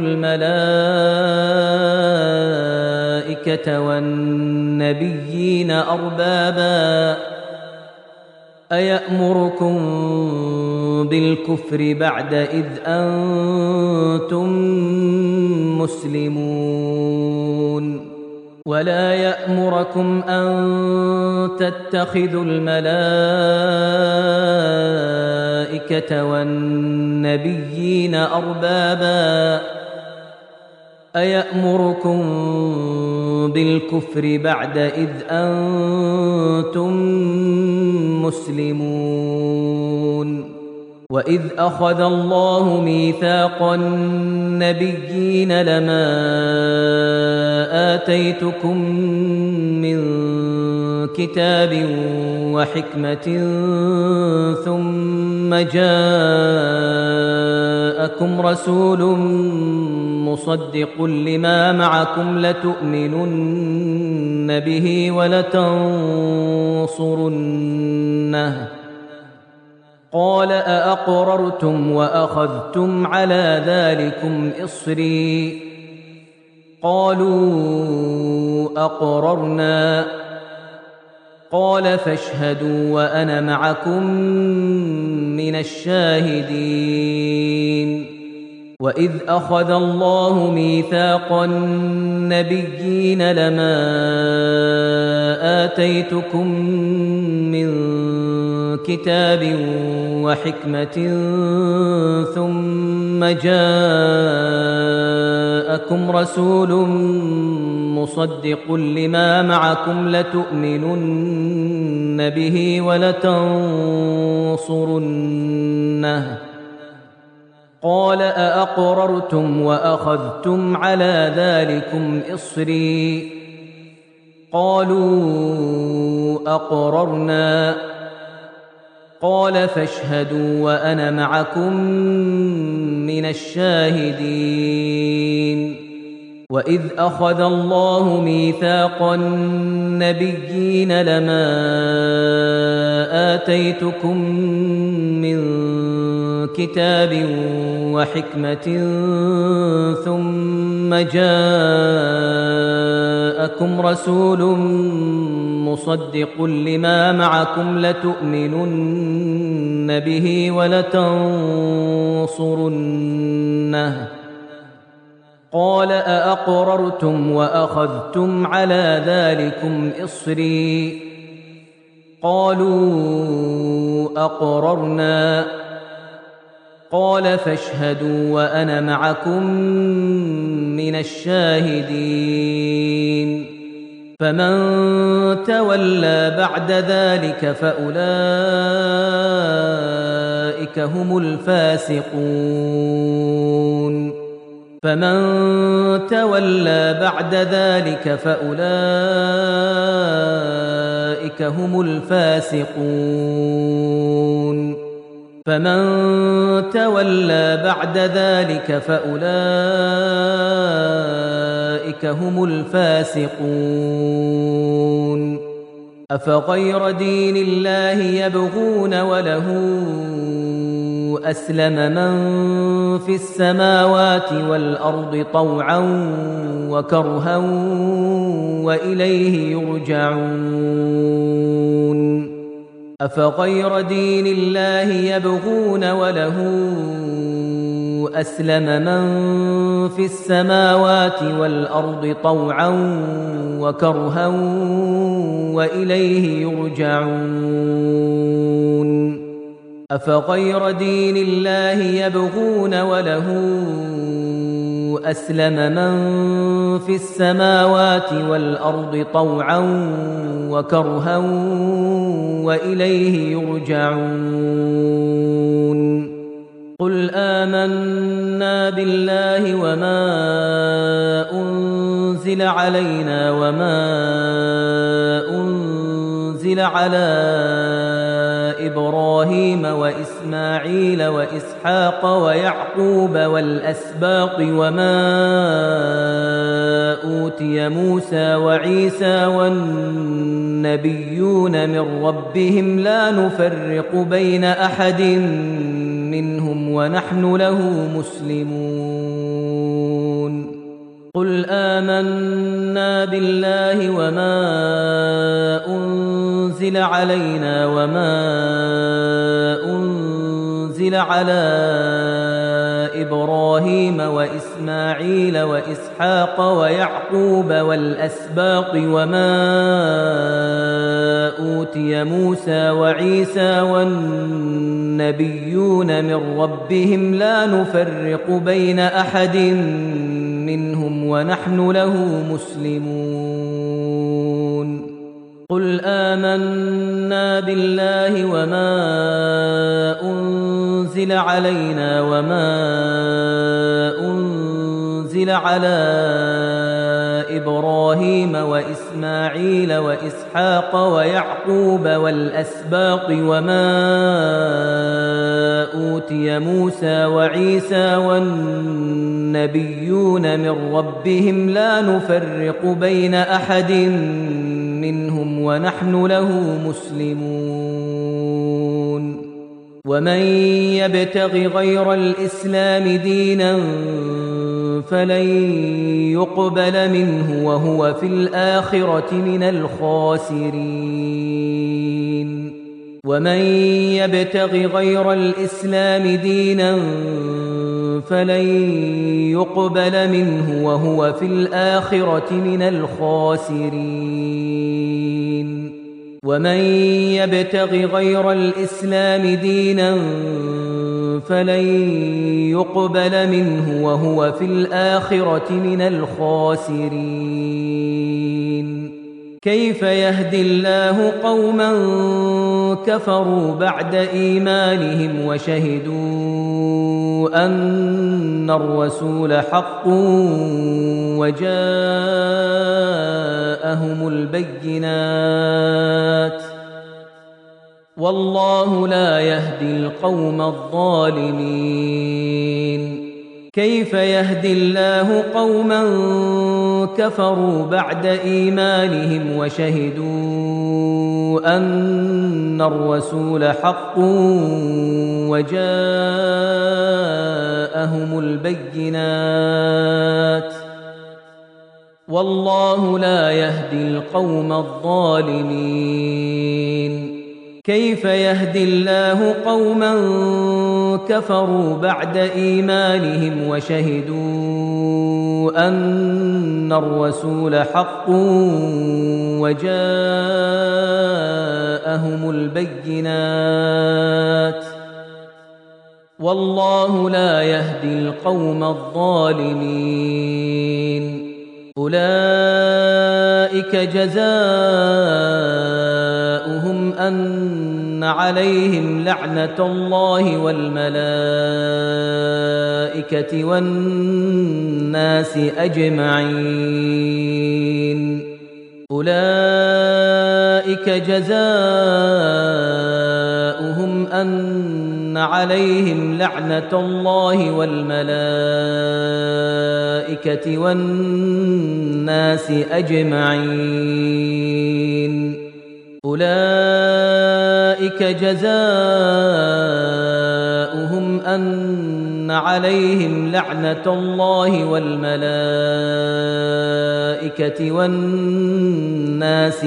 الملائكة والنبيين أربابا أيأمركم بالكفر بعد إذ أنتم مسلمون. ولا يأمركم أن تتخذوا الملائكة الملائكة والنبيين أربابا أيأمركم بالكفر بعد إذ أنتم مسلمون وإذ أخذ الله ميثاق النبيين لما آتيتكم من كتاب وحكمة ثم جاءكم رسول مصدق لما معكم لتؤمنن به ولتنصرنه قال أأقررتم وأخذتم على ذلكم إصري قالوا أقررنا قال فاشهدوا وأنا معكم من الشاهدين وإذ أخذ الله ميثاق النبيين لما آتيتكم من كتاب وحكمة ثم جاءكم رسول مصدق لما معكم لتؤمنن به ولتنصرنه قال أأقررتم وأخذتم على ذلكم إصري قالوا أقررنا قال فاشهدوا وأنا معكم من الشاهدين وإذ أخذ الله ميثاق النبيين لما آتيتكم من كتاب وحكمة ثم جاءكم رسول مصدق لما معكم لتؤمنن به ولتنصرنه قال أأقررتم وأخذتم على ذلكم إصري قالوا أقررنا قال فاشهدوا وأنا معكم من الشاهدين فمن تولى بعد ذلك فأولئك هم الفاسقون فمن تولى بعد ذلك فأولئك هم الفاسقون فمن تولى بعد ذلك فأولئك هم الفاسقون أفغير دين الله يبغون وله أسلم من في السماوات والأرض طوعا وكرها وإليه يرجعون أفغير دين الله يبغون وله أسلم من في السماوات والأرض طوعا وكرها وإليه يرجعون أفغير دين الله يبغون وله أسلم من في السماوات والأرض طوعا وكرها وإليه يرجعون قل آمنا بالله وما أنزل علينا وما أنزل على إبراهيم وإسماعيل وإسحاق ويعقوب والأسباط وما أوتي موسى وعيسى والنبيون من ربهم لا نفرق بين أحد منهم ونحن له مسلمون قل آمنا بالله وما أنزل علينا وما أنزل على إبراهيم وإسماعيل وإسحاق ويعقوب والأسباط وما أوتي موسى وعيسى والنبيون من ربهم لا نفرق بين أحد منهم ونحن له مسلمون قل آمنا بالله وما أنزل علينا وما أنزل على إبراهيم وإسماعيل وإسحاق ويعقوب والأسباط وما أوتي موسى وعيسى والنبيون من ربهم لا نفرق بين أحد منهم ونحن له مسلمون ومن يبتغ غير الإسلام دينا فلن يقبل منه وهو في الآخرة من الخاسرين ومن يبتغ غير الإسلام دينا فلن يقبل منه وهو في الآخرة من الخاسرين ومن يبتغ غير الإسلام دينا فلن يقبل منه وهو في الآخرة من الخاسرين كيف يهدي الله قوما كفروا بعد إيمانهم وشهدوا أن الرسول حق وجاءهم البينات والله لا يهدي القوم الظالمين كيف يهدي الله قوما كفروا بعد إيمانهم وشهدوا أن الرسول حق وجاءهم البينات والله لا يهدي القوم الظالمين كيف يهدي الله قوما كفروا بعد إيمانهم وشهدوا أن الرسول حق وجاءهم البينات والله لا يهدي القوم الظالمين أولئك جزاؤهم أن عليهم لعنة الله والملائكة والناس أجمعين أولئك جزاؤهم أن عليهم لعنة الله والملائكة والناس أجمعين أولئك جزاؤهم أن عليهم لعنة الله والملائكة والناس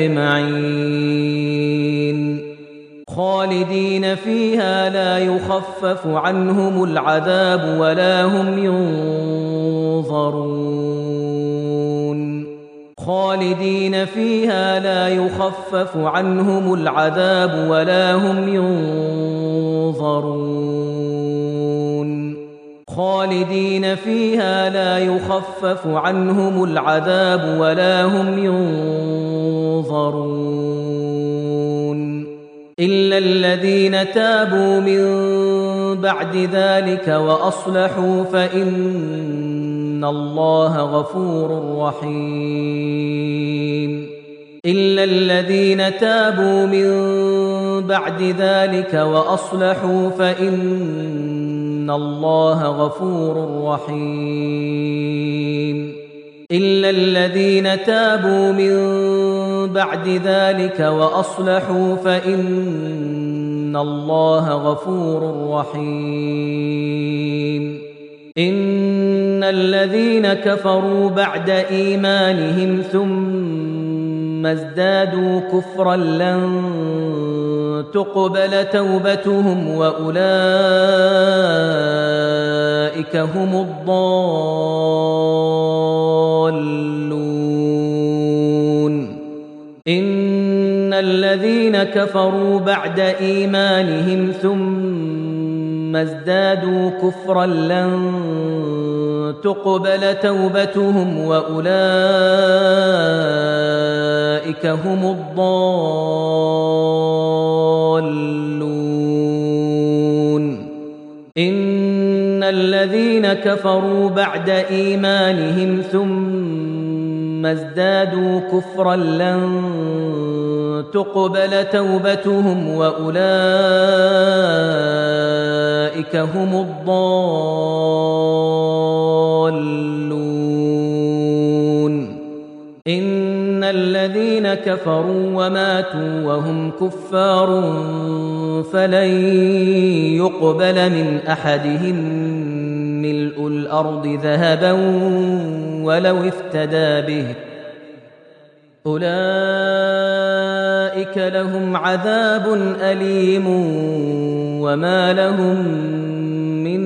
أجمعين خالدين فيها لا يخفف عنهم العذاب ولا هم ينظرون خالدين فيها لا يخفف عنهم العذاب ولا هم ينظرون خالدين فيها لا يخفف عنهم العذاب ولا هم ينظرون إلا الذين تابوا من بعد ذلك وأصلحوا فإن الله غفور رحيم إلا الذين تابوا من بعد ذلك وأصلحوا فإن الله غفور رحيم إلا الذين تابوا من بعد ذلك وأصلحوا فإن الله غفور رحيم إن الذين كفروا بعد إيمانهم ثم ازدادوا كفرا لن تقبل توبتهم وأولئك هم الضالون إن الذين كفروا بعد إيمانهم ثم ازدادوا كفرا لن تقبل توبتهم وأولئك هم الضالون. إن الذين كفروا بعد إيمانهم ثم ازدادوا كفرا لن تقبل توبتهم وأولئك هم الضالون. إن الذين كفروا وماتوا وهم كفار فلن يقبل من أحدهم ملء الأرض ذهبا ولو افتدى به أولئك لهم عذاب أليم وما لهم من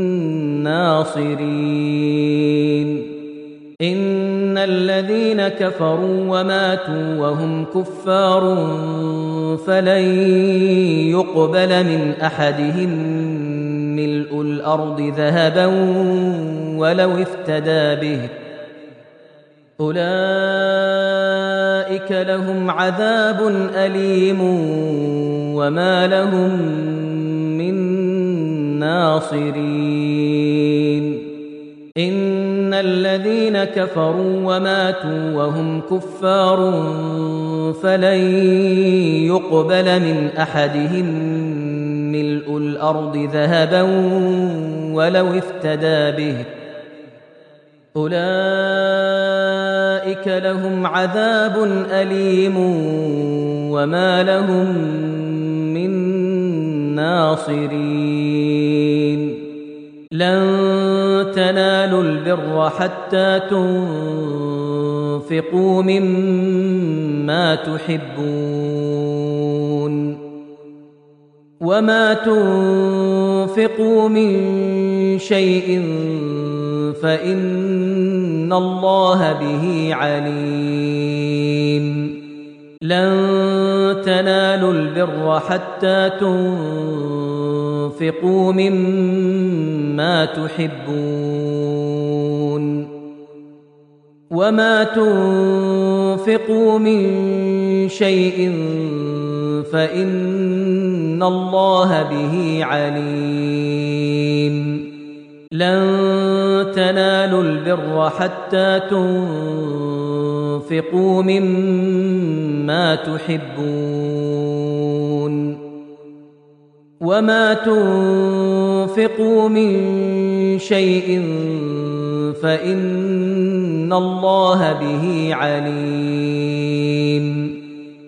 ناصرين. إن الذين كفروا وماتوا وهم كفار فلن يقبل من أحدهم ملء الأرض ذهبا ولو افتدى به أولئك لهم عذاب أليم وما لهم من ناصرين. إن الذين كفروا وماتوا وهم كفار فلن يقبل من أحدهم ملء الأرض ذهبا ولو افتدى به أولئك لهم عذاب أليم وما لهم من ناصرين. لن تنالوا البر حتى تنفقوا مما تحبون وما تنفقوا من شيء فإن الله به عليم. لن تنالوا البر حتى تنفقوا مما تحبون وما تنفقوا من شيء فإن الله به عليم. لن تنالوا البر حتى تنفقوا مما تحبون وما تنفقوا من شيء فإن الله به عليم.